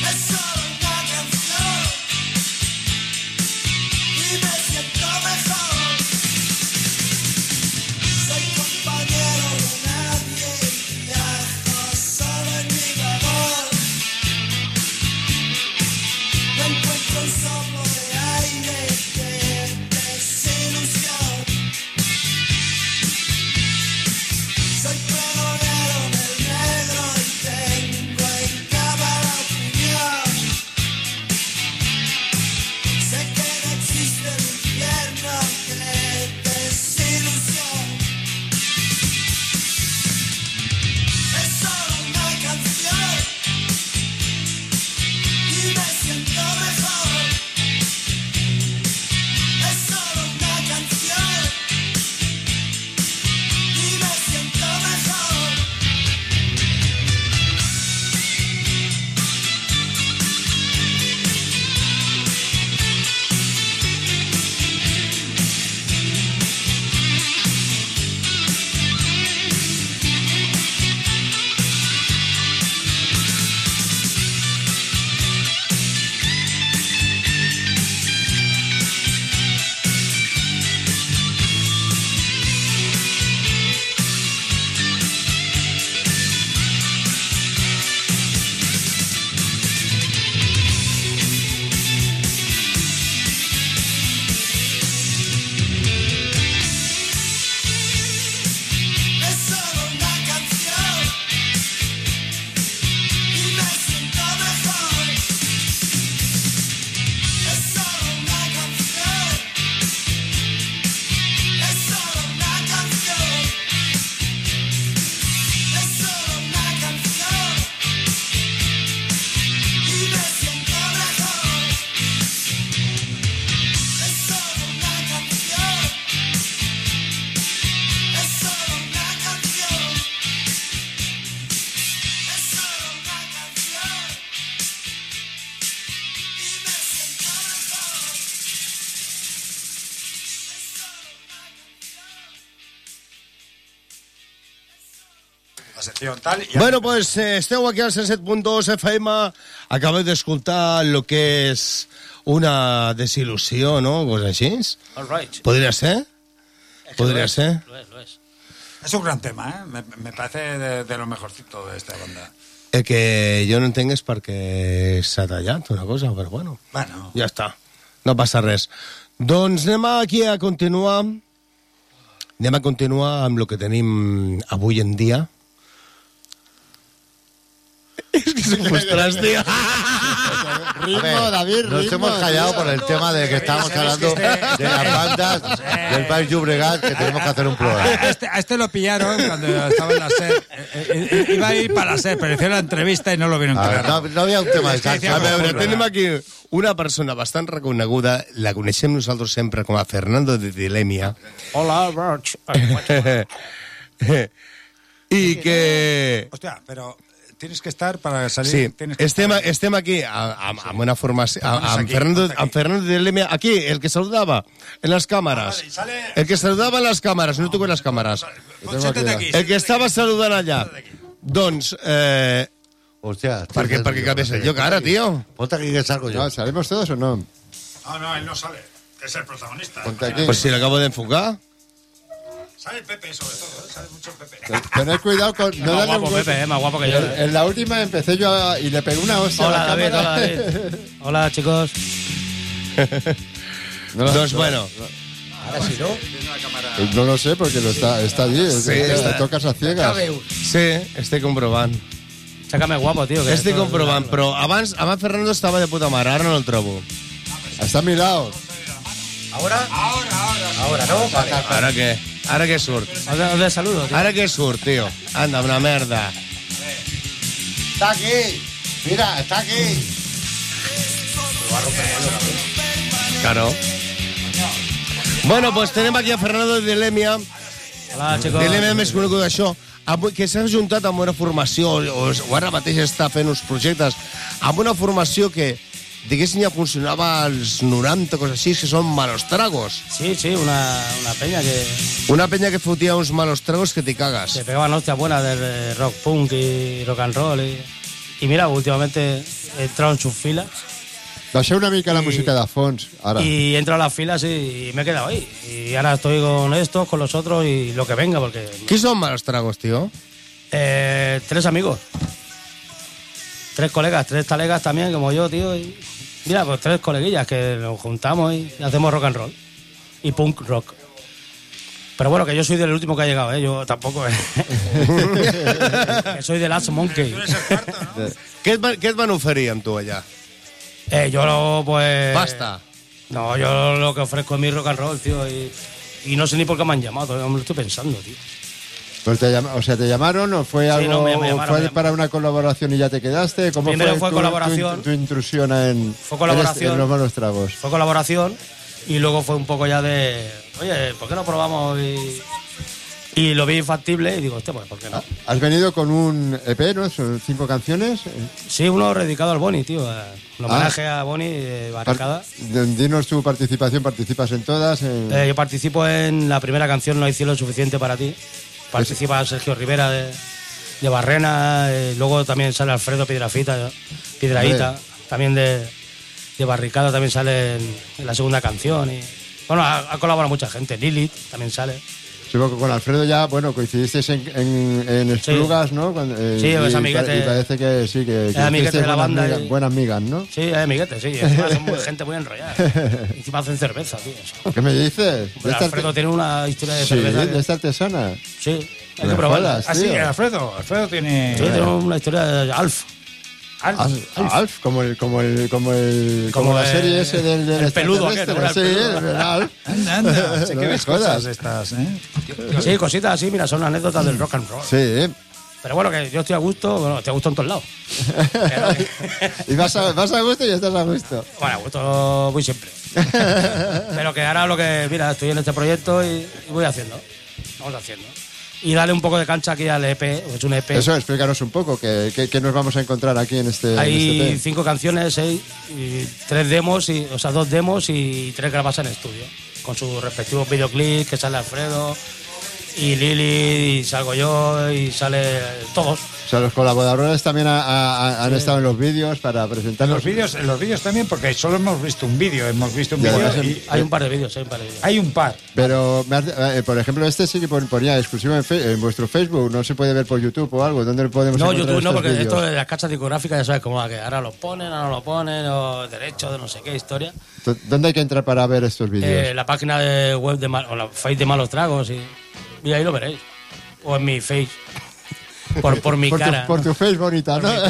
[SPEAKER 5] La sección tal.
[SPEAKER 2] Bueno, pues esteu aquí al 107.2 FM. Acabeu d'escoltar el que és una desil·lusió, no? Cosa així.
[SPEAKER 9] All right.
[SPEAKER 2] Podria ser? Podría ser.
[SPEAKER 9] Lo es.
[SPEAKER 5] Es un gran tema, ¿eh? Me parece de lo mejorcito de esta banda.
[SPEAKER 2] El que jo no entenc és perquè s'ha tallat una cosa, però bueno.
[SPEAKER 5] Bueno.
[SPEAKER 2] Ja està. No passa res. Doncs anem aquí a continuar. Anem a continuar amb el que tenim avui en dia. Es que se frustras, tío.
[SPEAKER 4] Ritmo, David,
[SPEAKER 7] Nos
[SPEAKER 4] ritmo,
[SPEAKER 7] hemos callado
[SPEAKER 4] tío.
[SPEAKER 7] por el tema de que estamos hablando de las bandas del Baix Llobregat, que tenemos que hacer un programa.
[SPEAKER 5] A este lo pillaron cuando estaba en la SER. Iba a ir para la SER, pero hicieron la entrevista y no lo vieron
[SPEAKER 7] A ver,
[SPEAKER 5] claro.
[SPEAKER 7] no había un tema de salsa.
[SPEAKER 2] A veure, tenim aquí una persona bastant reconeguda, la coneixem nosaltres sempre com a Fernando de Dilemia.
[SPEAKER 9] Hola, Roch.
[SPEAKER 2] I que...
[SPEAKER 5] Hostia, pero tienes que estar para salir.
[SPEAKER 2] Sí,
[SPEAKER 5] tienes que
[SPEAKER 2] estem aquí amb una formació, amb Fernando de Dilemia, aquí, el que saludava en les càmeres. El que saludava en les càmeres, no toco en les càmeres. El que estava saludant allà. Doncs,
[SPEAKER 7] Hostia,
[SPEAKER 2] perquè canvies el lloc ara, tio.
[SPEAKER 7] Ponte aquí que salgo yo.
[SPEAKER 4] No, ¿salimos todos o no?
[SPEAKER 5] No, él no sale. Es el protagonista.
[SPEAKER 4] Ponte aquí.
[SPEAKER 2] Pues si l'acabo d'enfocar.
[SPEAKER 5] Sale Pepe, sobre todo, ¿eh? Sale mucho Pepe.
[SPEAKER 4] Tened cuidado con no
[SPEAKER 9] Más
[SPEAKER 4] darle
[SPEAKER 9] guapo,
[SPEAKER 4] un golpe.
[SPEAKER 9] Pepe, más guapo que yo.
[SPEAKER 4] En la última empecé yo y le pegué una hostia
[SPEAKER 9] Hola,
[SPEAKER 4] a la
[SPEAKER 9] David,
[SPEAKER 4] cámara.
[SPEAKER 9] hola, David. Hola, chicos.
[SPEAKER 2] Doncs, bueno,
[SPEAKER 6] Ahora sí, ¿no?
[SPEAKER 4] Pues no lo sé porque está allí.
[SPEAKER 2] Sí,
[SPEAKER 4] te
[SPEAKER 2] está.
[SPEAKER 4] tocas a ciegas.
[SPEAKER 2] sí, estic comprovant.
[SPEAKER 9] Sácame guapo, tío. que
[SPEAKER 2] Estic
[SPEAKER 9] esto-
[SPEAKER 2] comprovant, però abans Fernando estava de puta mare, ara no el trobo.
[SPEAKER 4] Está a mi lado.
[SPEAKER 6] ¿Ahora? Ahora, ¿no? Vale.
[SPEAKER 2] Ara què? Ara què surt?
[SPEAKER 9] Os de saludo, tío.
[SPEAKER 2] Ara què surt, tio? Anda, una merda.
[SPEAKER 7] Está aquí. Mira, está aquí.
[SPEAKER 2] Claro. Bueno, pues tenim aquí a Fernando de Dilemia.
[SPEAKER 9] Hola, chicos.
[SPEAKER 2] Dilemia més conegut d'això. Que s'ha juntat amb una formació, o ara mateix està fent uns projectes, amb una formació que, diguéssim, ja funcionava als 90, coses així, que són Malos Tragos.
[SPEAKER 9] Sí, una peña que
[SPEAKER 2] Una penya que fotia uns malos tragos que t'hi cagues.
[SPEAKER 9] se pegaban hostias buenas del rock punk y rock and roll. Y mira, últimamente he entrado en sus filas.
[SPEAKER 4] Baixé una mica la música de fons, ara.
[SPEAKER 9] Y entro a las filas y me he quedado ahí. Y ahora estoy con estos, con los otros y lo que venga, porque...
[SPEAKER 2] ¿Qué son malos tragos, tío?
[SPEAKER 9] 3 amigos. 3 colegas, 3 talegas también, como yo, tío. Y mira, pues 3 coleguillas que nos juntamos y hacemos rock and roll. Y punk rock. Pero bueno, que yo soy del último que ha llegado, ¿eh? Yo tampoco... que soy de Last Monkey.
[SPEAKER 2] Què et van oferir amb tu allà?
[SPEAKER 9] Yo, pues...
[SPEAKER 2] Basta.
[SPEAKER 9] No, yo lo que ofrezco es mi rock and roll, tío. Y no sé ni por qué me han llamado, todavía me lo estoy pensando, tío.
[SPEAKER 4] Pues ¿te llamaron o fue algo,
[SPEAKER 9] no, me
[SPEAKER 4] o
[SPEAKER 9] llamaron,
[SPEAKER 4] fue
[SPEAKER 9] me
[SPEAKER 4] para una colaboración y ya te quedaste? ¿Cómo
[SPEAKER 9] Primero
[SPEAKER 4] fue
[SPEAKER 9] fue
[SPEAKER 4] tu,
[SPEAKER 9] colaboración.
[SPEAKER 4] tu intrusión en los malos tragos?
[SPEAKER 9] Fue colaboración y luego fue un poco ya de... Oye, ¿por qué no probamos? Y lo vi factible y digo, hostia, pues, ¿por qué no?
[SPEAKER 4] Has venido con un EP, ¿no? Son 5 canciones.
[SPEAKER 9] Sí, uno dedicado al Boni, tío. Un homenaje a Boni de Barricada.
[SPEAKER 4] Dinos tu participación, ¿participas en todas?
[SPEAKER 9] Yo participo en la primera canción, No hay cielo suficiente para ti. Participa Sergio Rivera de Barrena. Luego también sale Alfredo Piedraíta, también de Barricada, también sale en la segunda canción. Y, bueno, ha colaborado mucha gente. Lilith también sale.
[SPEAKER 4] Supongo que con Alfredo ya, bueno, coincidisteis en Esplugas, ¿no? Cuando,
[SPEAKER 9] sí, es amiguete.
[SPEAKER 4] Y parece que sí, que
[SPEAKER 9] amiguete de la banda.
[SPEAKER 4] Buenas migas, ¿no?
[SPEAKER 9] Sí, es amiguete, sí. Encima son gente muy enrollada. Encima hacen cerveza, tío.
[SPEAKER 4] ¿Qué me dices?
[SPEAKER 9] Alfredo tiene una historia de cerveza.
[SPEAKER 4] ¿De esta artesana?
[SPEAKER 9] Sí, hay que probarla.
[SPEAKER 5] Ah, sí, Alfredo tiene...
[SPEAKER 9] Sí, tiene una historia de Alf.
[SPEAKER 4] Alf, como la serie ese del
[SPEAKER 9] el peludo aquel, ¿no?
[SPEAKER 4] Sí, el Alf.
[SPEAKER 5] Anda, sé que ves cosas estas, ¿eh?
[SPEAKER 9] Sí, cositas así, mira, son anécdotas del rock and roll.
[SPEAKER 4] Sí.
[SPEAKER 9] Pero bueno, que yo estoy a gusto, bueno, estoy a gusto en todos lados.
[SPEAKER 4] Y vas a gusto y estás a gusto.
[SPEAKER 9] Bueno, a gusto voy siempre. Pero que ahora mira, estoy en este proyecto y voy haciendo. Vamos haciendo. Y dale un poco de cancha aquí al EP, es un EP.
[SPEAKER 4] Eso, explícanos un poco, ¿qué nos vamos a encontrar aquí en este
[SPEAKER 9] Hay
[SPEAKER 4] EP?
[SPEAKER 9] 5 canciones, 6, y 3 demos, 2 demos y 3 grabadas en estudio. Con sus respectivos videoclips, que sale Alfredo, y Lili, y salgo yo, y sale todos.
[SPEAKER 4] O sea, los colaboradores también han estado en los vídeos para presentar
[SPEAKER 5] En los vídeos también, porque solo hemos visto un vídeo.
[SPEAKER 9] Hay un par de vídeos,
[SPEAKER 5] Hay un par.
[SPEAKER 4] Pero, por ejemplo, este sí que ponía exclusivo en vuestro Facebook. No se puede ver por YouTube o algo. ¿Dónde lo podemos encontrar?
[SPEAKER 9] No, YouTube no, porque
[SPEAKER 4] vídeos?
[SPEAKER 9] esto de las casas discográficas ya sabes cómo va, que ahora lo ponen, ahora no lo ponen, o derechos de no sé qué historia.
[SPEAKER 4] ¿Dónde hay que entrar para ver estos vídeos?
[SPEAKER 9] La página de web o la face de Malos Tragos y ahí lo veréis. O en mi face. Por mi cara.
[SPEAKER 4] Por tu face bonita, ¿no?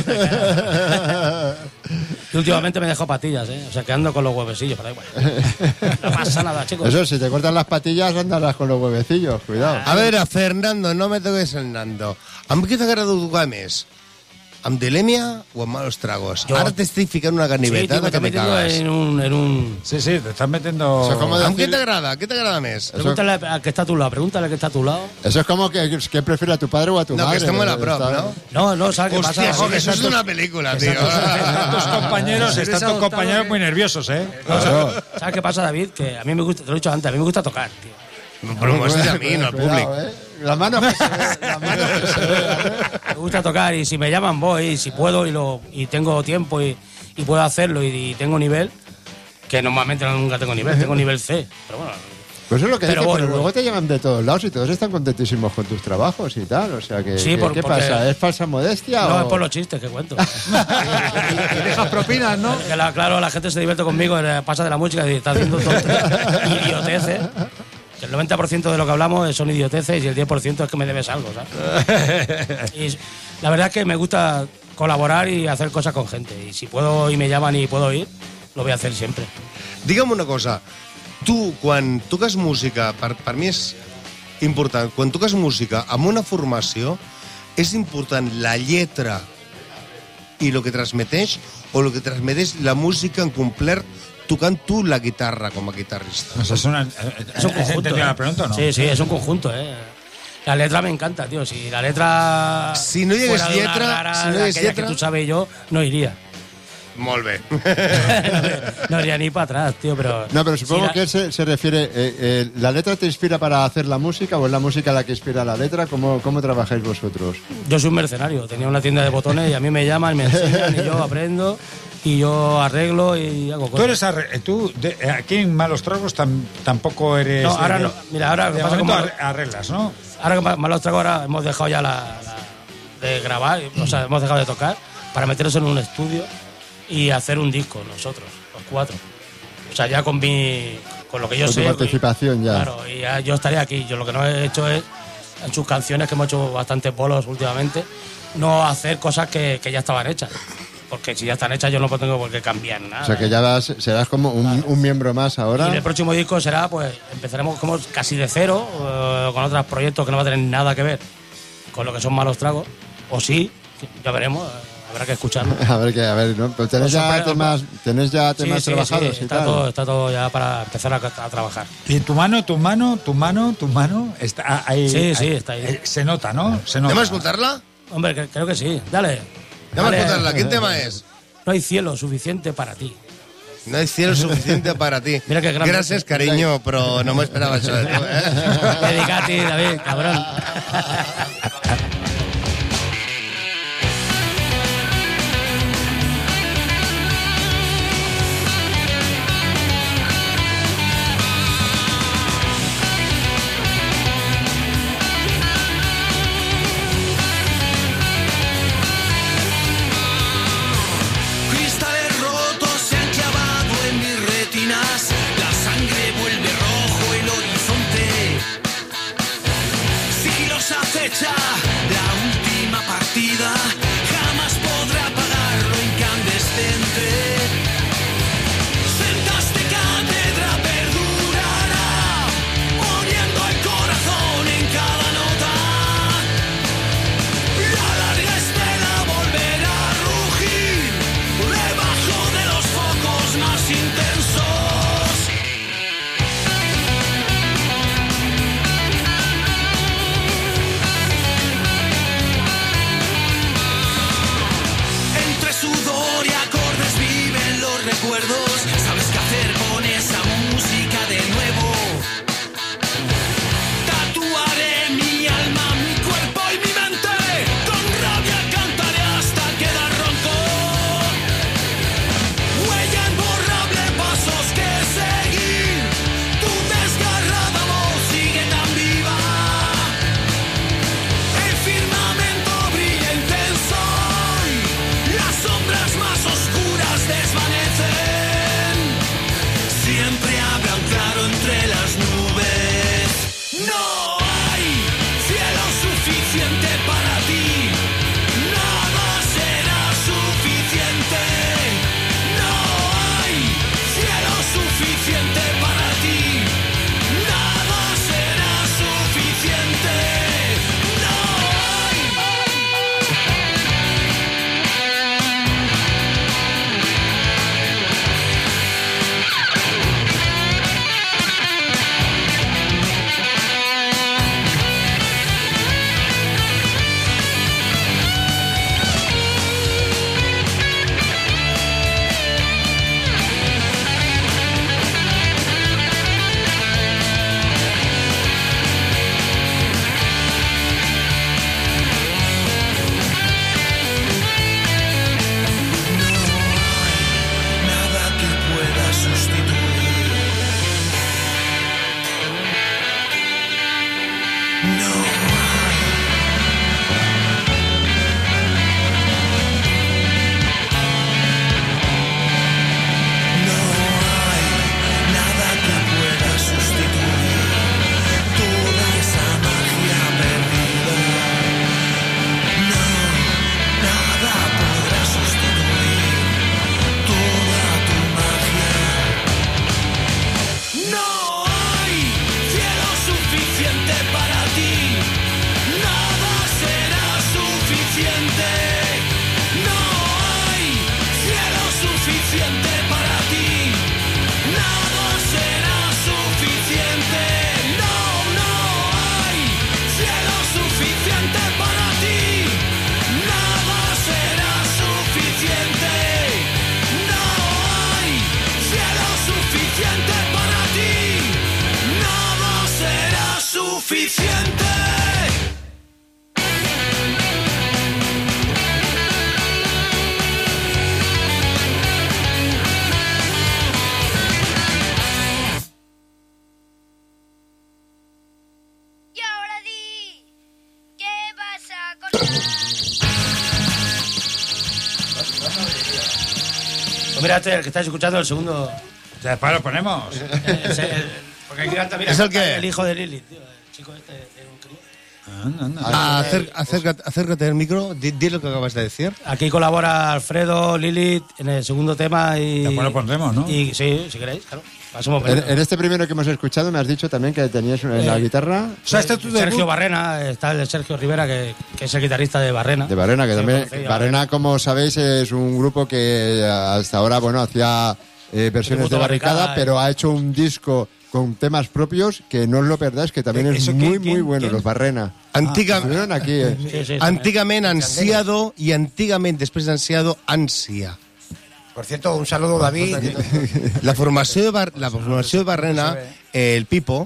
[SPEAKER 9] Y últimamente me dejo patillas, ¿eh? O sea, que ando con los huevecillos por ahí. Bueno. No pasa nada, chicos.
[SPEAKER 4] Eso, si te cortan las patillas, andarás con los huevecillos. Cuidado.
[SPEAKER 2] A veure, Fernando, no me toques el Nando. Amb què t'agrada tocar més? Amb Dilemia o amb Malos Tragos?
[SPEAKER 9] Jo-
[SPEAKER 2] Ara t'estic ficant una
[SPEAKER 9] Sí, tío,
[SPEAKER 2] ganivetada
[SPEAKER 9] me
[SPEAKER 2] que
[SPEAKER 9] está
[SPEAKER 2] me
[SPEAKER 9] metiendo
[SPEAKER 2] cagas.
[SPEAKER 9] en un...
[SPEAKER 5] Sí, te estás metiendo...
[SPEAKER 4] Eso es como
[SPEAKER 2] Amb què
[SPEAKER 4] decir-
[SPEAKER 2] t'agrada? Què t'agrada més?
[SPEAKER 9] Pregúntale al que está a tu lado, pregúntale al que está a tu lado.
[SPEAKER 4] Eso es como que prefiere a tu padre o a tu
[SPEAKER 2] No,
[SPEAKER 4] madre.
[SPEAKER 2] que estemos a la prop, ¿no?
[SPEAKER 9] No, ¿sabes qué
[SPEAKER 2] Hòstia,
[SPEAKER 9] pasa?
[SPEAKER 2] eso es una película, tío.
[SPEAKER 5] Están tus compañeros muy nerviosos, ¿eh?
[SPEAKER 4] Claro.
[SPEAKER 9] ¿Sabes qué pasa, David? Que a mí me gusta, te lo he dicho antes, a mí me gusta tocar, tío.
[SPEAKER 2] Però m'ho has dit a mi, no al públic.
[SPEAKER 4] Cuidado, La mano que se ve, la mano que se ve.
[SPEAKER 9] Me gusta tocar y si me llaman voy, y si puedo y tengo tiempo y puedo hacerlo y tengo nivel, que normalmente nunca tengo nivel C, pero bueno.
[SPEAKER 4] Pues eso es lo que
[SPEAKER 9] Pero
[SPEAKER 4] dice,
[SPEAKER 9] bueno,
[SPEAKER 4] pero luego te llaman de todos lados y todos están contentísimos con tus trabajos y tal, o sea que
[SPEAKER 9] Sí,
[SPEAKER 4] ¿qué
[SPEAKER 9] porque-
[SPEAKER 4] pasa? ¿Es falsa modestia
[SPEAKER 9] No,
[SPEAKER 4] o...?
[SPEAKER 9] es por los chistes que cuento.
[SPEAKER 5] Y dejas propinas, ¿no?
[SPEAKER 9] Que claro, la gente se divierte conmigo, pasa de la música y está haciendo idioteces. Que el 90% de lo que hablamos son idioteces y el 10% es que me debes algo, ¿sabes? Y la verdad es que me gusta colaborar y hacer cosas con gente. Y si puedo y me llaman y puedo ir, lo voy a hacer siempre.
[SPEAKER 2] Digue'm una cosa. Tu, quan toques música, per mi és important, quan toques música amb una formació, és important la lletra i el que transmeteix o el que transmeteix la música en complet tocant tu la guitarra com a guitarrista.
[SPEAKER 5] Pues es un conjunto. ¿Entendido la pregunta o no?
[SPEAKER 9] Sí, es un conjunto, La letra me encanta, tío. Si la letra...
[SPEAKER 2] Si no llegues
[SPEAKER 9] fuera de una
[SPEAKER 2] lletra,
[SPEAKER 9] rara,
[SPEAKER 2] si no
[SPEAKER 9] de
[SPEAKER 2] llegues
[SPEAKER 9] aquella
[SPEAKER 2] lletra-
[SPEAKER 9] que tú sabes yo, no iría.
[SPEAKER 2] Molt bé.
[SPEAKER 9] No iría ni para atrás, tío, pero...
[SPEAKER 4] No, pero supongo
[SPEAKER 9] Sí,
[SPEAKER 4] que él se refiere... ¿la letra te inspira para hacer la música o es la música la que inspira la letra? ¿Cómo trabajáis vosotros?
[SPEAKER 9] Yo soy un mercenario, tenía una tienda de botones y a mí me llaman, me enseñan y yo aprendo y yo arreglo y hago cosas.
[SPEAKER 5] Aquí en Malos Tragos tampoco eres...
[SPEAKER 9] No, ahora no. Mira, ahora
[SPEAKER 5] de
[SPEAKER 9] pasa
[SPEAKER 5] momento
[SPEAKER 9] como-
[SPEAKER 5] arreglas, ¿no?
[SPEAKER 9] Ahora que Malos Tragos, ahora hemos dejado ya de grabar, o sea, hemos dejado de tocar para meternos en un estudio y hacer un disco nosotros, los 4. O sea, ya con lo que yo
[SPEAKER 4] Con tu
[SPEAKER 9] sé.
[SPEAKER 4] participación ya.
[SPEAKER 9] Claro, y ya yo estaría aquí. Yo lo que no he hecho es, en sus canciones, que hemos hecho bastantes bolos últimamente, no hacer cosas que ya estaban hechas. Porque si ya están hechas, yo no tengo por qué cambiar nada.
[SPEAKER 4] O sea, que ya serás como un miembro más
[SPEAKER 9] Y
[SPEAKER 4] ahora.
[SPEAKER 9] en el próximo disco será, pues, empezaremos como casi de cero, con otros proyectos que no va a tener nada que ver con lo que son Malos Tragos. O sí, ya veremos, habrá que escucharlo.
[SPEAKER 4] A ver, ¿no? Pero tenéis ya temas
[SPEAKER 9] Sí,
[SPEAKER 4] trabajados y
[SPEAKER 9] está
[SPEAKER 4] tal.
[SPEAKER 9] está todo ya para empezar a trabajar.
[SPEAKER 5] Y en tu mano, está ahí.
[SPEAKER 9] Sí,
[SPEAKER 5] ahí,
[SPEAKER 9] está ahí.
[SPEAKER 5] Se nota, ¿no? Se nota.
[SPEAKER 2] Anem a escoltar-la?
[SPEAKER 9] Hombre, creo que sí. Dale.
[SPEAKER 2] Anem a
[SPEAKER 9] Dale.
[SPEAKER 2] escoltar-la. Quin tema és?
[SPEAKER 9] No hay cielo suficiente para ti.
[SPEAKER 2] No hay cielo suficiente para ti.
[SPEAKER 9] Mira que grande.
[SPEAKER 2] Gràcies, carinyo, però no m'esperava això de tu,
[SPEAKER 9] Dedica a ti, David, cabrón.
[SPEAKER 8] Cristales rotos se han clavado en mis retinas. La sangre vuelve rojo el horizonte. Sigilos acecha la última partida. Jamás podrá pagar lo incandescente. Sentas de cátedra perdurará, poniendo el corazón en cada nota. La larga estela volverá a rugir debajo de los focos más intensos. Entre sudor y acordes viven los recuerdos. ¿Sabes qué hacer con esa música de nuevo? Tatuaré mi alma, mi cuerpo y mi mente. Con rabia cantaré hasta quedar ronco. Huella imborrable, pasos que seguir. Tu desgarrada voz sigue tan viva. El firmamento brilla intenso y las sombras más oscuras desvanecen. Siempre habrá un claro entre las nubes. No hay cielo suficiente para ti. Nada será suficiente. No hay cielo suficiente para ti. Nada será suficiente. No hay.
[SPEAKER 9] mira, el que estáis escuchando, el segundo.
[SPEAKER 5] Después lo ponemos.
[SPEAKER 9] Porque aquí canta, mira,
[SPEAKER 2] ¿Es el qué?
[SPEAKER 9] el hijo de Lili, tío. El chico este de un crío.
[SPEAKER 2] Acércate al micro, di lo que acabas de decir.
[SPEAKER 9] Aquí colabora Alfredo, Lilith en el segundo tema y...
[SPEAKER 5] Después lo pondremos, ¿no?
[SPEAKER 9] Y sí, si queréis, claro.
[SPEAKER 4] En este primero que hemos escuchado me has dicho también que tenías en la guitarra...
[SPEAKER 5] O sea, este es tu
[SPEAKER 9] Sergio
[SPEAKER 5] debut.
[SPEAKER 9] Barrena, está el de Sergio Rivera, que es el guitarrista de Barrena.
[SPEAKER 4] De Barrena, que
[SPEAKER 9] Sí,
[SPEAKER 4] también...
[SPEAKER 9] conocéis a
[SPEAKER 4] Barrena, como sabéis, es un grupo que hasta ahora, bueno, hacía versiones
[SPEAKER 9] Tributo
[SPEAKER 4] de Barricada, pero ha hecho un disco con temas propios que no os lo perdáis, que también es
[SPEAKER 5] ¿Eso
[SPEAKER 4] muy,
[SPEAKER 5] quién?
[SPEAKER 4] muy bueno,
[SPEAKER 5] ¿Quién?
[SPEAKER 4] los Barrena.
[SPEAKER 2] Estuvieron
[SPEAKER 4] aquí,
[SPEAKER 2] Antigament ansiado i antigament després d'ansiado ànsia.
[SPEAKER 6] Por cierto, un saludo, David.
[SPEAKER 2] La formació de Barrena, el Pipo,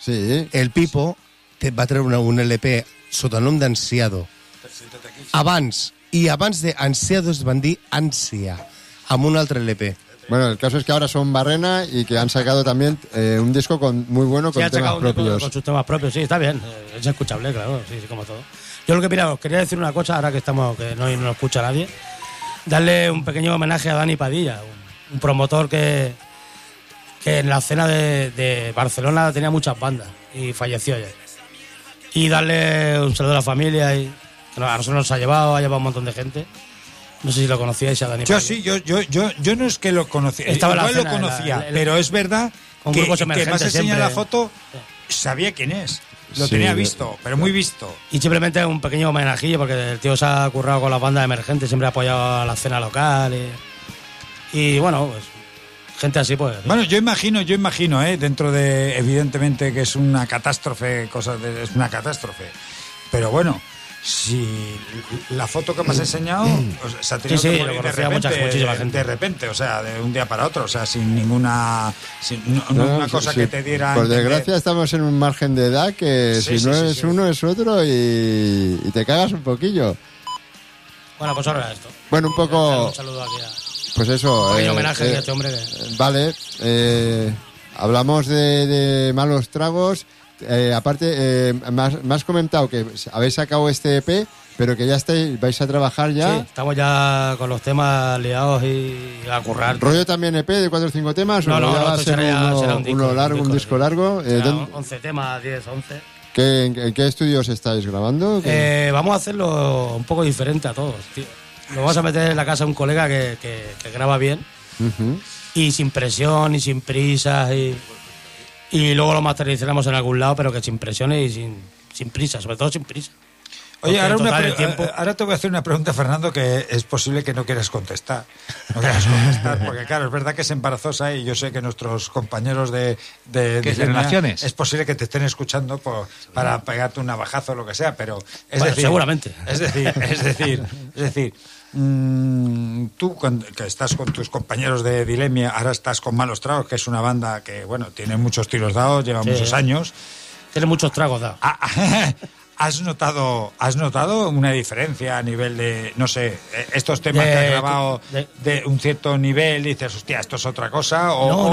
[SPEAKER 2] va treure un LP sota el nom d'Ansiado. Abans de Ansiado es van dir Ànsia, amb un altre LP.
[SPEAKER 4] Bueno, el caso es que ahora son Barrena y que han sacado también un disco muy bueno con temas propios.
[SPEAKER 9] Con sus temas propios, sí, está bien. Es escuchable, claro, sí, como todo. Yo lo que, mira, os quería decir una cosa, ahora que no lo escucha nadie. Darle un pequeño homenaje a Dani Padilla, un promotor que en la escena de Barcelona tenía muchas bandas y falleció ayer. Y darle un saludo a la familia, y que a nosotros nos ha llevado un montón de gente. No sé si lo conocíais a Dani Padilla.
[SPEAKER 5] Sí, yo no es que lo conocía,
[SPEAKER 9] Estaba
[SPEAKER 5] igual
[SPEAKER 9] en
[SPEAKER 5] lo conocía, pero es verdad
[SPEAKER 9] con
[SPEAKER 5] que
[SPEAKER 9] grupos
[SPEAKER 5] más
[SPEAKER 9] emergentes
[SPEAKER 5] enseña
[SPEAKER 9] siempre.
[SPEAKER 5] la foto, sabía quién es. Lo
[SPEAKER 4] Sí,
[SPEAKER 5] tenía visto, pero muy visto.
[SPEAKER 9] Y simplemente un pequeño homenajillo, porque el tío se ha currado con las bandas emergentes, siempre ha apoyado a la escena local. Y bueno, pues gente así, pues.
[SPEAKER 5] Bueno, yo imagino, dentro de, evidentemente, que es una catástrofe, es una catástrofe. Pero bueno, si la foto que me has enseñado, o sea,
[SPEAKER 9] Sí,
[SPEAKER 5] que
[SPEAKER 9] lo
[SPEAKER 5] morir
[SPEAKER 9] conocía muchísima gente.
[SPEAKER 5] de repente, o sea, de un día para otro, o sea, sin ninguna, una cosa que te diera.
[SPEAKER 4] Por desgracia estamos en un margen de edad que
[SPEAKER 5] Sí,
[SPEAKER 4] si no
[SPEAKER 5] sí,
[SPEAKER 4] es
[SPEAKER 5] sí.
[SPEAKER 4] uno es otro y te cagas un poquillo.
[SPEAKER 9] Bueno, pues ahora esto.
[SPEAKER 4] Bueno, un poco...
[SPEAKER 9] Un saludo aquí
[SPEAKER 4] Pues eso...
[SPEAKER 9] un pequeño homenaje a este hombre.
[SPEAKER 4] Vale, hablamos de malos tragos. Aparte, me has comentado que habéis sacado este EP, pero que ya vais a trabajar ya.
[SPEAKER 9] Sí, estamos ya con los temas liados y a currar.
[SPEAKER 4] ¿Rollo también EP de 4 o 5 temas?
[SPEAKER 9] No,
[SPEAKER 4] ¿O
[SPEAKER 9] no,
[SPEAKER 4] ya va a
[SPEAKER 9] esto
[SPEAKER 4] ser
[SPEAKER 9] será un disco,
[SPEAKER 4] uno largo, un disco largo?
[SPEAKER 9] Será
[SPEAKER 4] ¿Dónde-
[SPEAKER 9] 11 temas, 10, 11.
[SPEAKER 4] ¿En qué estudios estáis grabando?
[SPEAKER 9] Vamos a hacerlo un poco diferente a todos, tío. Lo vamos a meter en la casa de un colega que graba bien
[SPEAKER 4] Ujú.
[SPEAKER 9] y sin presión y sin prisas y luego lo materializaremos en algún lado, pero que sin presiones y sin prisa, sobre todo sin prisa.
[SPEAKER 5] Oye,
[SPEAKER 9] Porque
[SPEAKER 5] ahora,
[SPEAKER 9] en total el tiempo...
[SPEAKER 5] ahora te voy a hacer una pregunta, Fernando, que es posible que no quieras contestar. Porque claro, es verdad que es embarazosa y yo sé que nuestros compañeros de
[SPEAKER 11] generaciones?
[SPEAKER 5] es posible que te estén escuchando para pegarte un navajazo o lo que sea, pero es
[SPEAKER 9] Bueno,
[SPEAKER 5] decir,
[SPEAKER 9] seguramente.
[SPEAKER 5] Es decir, tú que estás con tus compañeros de Dilemia, ahora estás con Malos Tragos, que es una banda que, bueno, tiene muchos tiros dados, lleva
[SPEAKER 9] Sí.
[SPEAKER 5] muchos años.
[SPEAKER 9] Tiene muchos tragos dados.
[SPEAKER 5] ¿Has notado una diferencia a nivel de, no sé, estos temas que has grabado de un cierto nivel y dices, hostia, esto es otra cosa?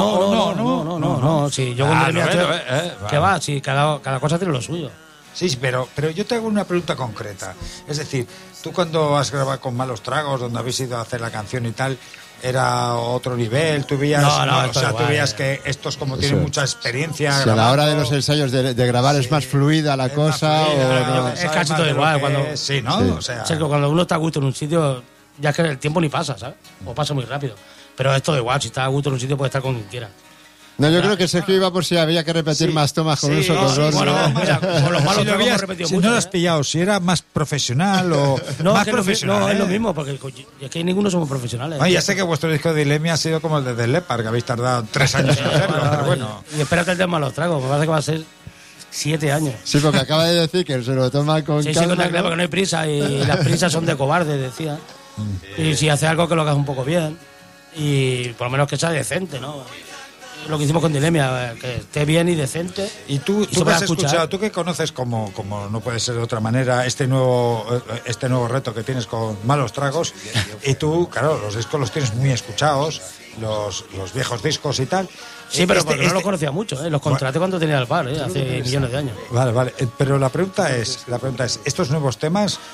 [SPEAKER 9] No. Sí, yo con Dilemia
[SPEAKER 5] vale.
[SPEAKER 9] que va, sí, cada cosa tiene lo suyo.
[SPEAKER 5] Sí, pero yo te hago una pregunta concreta. Es decir, tú cuando has grabado con Malos Tragos, donde habéis ido a hacer la canción y tal, ¿era otro nivel? ¿Tú veías, tú veías que estos como tienen mucha experiencia?
[SPEAKER 4] Si a la hora de los ensayos de grabar es más fluida la cosa o no.
[SPEAKER 9] Es casi todo igual.
[SPEAKER 5] Sí, ¿no?
[SPEAKER 4] Sí.
[SPEAKER 5] O sea,
[SPEAKER 9] Sergio, cuando uno está a gusto en un sitio, ya es que el tiempo ni pasa, ¿sabes? O pasa muy rápido. Pero es todo igual, si está a gusto en un sitio puede estar con quien quiera.
[SPEAKER 4] No, yo creo que Sergio iba por si había que repetir más tomas con unos o con otros.
[SPEAKER 9] Bueno, mira, con los malos
[SPEAKER 5] si lo
[SPEAKER 9] tragos
[SPEAKER 5] habías-
[SPEAKER 9] hemos repetido
[SPEAKER 5] si
[SPEAKER 9] mucho.
[SPEAKER 5] no lo has pillado, si era más profesional o
[SPEAKER 9] No,
[SPEAKER 5] más
[SPEAKER 9] es que
[SPEAKER 5] profesional.
[SPEAKER 9] no, es lo mismo, porque es que ninguno somos profesionales.
[SPEAKER 5] Oye, ya sé que vuestro disco de Dilemia ha sido como el de The Leppard, que habéis tardado 3 años en hacerlo, pero bueno.
[SPEAKER 9] Y espérate el tema de los tragos, me parece que va a ser 7 años.
[SPEAKER 4] Sí, porque acaba de decir que se lo toma con
[SPEAKER 9] Sí,
[SPEAKER 4] calma.
[SPEAKER 9] porque no hay prisa y las prisas son de cobardes, decía. Y si hace algo que lo hagas un poco bien y por lo menos que sea decente, ¿no? Lo que hicimos con Dilemia, que esté bien y decente.
[SPEAKER 5] Y tú
[SPEAKER 9] se
[SPEAKER 5] que
[SPEAKER 9] pueda
[SPEAKER 5] has
[SPEAKER 9] escuchar.
[SPEAKER 5] escuchado, tú que conoces como no puede ser de otra manera este nuevo reto que tienes con Malos Tragos, y tú, claro, los discos los tienes muy escuchados, los viejos discos y tal.
[SPEAKER 9] Sí, pero porque no los conocía mucho, ¿eh? Los contraté cuando tenía el bar, hace millones de años.
[SPEAKER 5] Vale, pero la pregunta es, estos nuevos temas,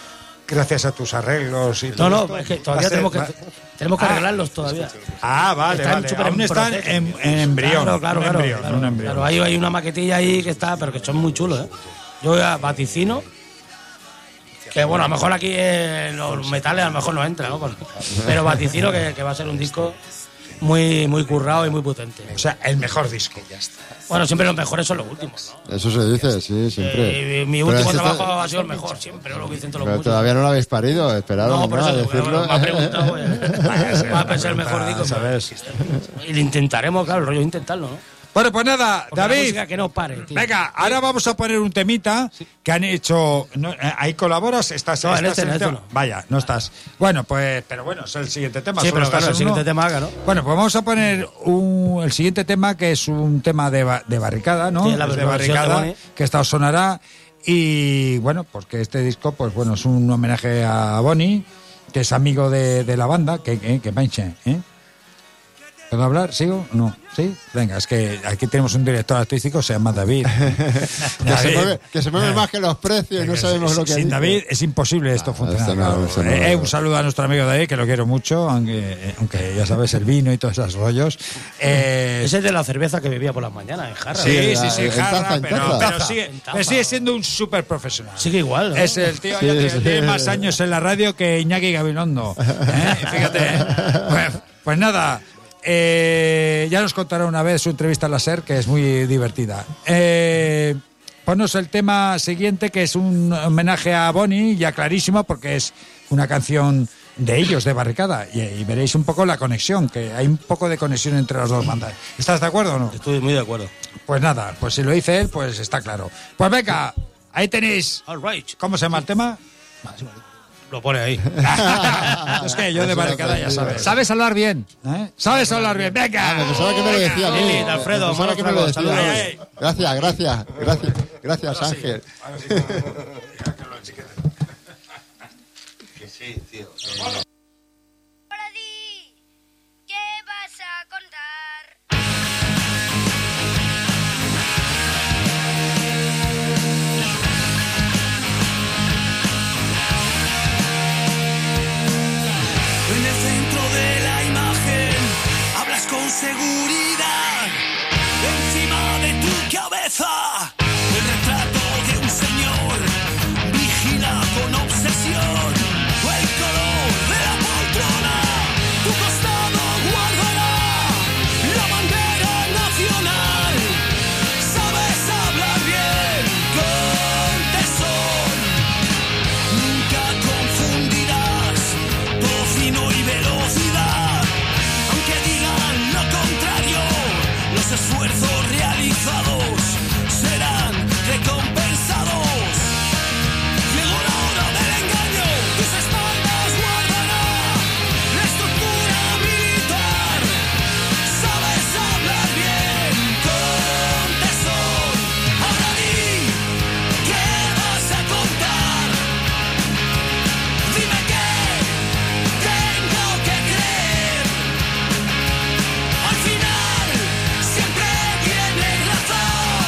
[SPEAKER 5] gracias a tus arreglos y
[SPEAKER 9] No,
[SPEAKER 5] todo
[SPEAKER 9] no,
[SPEAKER 5] esto,
[SPEAKER 9] es que todavía tenemos que arreglarlos todavía.
[SPEAKER 5] Vale, aún están en embrión.
[SPEAKER 9] Claro. Claro, hay una maquetilla ahí que está, pero que son muy chulos, ¿eh? Yo ya vaticino que, bueno, a lo mejor aquí los metales a lo mejor no entra, ¿no? Pero vaticino que va a ser un disco muy, muy currado y muy potente.
[SPEAKER 5] O sea, el mejor disco. Ya está.
[SPEAKER 9] Bueno, siempre los mejores son los últimos, ¿no?
[SPEAKER 4] Eso se dice, sí, siempre.
[SPEAKER 9] Mi último trabajo ha sido el mejor, siempre lo que dicen todos los músicos.
[SPEAKER 4] Todavía no lo habéis parido, esperaron
[SPEAKER 9] No, por eso
[SPEAKER 4] a decirlo.
[SPEAKER 9] me ha preguntado, va a pensar el mejor disco. Y lo intentaremos, claro, el rollo intentarlo, ¿no?
[SPEAKER 5] Bueno, pues nada,
[SPEAKER 9] porque
[SPEAKER 5] David.
[SPEAKER 9] Que no pare, tío.
[SPEAKER 5] Venga, ahora vamos a poner un temita que han hecho. ¿Ahí colaboras?
[SPEAKER 9] No, en este no.
[SPEAKER 5] Vaya, no estás. Bueno, pues, pero bueno, es el siguiente tema.
[SPEAKER 9] Sí, pero claro, el siguiente tema, claro.
[SPEAKER 5] Bueno, pues vamos a poner el siguiente tema, que es un tema de Barricada, ¿no?
[SPEAKER 9] Sí,
[SPEAKER 5] de Barricada, que esta os sonará. Y bueno, porque este disco, pues bueno, es un homenaje a Bonnie, que es amigo de la banda, que manche, ¿eh? ¿Puedo hablar? ¿Sigo? No. ¿Sí? Venga, es que aquí tenemos un director artístico, se llama David.
[SPEAKER 4] que se mueve más que los precios y no sabemos lo que
[SPEAKER 5] sin
[SPEAKER 4] dice.
[SPEAKER 5] David es imposible esto funcionar. Un saludo a nuestro amigo David, que lo quiero mucho, aunque ya sabes, el vino y todos esos rollos.
[SPEAKER 9] Ese es de la cerveza que bebía por las mañanas, en jarra.
[SPEAKER 5] Sí, jarra, pero sigue siendo un súper profesional.
[SPEAKER 9] Sigue igual, ¿no?
[SPEAKER 5] Es el tío que tiene más años en la radio que Iñaki Gabilondo. Fíjate. Pues nada. Ya nos contará una vez su entrevista a la SER, que es muy divertida. Ponnos el tema siguiente, que es un homenaje a Bonnie, ya clarísimo, porque es una canción de ellos, de Barricada, y veréis un poco la conexión, que hay un poco de conexión entre las dos bandas. ¿Estás de acuerdo o no?
[SPEAKER 9] Estoy muy de acuerdo.
[SPEAKER 5] Pues nada, pues si lo dice él, pues está claro. Pues venga, ahí tenéis.
[SPEAKER 9] All right.
[SPEAKER 5] ¿Cómo se llama el tema?
[SPEAKER 9] Lo pone ahí.
[SPEAKER 5] Es que yo de Barricada ya sabes.
[SPEAKER 11] ¿Sabes hablar bien?
[SPEAKER 5] ¿Sabes hablar bien? ¡Venga!
[SPEAKER 4] Pensaba que me lo decía a mí.
[SPEAKER 9] Lili, Alfredo,
[SPEAKER 4] Pensaba que me lo decía.
[SPEAKER 5] Ay.
[SPEAKER 4] Gracias, Ángel.
[SPEAKER 7] Que sí, tío.
[SPEAKER 12] Ahora di, ¿qué vas a contar?
[SPEAKER 8] En el centro de la imagen hablas con seguridad. Encima de tu cabeza el retrato de un señor vigila con obsesión el color de la poltrona. Tu costado guardará la bandera nacional. Sabes hablar bien con tesón. Nunca confundirás tocino y velocidad. Aunque digan lo contrario, los esfuerzos realizados serán recompensados. Llegó la hora del engaño, tus espaldas guardará la estructura militar. Sabes hablar bien con tesón. Ahora di, ¿qué vas a contar? Dime qué tengo que creer. Al final siempre tienes razón.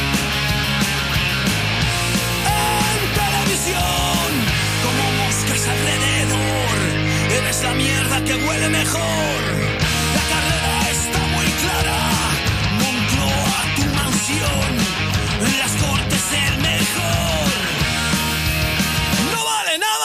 [SPEAKER 8] En televisión, como moscas alrededor, eres la mierda que huele mejor. La carrera está muy clara. Moncloa, tu mansión, en las cortes el mejor. No vale nada.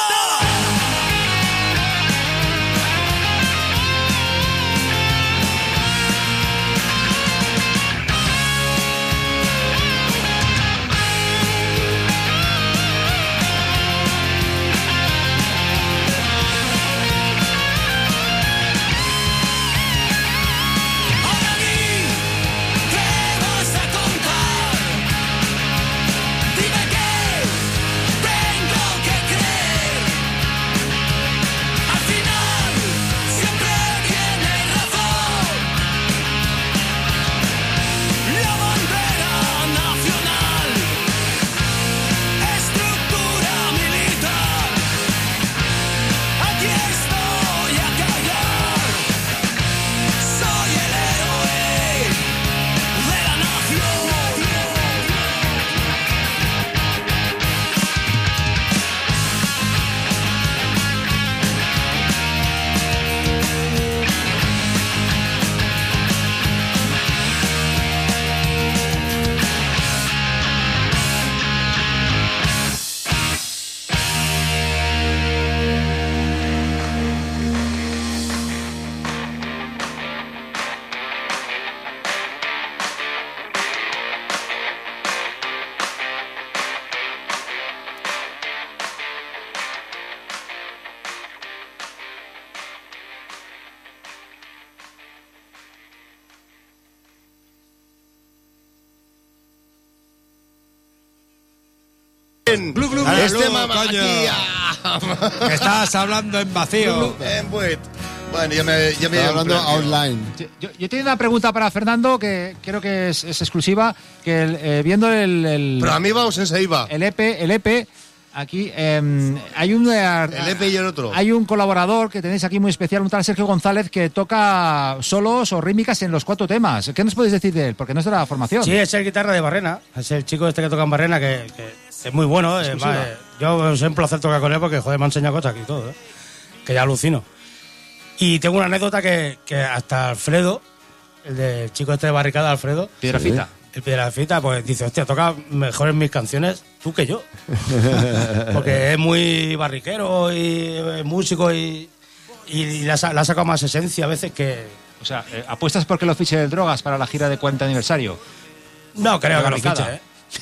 [SPEAKER 5] Coño. Que estabas hablando en vacío.
[SPEAKER 2] Bueno, ya me
[SPEAKER 4] Estaba hablando online.
[SPEAKER 11] Yo tengo una pregunta para Fernando que creo que es exclusiva. Que viendo el
[SPEAKER 2] Pero a mí vamos en Seiba.
[SPEAKER 11] el EP, aquí hay un
[SPEAKER 2] El EP y el otro.
[SPEAKER 11] hay un colaborador que tenéis aquí muy especial, un tal Sergio González, que toca solos o rítmicas en los 4 temas. ¿Qué nos podéis decir de él? Porque no es de la formación.
[SPEAKER 9] Sí, es el guitarra de Barrena. Es el chico este que toca en Barrena, que es muy bueno. Yo es un placer tocar con él porque, joder, me ha enseñado cosas aquí y todo. Que ya alucino. Y tengo una anécdota que hasta Alfredo, el chico este de Barricada, Alfredo.
[SPEAKER 11] Piedrafita.
[SPEAKER 9] El Piedrafita, pues dice, hostia, toca mejor en mis canciones tú que yo. Porque es muy barriquero y es músico y le ha sacado más esencia a veces que...
[SPEAKER 11] O sea, ¿apuestas porque lo fiche el Drogas para la gira de 40 aniversario?
[SPEAKER 9] No creo que lo
[SPEAKER 11] Barricada.
[SPEAKER 9] fiche,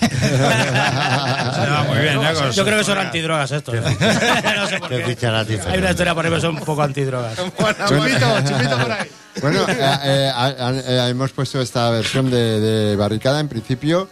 [SPEAKER 5] Muy bien,
[SPEAKER 9] Yo creo que son antidrogas esto. No sé por
[SPEAKER 7] Te
[SPEAKER 9] qué.
[SPEAKER 7] fichan a ti,
[SPEAKER 9] Hay
[SPEAKER 7] Fernando.
[SPEAKER 9] una historia por ahí que son un poco antidrogas.
[SPEAKER 11] Chupito por ahí.
[SPEAKER 4] Bueno, hemos puesto esta versión de Barricada. En principio,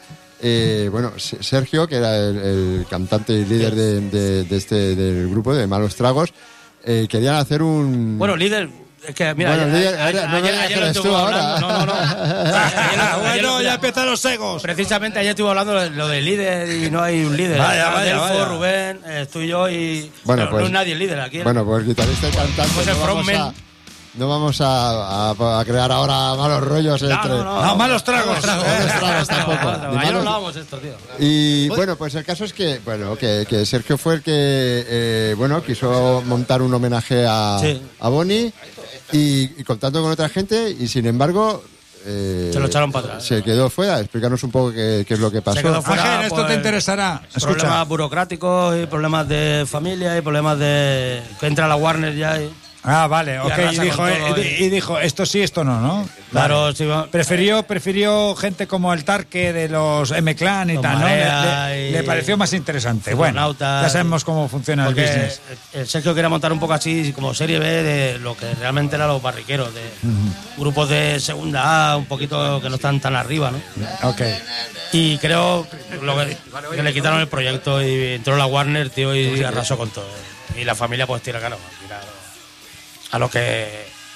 [SPEAKER 4] Sergio, que era el cantante y líder del grupo de Malos Tragos, querían hacer un...
[SPEAKER 9] Bueno, líder... Es que, mira,
[SPEAKER 4] Bueno, ayer lo estuvo
[SPEAKER 9] hablando. No.
[SPEAKER 5] Bueno, ya empiezan los egos.
[SPEAKER 9] Precisamente ayer estuve hablando de lo del líder y no hay un líder.
[SPEAKER 5] Vaya.
[SPEAKER 9] Rubén, estoy yo y...
[SPEAKER 4] Bueno,
[SPEAKER 9] no,
[SPEAKER 4] pues-
[SPEAKER 9] no es nadie el líder aquí.
[SPEAKER 4] Bueno, pues el guitarrista y cantante
[SPEAKER 9] Pues el frontman.
[SPEAKER 4] no vamos a crear ahora malos rollos entre...
[SPEAKER 5] No, malos tragos.
[SPEAKER 4] Malos tragos tampoco. Ni
[SPEAKER 9] Ayer
[SPEAKER 4] malos-
[SPEAKER 9] hablábamos esto, tío.
[SPEAKER 4] Y bueno, pues el caso es que Sergio fue el que quiso montar un homenaje a Bonnie y contando con otra gente y sin embargo
[SPEAKER 9] Se lo echaron para atrás.
[SPEAKER 4] se quedó fuera. Explícanos un poco qué es lo que pasó.
[SPEAKER 9] Se quedó fuera.
[SPEAKER 5] Ángel, esto te interesará. Escucha.
[SPEAKER 9] Problemas burocráticos y problemas de familia y problemas de... que entra la Warner ya y...
[SPEAKER 5] Ah, vale, ok.
[SPEAKER 9] arrasa
[SPEAKER 5] Y dijo,
[SPEAKER 9] con todo
[SPEAKER 5] y dijo, esto sí, esto no, ¿no?
[SPEAKER 9] Claro,
[SPEAKER 5] Vale.
[SPEAKER 9] sí, va-
[SPEAKER 5] Prefirió gente como el Tarque de los M-Clan y
[SPEAKER 9] Los
[SPEAKER 5] tal, ¿no?
[SPEAKER 9] Marea y-
[SPEAKER 5] Le pareció más interesante. Bueno,
[SPEAKER 9] Astronautas.
[SPEAKER 5] ya sabemos cómo funciona el
[SPEAKER 9] Porque
[SPEAKER 5] business.
[SPEAKER 9] el Sergio quería montar un poco así como serie B de lo que realmente eran los barriqueros, de grupos de segunda A, un poquito que no están tan arriba, ¿no?
[SPEAKER 5] Ok.
[SPEAKER 9] Y creo que le quitaron el proyecto y entró la Warner, tío, y arrasó con todo. Y la familia pues tira a lo que...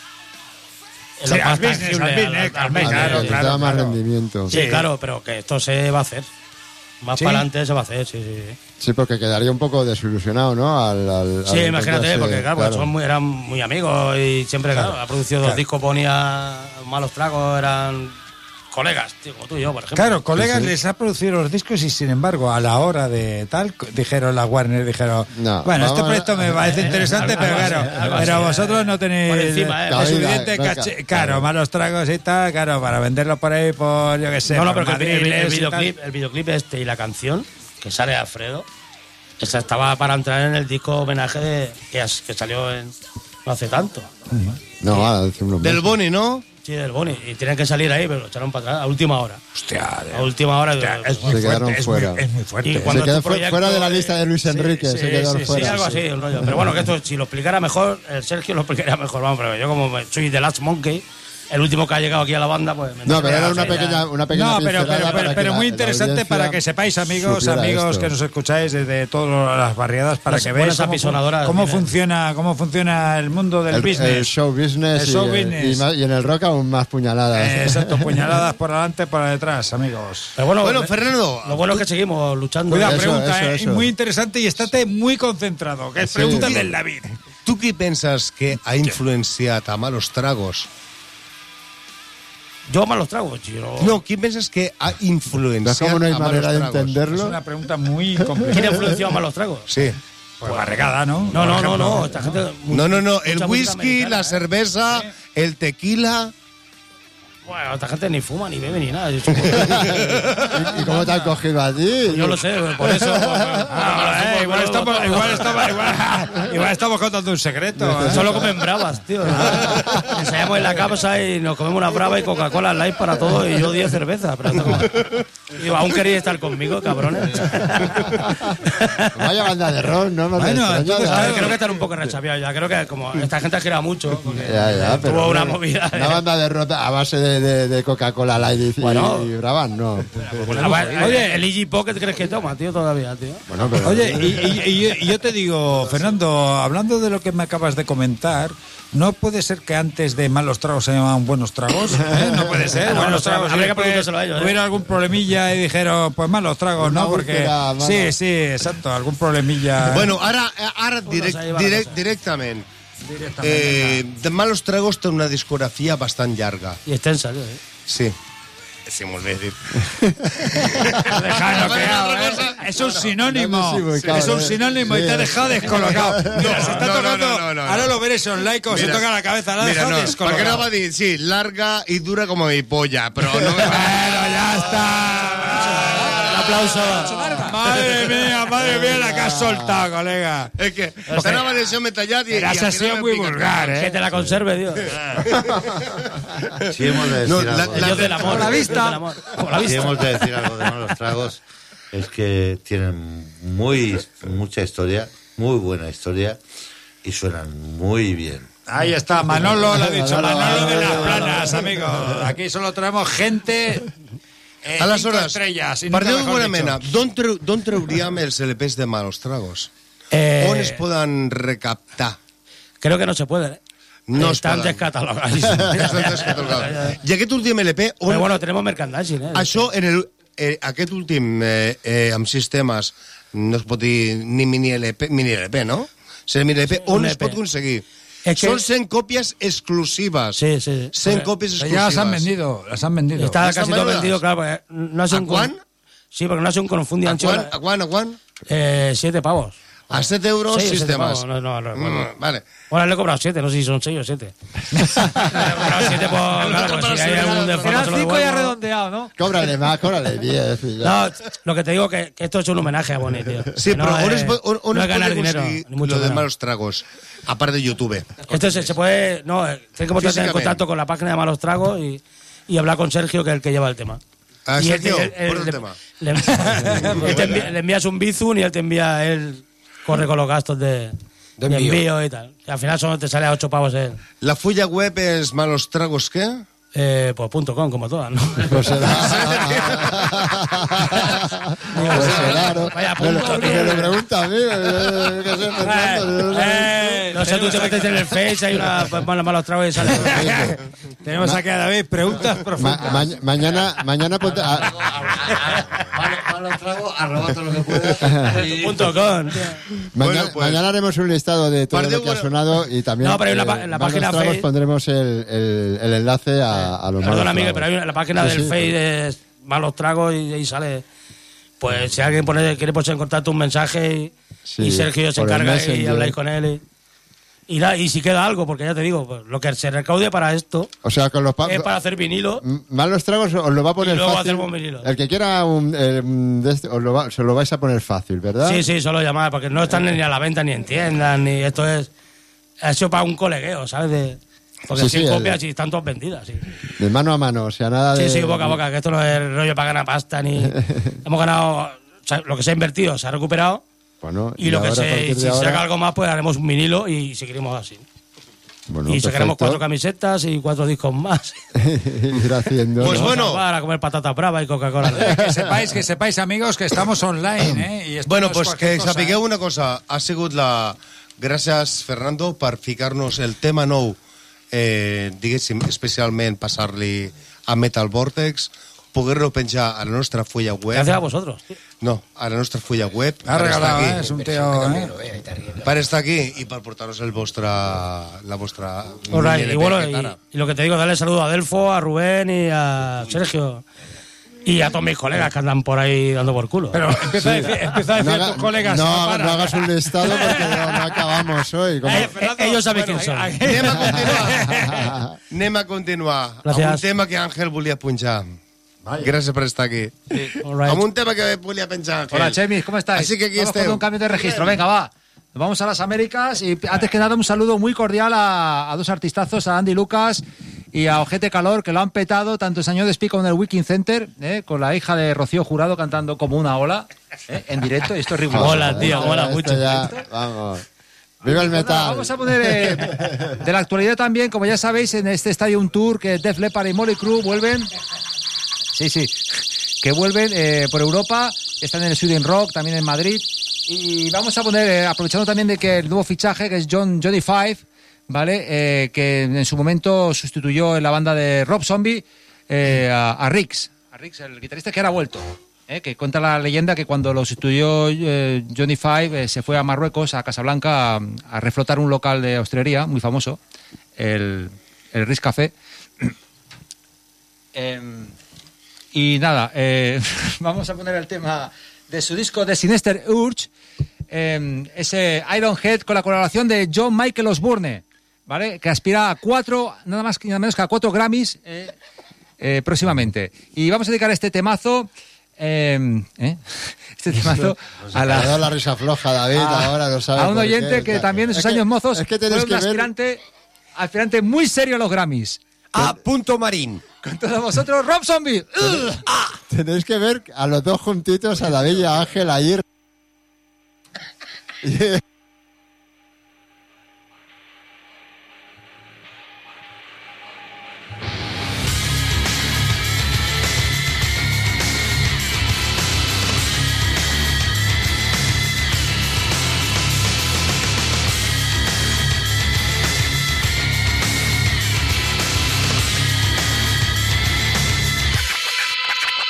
[SPEAKER 9] es
[SPEAKER 5] Sí,
[SPEAKER 9] lo más
[SPEAKER 5] al business,
[SPEAKER 9] tangible,
[SPEAKER 5] al business,
[SPEAKER 9] al
[SPEAKER 5] al
[SPEAKER 9] business.
[SPEAKER 5] claro,
[SPEAKER 4] Que necesitaba más
[SPEAKER 5] claro.
[SPEAKER 4] rendimiento.
[SPEAKER 9] Sí, claro, pero que esto se va a hacer. Más
[SPEAKER 5] ¿Sí?
[SPEAKER 9] para adelante se va a hacer, sí.
[SPEAKER 4] Sí, porque quedaría un poco desilusionado, ¿no?
[SPEAKER 9] Sí, imagínate,
[SPEAKER 4] encontrarse-
[SPEAKER 9] porque claro. Eran muy amigos y siempre ha producido 2 discos, ponía Malos Tragos, eran colegas, tío, como tú y yo, por ejemplo.
[SPEAKER 5] Claro, colegas les ha producido los discos y sin embargo a la hora de tal dijeron la Warner,
[SPEAKER 4] No,
[SPEAKER 5] bueno, este
[SPEAKER 4] vamos
[SPEAKER 5] proyecto me parece interesante, pero claro, pero vosotros no tenéis
[SPEAKER 9] Por encima,
[SPEAKER 5] el suficiente
[SPEAKER 4] Cabida,
[SPEAKER 5] caché,
[SPEAKER 4] claro.
[SPEAKER 5] claro, Malos Tragos y tal, claro, para venderlo por ahí por yo qué sé,
[SPEAKER 9] No,
[SPEAKER 5] por
[SPEAKER 9] pero que
[SPEAKER 5] Madriles y tal.
[SPEAKER 9] el videoclip este y la canción que sale de Alfredo, esa estaba para entrar en el disco homenaje que salió no hace tanto.
[SPEAKER 4] No, va a decir unos
[SPEAKER 2] Del
[SPEAKER 4] meses.
[SPEAKER 2] Boni, ¿no?
[SPEAKER 9] Sí, del Boni. Y tienen que salir ahí, pero lo echaron para atrás a última hora.
[SPEAKER 5] Hostia,
[SPEAKER 9] A última hora.
[SPEAKER 5] es muy
[SPEAKER 4] Se quedaron
[SPEAKER 5] fuerte,
[SPEAKER 4] fuera.
[SPEAKER 5] es muy fuerte.
[SPEAKER 9] Y
[SPEAKER 4] Se
[SPEAKER 9] cuando
[SPEAKER 4] quedó
[SPEAKER 9] tu proyecto-
[SPEAKER 4] fuera de la lista de Luis Enrique.
[SPEAKER 9] Sí,
[SPEAKER 4] se quedó
[SPEAKER 9] sí,
[SPEAKER 4] fuera.
[SPEAKER 9] algo así, un rollo. Pero bueno, que esto, si lo explicara mejor, el Sergio lo explicaría mejor, vamos, pero yo como soy The Last Monkey, el último que ha llegado aquí a la banda, pues...
[SPEAKER 4] No, pero era
[SPEAKER 9] o
[SPEAKER 4] una
[SPEAKER 9] sea,
[SPEAKER 4] pequeña
[SPEAKER 5] No, pero
[SPEAKER 4] pincelada para que
[SPEAKER 5] muy
[SPEAKER 4] la
[SPEAKER 5] interesante
[SPEAKER 4] audiencia
[SPEAKER 5] para que sepáis, amigos
[SPEAKER 4] supiera esto.
[SPEAKER 5] que nos escucháis desde todas las barriadas, para
[SPEAKER 9] Las
[SPEAKER 5] que
[SPEAKER 9] buenas
[SPEAKER 5] veáis
[SPEAKER 9] apisonadoras,
[SPEAKER 5] cómo
[SPEAKER 9] mira.
[SPEAKER 5] funciona el mundo del business.
[SPEAKER 4] El show business,
[SPEAKER 5] El show
[SPEAKER 4] y,
[SPEAKER 5] business.
[SPEAKER 4] y en el rock aún más puñaladas.
[SPEAKER 5] Exacto, puñaladas por adelante, por detrás, amigos.
[SPEAKER 9] Pero bueno,
[SPEAKER 2] Bueno, Fernando,
[SPEAKER 9] lo bueno es que seguimos luchando.
[SPEAKER 5] Cuidado,
[SPEAKER 4] Eso,
[SPEAKER 5] pregunta,
[SPEAKER 4] eso.
[SPEAKER 5] muy interesante y estate muy concentrado, que es
[SPEAKER 4] Sí.
[SPEAKER 5] pregunta del David.
[SPEAKER 2] tu qui penses que ha influenciat a Malos Tragos?
[SPEAKER 9] Yo Malos Tragos, tío.
[SPEAKER 2] No, qui penses que ha
[SPEAKER 4] No es
[SPEAKER 2] influenciat
[SPEAKER 4] como no hay
[SPEAKER 2] a Malos
[SPEAKER 4] manera de
[SPEAKER 2] Tragos?
[SPEAKER 5] Es
[SPEAKER 4] entenderlo.
[SPEAKER 5] una pregunta muy
[SPEAKER 9] ¿Quién ha
[SPEAKER 5] complicada.
[SPEAKER 9] influenciado a Malos Tragos?
[SPEAKER 2] Sí.
[SPEAKER 5] Pues Barricada, ¿no?
[SPEAKER 9] No. Esta gente...
[SPEAKER 2] No, el
[SPEAKER 9] mucha música
[SPEAKER 2] whisky,
[SPEAKER 9] americana,
[SPEAKER 2] la
[SPEAKER 9] ¿eh?
[SPEAKER 2] cerveza, el tequila...
[SPEAKER 9] Bueno, esta gente ni fuma, ni bebe, ni nada. Yo,
[SPEAKER 4] ¿Y cómo te han cogido a ti?
[SPEAKER 9] yo lo sé, por eso...
[SPEAKER 5] Igual estamos contando un secreto. ¿eh?
[SPEAKER 9] Solo comen bravas, tío. Ensayamos en la casa y nos comemos una brava y Coca-Cola Light para todo y yo 10 cervezas. Pero digo, ¿aún queréis estar conmigo, cabrones?
[SPEAKER 4] Vaya banda de rock, ¿no? Me
[SPEAKER 5] Bueno,
[SPEAKER 4] extraña,
[SPEAKER 5] entonces,
[SPEAKER 4] ¿no?
[SPEAKER 9] Creo que están un poco rechapeados ya. Creo que como esta gente ha girado mucho. Porque
[SPEAKER 4] Ya, pero
[SPEAKER 9] tuvo una
[SPEAKER 4] hombre,
[SPEAKER 9] movida.
[SPEAKER 4] Una banda de rock a base de de Coca-Cola Light y Brabant, no.
[SPEAKER 9] Oye, el Iggy Pocket crees que toma, tío, todavía, tío.
[SPEAKER 4] Bueno, pero...
[SPEAKER 5] Oye, y yo te digo, Fernando, hablando de lo que me acabas de comentar, ¿no puede ser que antes de malos tragos se llamaban buenos tragos? No puede ser, buenos tragos.
[SPEAKER 9] Habría que preguntárselo a ellos.
[SPEAKER 5] Hubiera algún problemilla y dijeron, pues malos tragos, ¿no? Porque sí, exacto, algún problemilla.
[SPEAKER 2] Bueno, ara directament. De Malos Tragos té una discografia bastant llarga.
[SPEAKER 9] I extensa,
[SPEAKER 2] Sí. Sí, molt bé dit.
[SPEAKER 5] Dejadlo quedado, es un sinónimo. Es un sinónimo y te ha dejado descolocado. Mira, se está tocando. Ahora lo veréis online como se toca la cabeza. La ha dejado descolocado.
[SPEAKER 2] Perquè no va dir, sí, larga y dura como mi polla, però no...
[SPEAKER 5] Bueno, ya está.
[SPEAKER 9] Un aplauso.
[SPEAKER 5] Madre mía, la que has soltado, colega.
[SPEAKER 2] Es que estaba de eso metallat y...
[SPEAKER 5] Has sido muy vulgar,
[SPEAKER 9] Que te la conserve, Dios.
[SPEAKER 7] Sí, hemos de decir algo.
[SPEAKER 9] Dios del amor.
[SPEAKER 11] Por la vista.
[SPEAKER 7] Sí, hemos de decir algo de Malos Tragos. Es que tienen mucha historia, muy buena historia, y suenan muy bien.
[SPEAKER 5] Ahí está, Manolo lo ha dicho, Manolo de las Planas, amigos. Aquí solo traemos gente...
[SPEAKER 2] Aleshores,
[SPEAKER 5] estrellas,
[SPEAKER 2] per dir d'alguna mena, d'on trauríem els LPs de Malos Tragos? On es poden recaptar?
[SPEAKER 9] Creo que no se puede,
[SPEAKER 2] No
[SPEAKER 9] Están descatalogados.
[SPEAKER 2] I aquest últim LP...
[SPEAKER 9] Pero bueno, tenemos merchandising,
[SPEAKER 2] Això, aquest últim amb sistemes, no es pot dir ni mini LP, no? Serà mini LP, on es pot aconseguir? Son 100 copias exclusivas.
[SPEAKER 9] Sí.
[SPEAKER 2] 100 copias exclusivas.
[SPEAKER 5] Ya las han vendido.
[SPEAKER 9] Está casi todo vendido, claro. No
[SPEAKER 2] ¿A cuán?
[SPEAKER 9] Sí, porque no hace un confundido ancho.
[SPEAKER 2] ¿A cuán?
[SPEAKER 9] 7 pavos.
[SPEAKER 2] A 7 euros
[SPEAKER 9] sí,
[SPEAKER 2] sistemas.
[SPEAKER 9] No,
[SPEAKER 2] vale.
[SPEAKER 9] Bueno, le he cobrado 7, no sé si son 6 o 7. Le he cobrado 7 por... Claro, pues si hay algún de
[SPEAKER 11] Eran 5 y redondeado, ¿no?
[SPEAKER 4] Cóbrale más, cóbrale 10.
[SPEAKER 9] No, lo que te digo que esto es un homenaje a Bonnie, tío.
[SPEAKER 2] Sí, pero
[SPEAKER 9] no es ganar dinero, ni mucho
[SPEAKER 2] lo de
[SPEAKER 9] menos.
[SPEAKER 2] Malos Tragos, aparte de YouTube.
[SPEAKER 9] Esto se puede... No, tiene que ponerse en contacto con la página de Malos Tragos y hablar con Sergio, que es el que lleva el tema.
[SPEAKER 2] Ah,
[SPEAKER 9] y
[SPEAKER 2] Sergio,
[SPEAKER 9] el
[SPEAKER 2] tema.
[SPEAKER 9] Le envías un Bizum y él te envía... Él corre con los gastos de envío y tal. Que al final solo te sale a 8 pavos él.
[SPEAKER 2] ¿La fulla web es Malos Tragos qué?
[SPEAKER 9] Pues .com, como todas, ¿no?
[SPEAKER 4] Pues claro.
[SPEAKER 9] Vaya
[SPEAKER 4] Me lo pregunta a mí.
[SPEAKER 9] No sé, tú te metes en el Face, hay una Malos Tragos y sale.
[SPEAKER 5] Tenemos aquí a David, preguntas profundas.
[SPEAKER 4] Mañana ponte...
[SPEAKER 7] Malos Tragos, arroba todo lo que puedas.
[SPEAKER 9] .com.
[SPEAKER 4] Mañana haremos un listado de todo lo que ha sonado y también
[SPEAKER 9] no, pero en la página
[SPEAKER 4] Tragos
[SPEAKER 9] Face
[SPEAKER 4] pondremos el enlace a los Malos
[SPEAKER 9] Perdona, Miguel,
[SPEAKER 4] Tragos.
[SPEAKER 9] pero hay la página del Face es Malos Tragos y ahí sale. Pues si alguien quiere ponerse en contacto un mensaje y Sergio se encarga y habláis con él y si queda algo, porque ya te digo, pues, lo que se recaude para esto,
[SPEAKER 4] o sea, con los
[SPEAKER 9] es para hacer vinilo.
[SPEAKER 4] Malos Tragos os lo va a poner
[SPEAKER 9] y luego
[SPEAKER 4] fácil.
[SPEAKER 9] hacemos vinilo.
[SPEAKER 4] El que quiera se lo vais a poner fácil, ¿verdad?
[SPEAKER 9] Sí, solo llamar, porque no están ni a la venta ni en tiendas, ni esto es hecho para un colegueo, ¿sabes? Porque 100 copias y están todas vendidas. Sí.
[SPEAKER 4] De mano a mano, o sea, nada de...
[SPEAKER 9] Sí, boca a boca, que esto no es rollo para ganar pasta, ni... Hemos ganado... O sea, lo que se ha invertido se ha recuperado.
[SPEAKER 4] Bueno,
[SPEAKER 9] y lo que
[SPEAKER 4] si
[SPEAKER 9] se haga algo más, pues haremos un vinilo y seguiremos así.
[SPEAKER 4] Bueno,
[SPEAKER 9] y sacaremos 4 camisetas y 4 discos más.
[SPEAKER 4] Ir haciendo.
[SPEAKER 2] Pues bueno.
[SPEAKER 9] Para comer patatas bravas y Coca-Cola.
[SPEAKER 5] que sepáis, amigos, que estamos online, Y
[SPEAKER 2] bueno, pues que sapigueu una cosa. Ha sigut Gràcies, Fernando, per ficar-nos el tema nou, diguéssim, especialment passar-li a Metal Vortex, poder-lo penjar a la nostra fulla web.
[SPEAKER 9] Gracias a vosotros.
[SPEAKER 2] No, a la nostra fulla web.
[SPEAKER 5] Ha regalado, es un tío,
[SPEAKER 2] Per estar aquí y para portaros la vuestra
[SPEAKER 9] Right. Y bueno, y lo que te digo, darle saludo a Delfo, a Rubén y a Sergio. Y a todos mis colegas que andan por ahí dando por culo.
[SPEAKER 5] Pero empieza a decir a tus colegas.
[SPEAKER 4] No hagas un listado porque no acabamos hoy.
[SPEAKER 9] Ellos saben quién son.
[SPEAKER 2] Anem a continuar.
[SPEAKER 9] Gràcies.
[SPEAKER 2] Amb un tema que Ángel volia punxar. Gràcies per estar aquí.
[SPEAKER 9] Sí.
[SPEAKER 2] Amb un tema que volia penjar, Ángel.
[SPEAKER 11] Hola, Chemis, ¿cómo estáis?
[SPEAKER 2] Así que aquí
[SPEAKER 11] Vamos con un cambio de registro. Venga, va. Vamos a las Américas y antes que nada un saludo muy cordial a dos artistazos, a Andy Lucas y a Ojete Calor, que lo han petado tanto en Sañó de Espí como en el Wiking Center, con la hija de Rocío Jurado cantando Como una ola, en directo. Esto es riguroso.
[SPEAKER 9] Hola, tío, hola mucho.
[SPEAKER 4] Vamos. ¡Viva el metal!
[SPEAKER 11] Vamos a poner de la actualidad también, como ya sabéis, en este Stadium Tour que Def Leppard y Motley Crue vuelven. Sí, que vuelven por Europa. Están en el Sweden Rock, también en Madrid. Y vamos a poner, aprovechando también de que el nuevo fichaje, que es Johnny Five, ¿vale? Que en su momento sustituyó en la banda de Rob Zombie a Riggs. A Riggs, el guitarrista que ahora ha vuelto. Que cuenta la leyenda que cuando lo sustituyó Johnny Five se fue a Marruecos, a Casablanca, a reflotar un local de hostelería muy famoso, el Ritz Café. Y nada, vamos a poner el tema de su disco de Sinister Urge, ese Ironhead con la colaboración de John Michael Osborne, ¿vale? Que aspira a 4, nada más y nada menos que a 4 Grammys próximamente. Y vamos a dedicar este temazo. Este temazo
[SPEAKER 4] a la risa floja, David, ahora lo sabe.
[SPEAKER 11] A un oyente que también en sus años mozos fue un aspirante muy serio a los Grammys.
[SPEAKER 6] A punto Marín.
[SPEAKER 11] Con todos vosotros, Rob Zombie.
[SPEAKER 4] Tenéis que ver a los dos juntitos, a David y a Ángel ayer.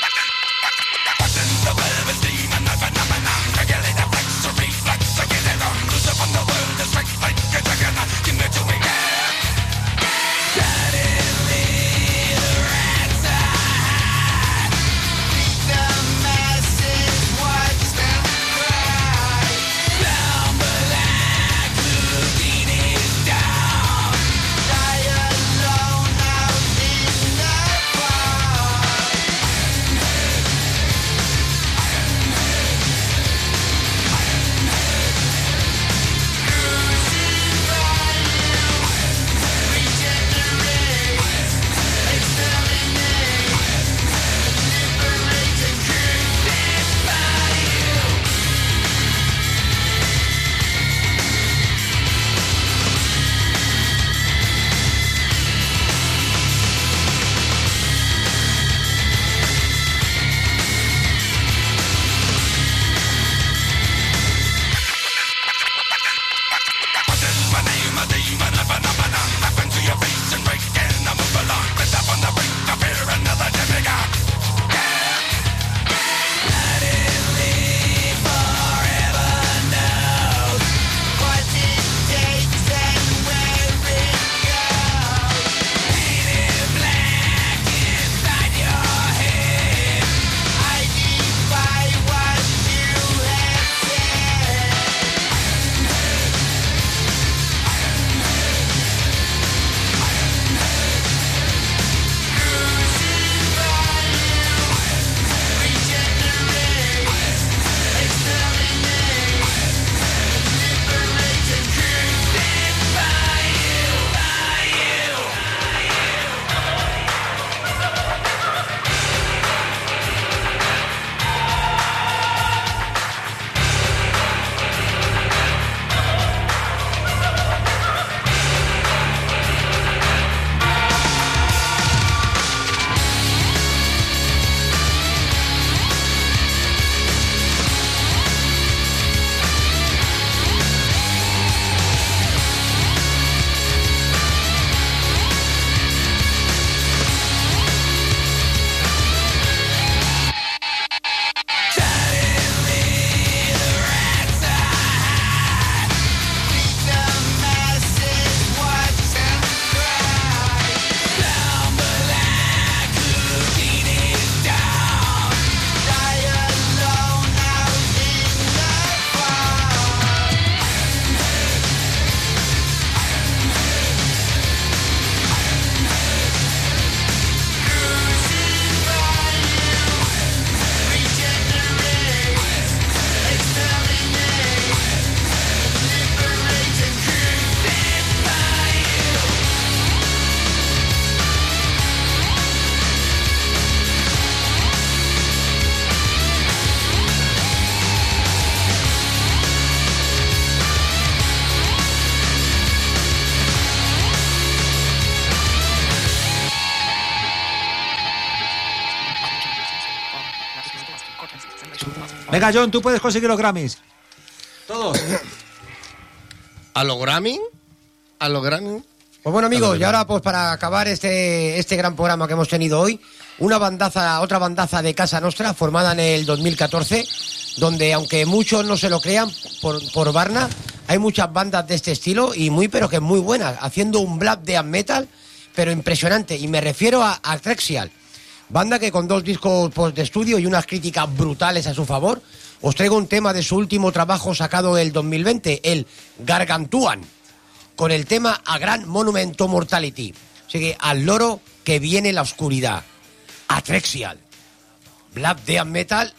[SPEAKER 8] The velvet demon, reflex, reflex, again,
[SPEAKER 11] Venga, John, tú puedes conseguir los Grammys. Todos.
[SPEAKER 2] ¿A lo Grammy? ¿A lo Grammy?
[SPEAKER 6] Pues bueno, amigos, y ahora pues para acabar este gran programa que hemos tenido hoy, otra bandaza de Casa Nostra, formada en el 2014, donde aunque muchos no se lo crean, por Varna, hay muchas bandas de este estilo y pero que muy buenas, haciendo un black death metal, pero impresionante, y me refiero a Atrexial, banda que con 2 discos de estudio y unas críticas brutales a su favor, os traigo un tema de su último trabajo sacado el 2020, el Gargantuan, con el tema A Gran Monumento Mortality. Así que al loro que viene la oscuridad. Atrexial. Black Death Metal.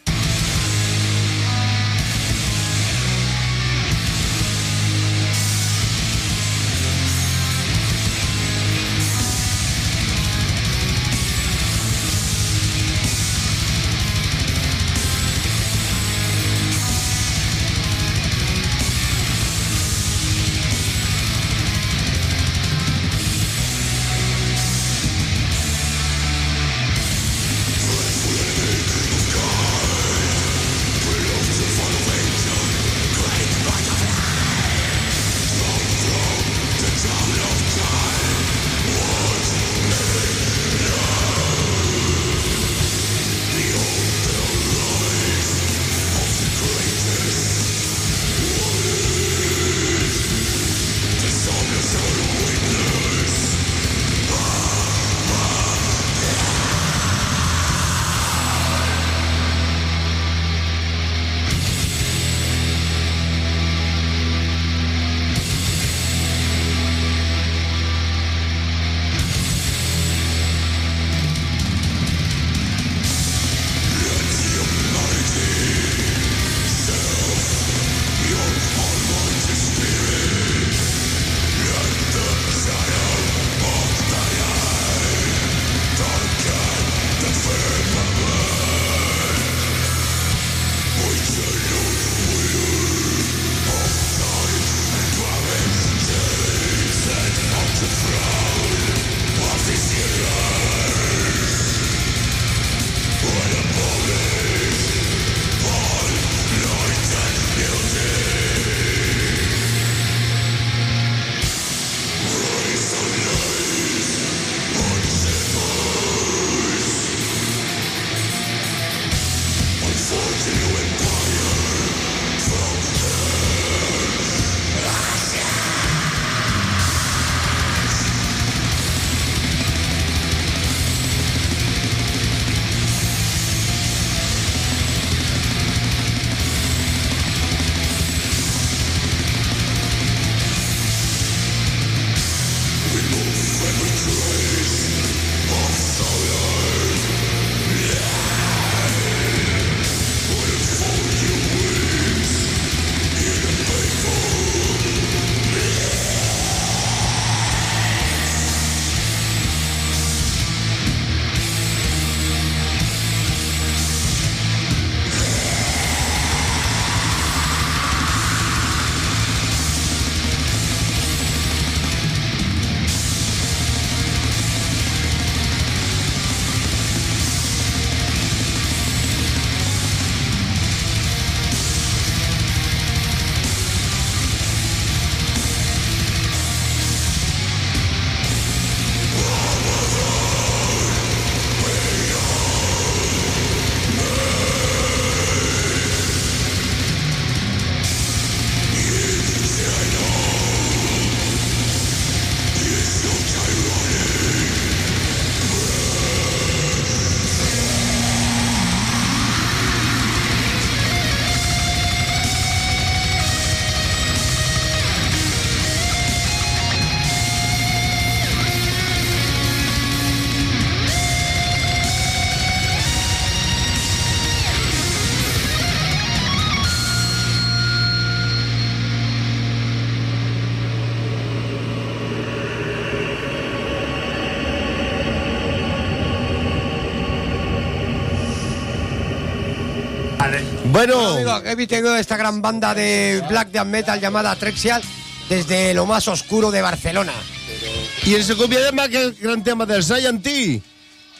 [SPEAKER 2] Bueno,
[SPEAKER 6] amigo, he visto esta gran banda de black death metal llamada Atrexial desde lo más oscuro de Barcelona.
[SPEAKER 2] I ens acomiadem amb aquest gran tema del Scientist.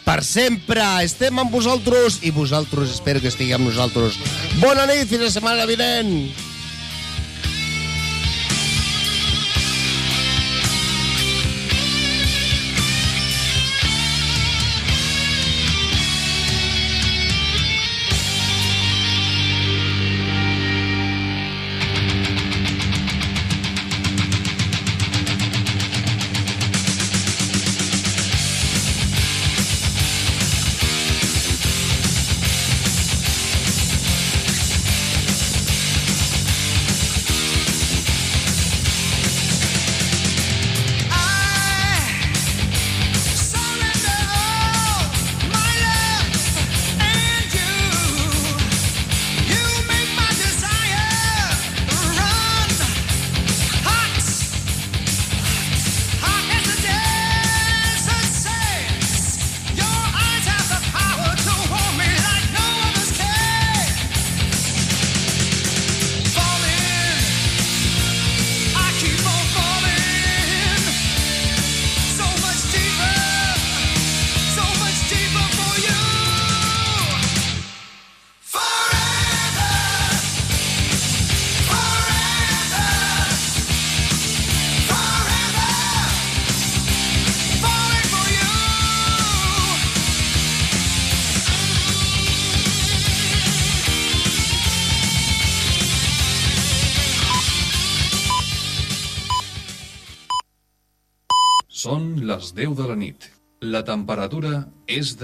[SPEAKER 2] per sempre. Estem amb vosaltres i vosaltres espero que estigui amb nosaltres. Bona nit, fins la setmana vinent.
[SPEAKER 10] Són les 10 de la nit. La temperatura és de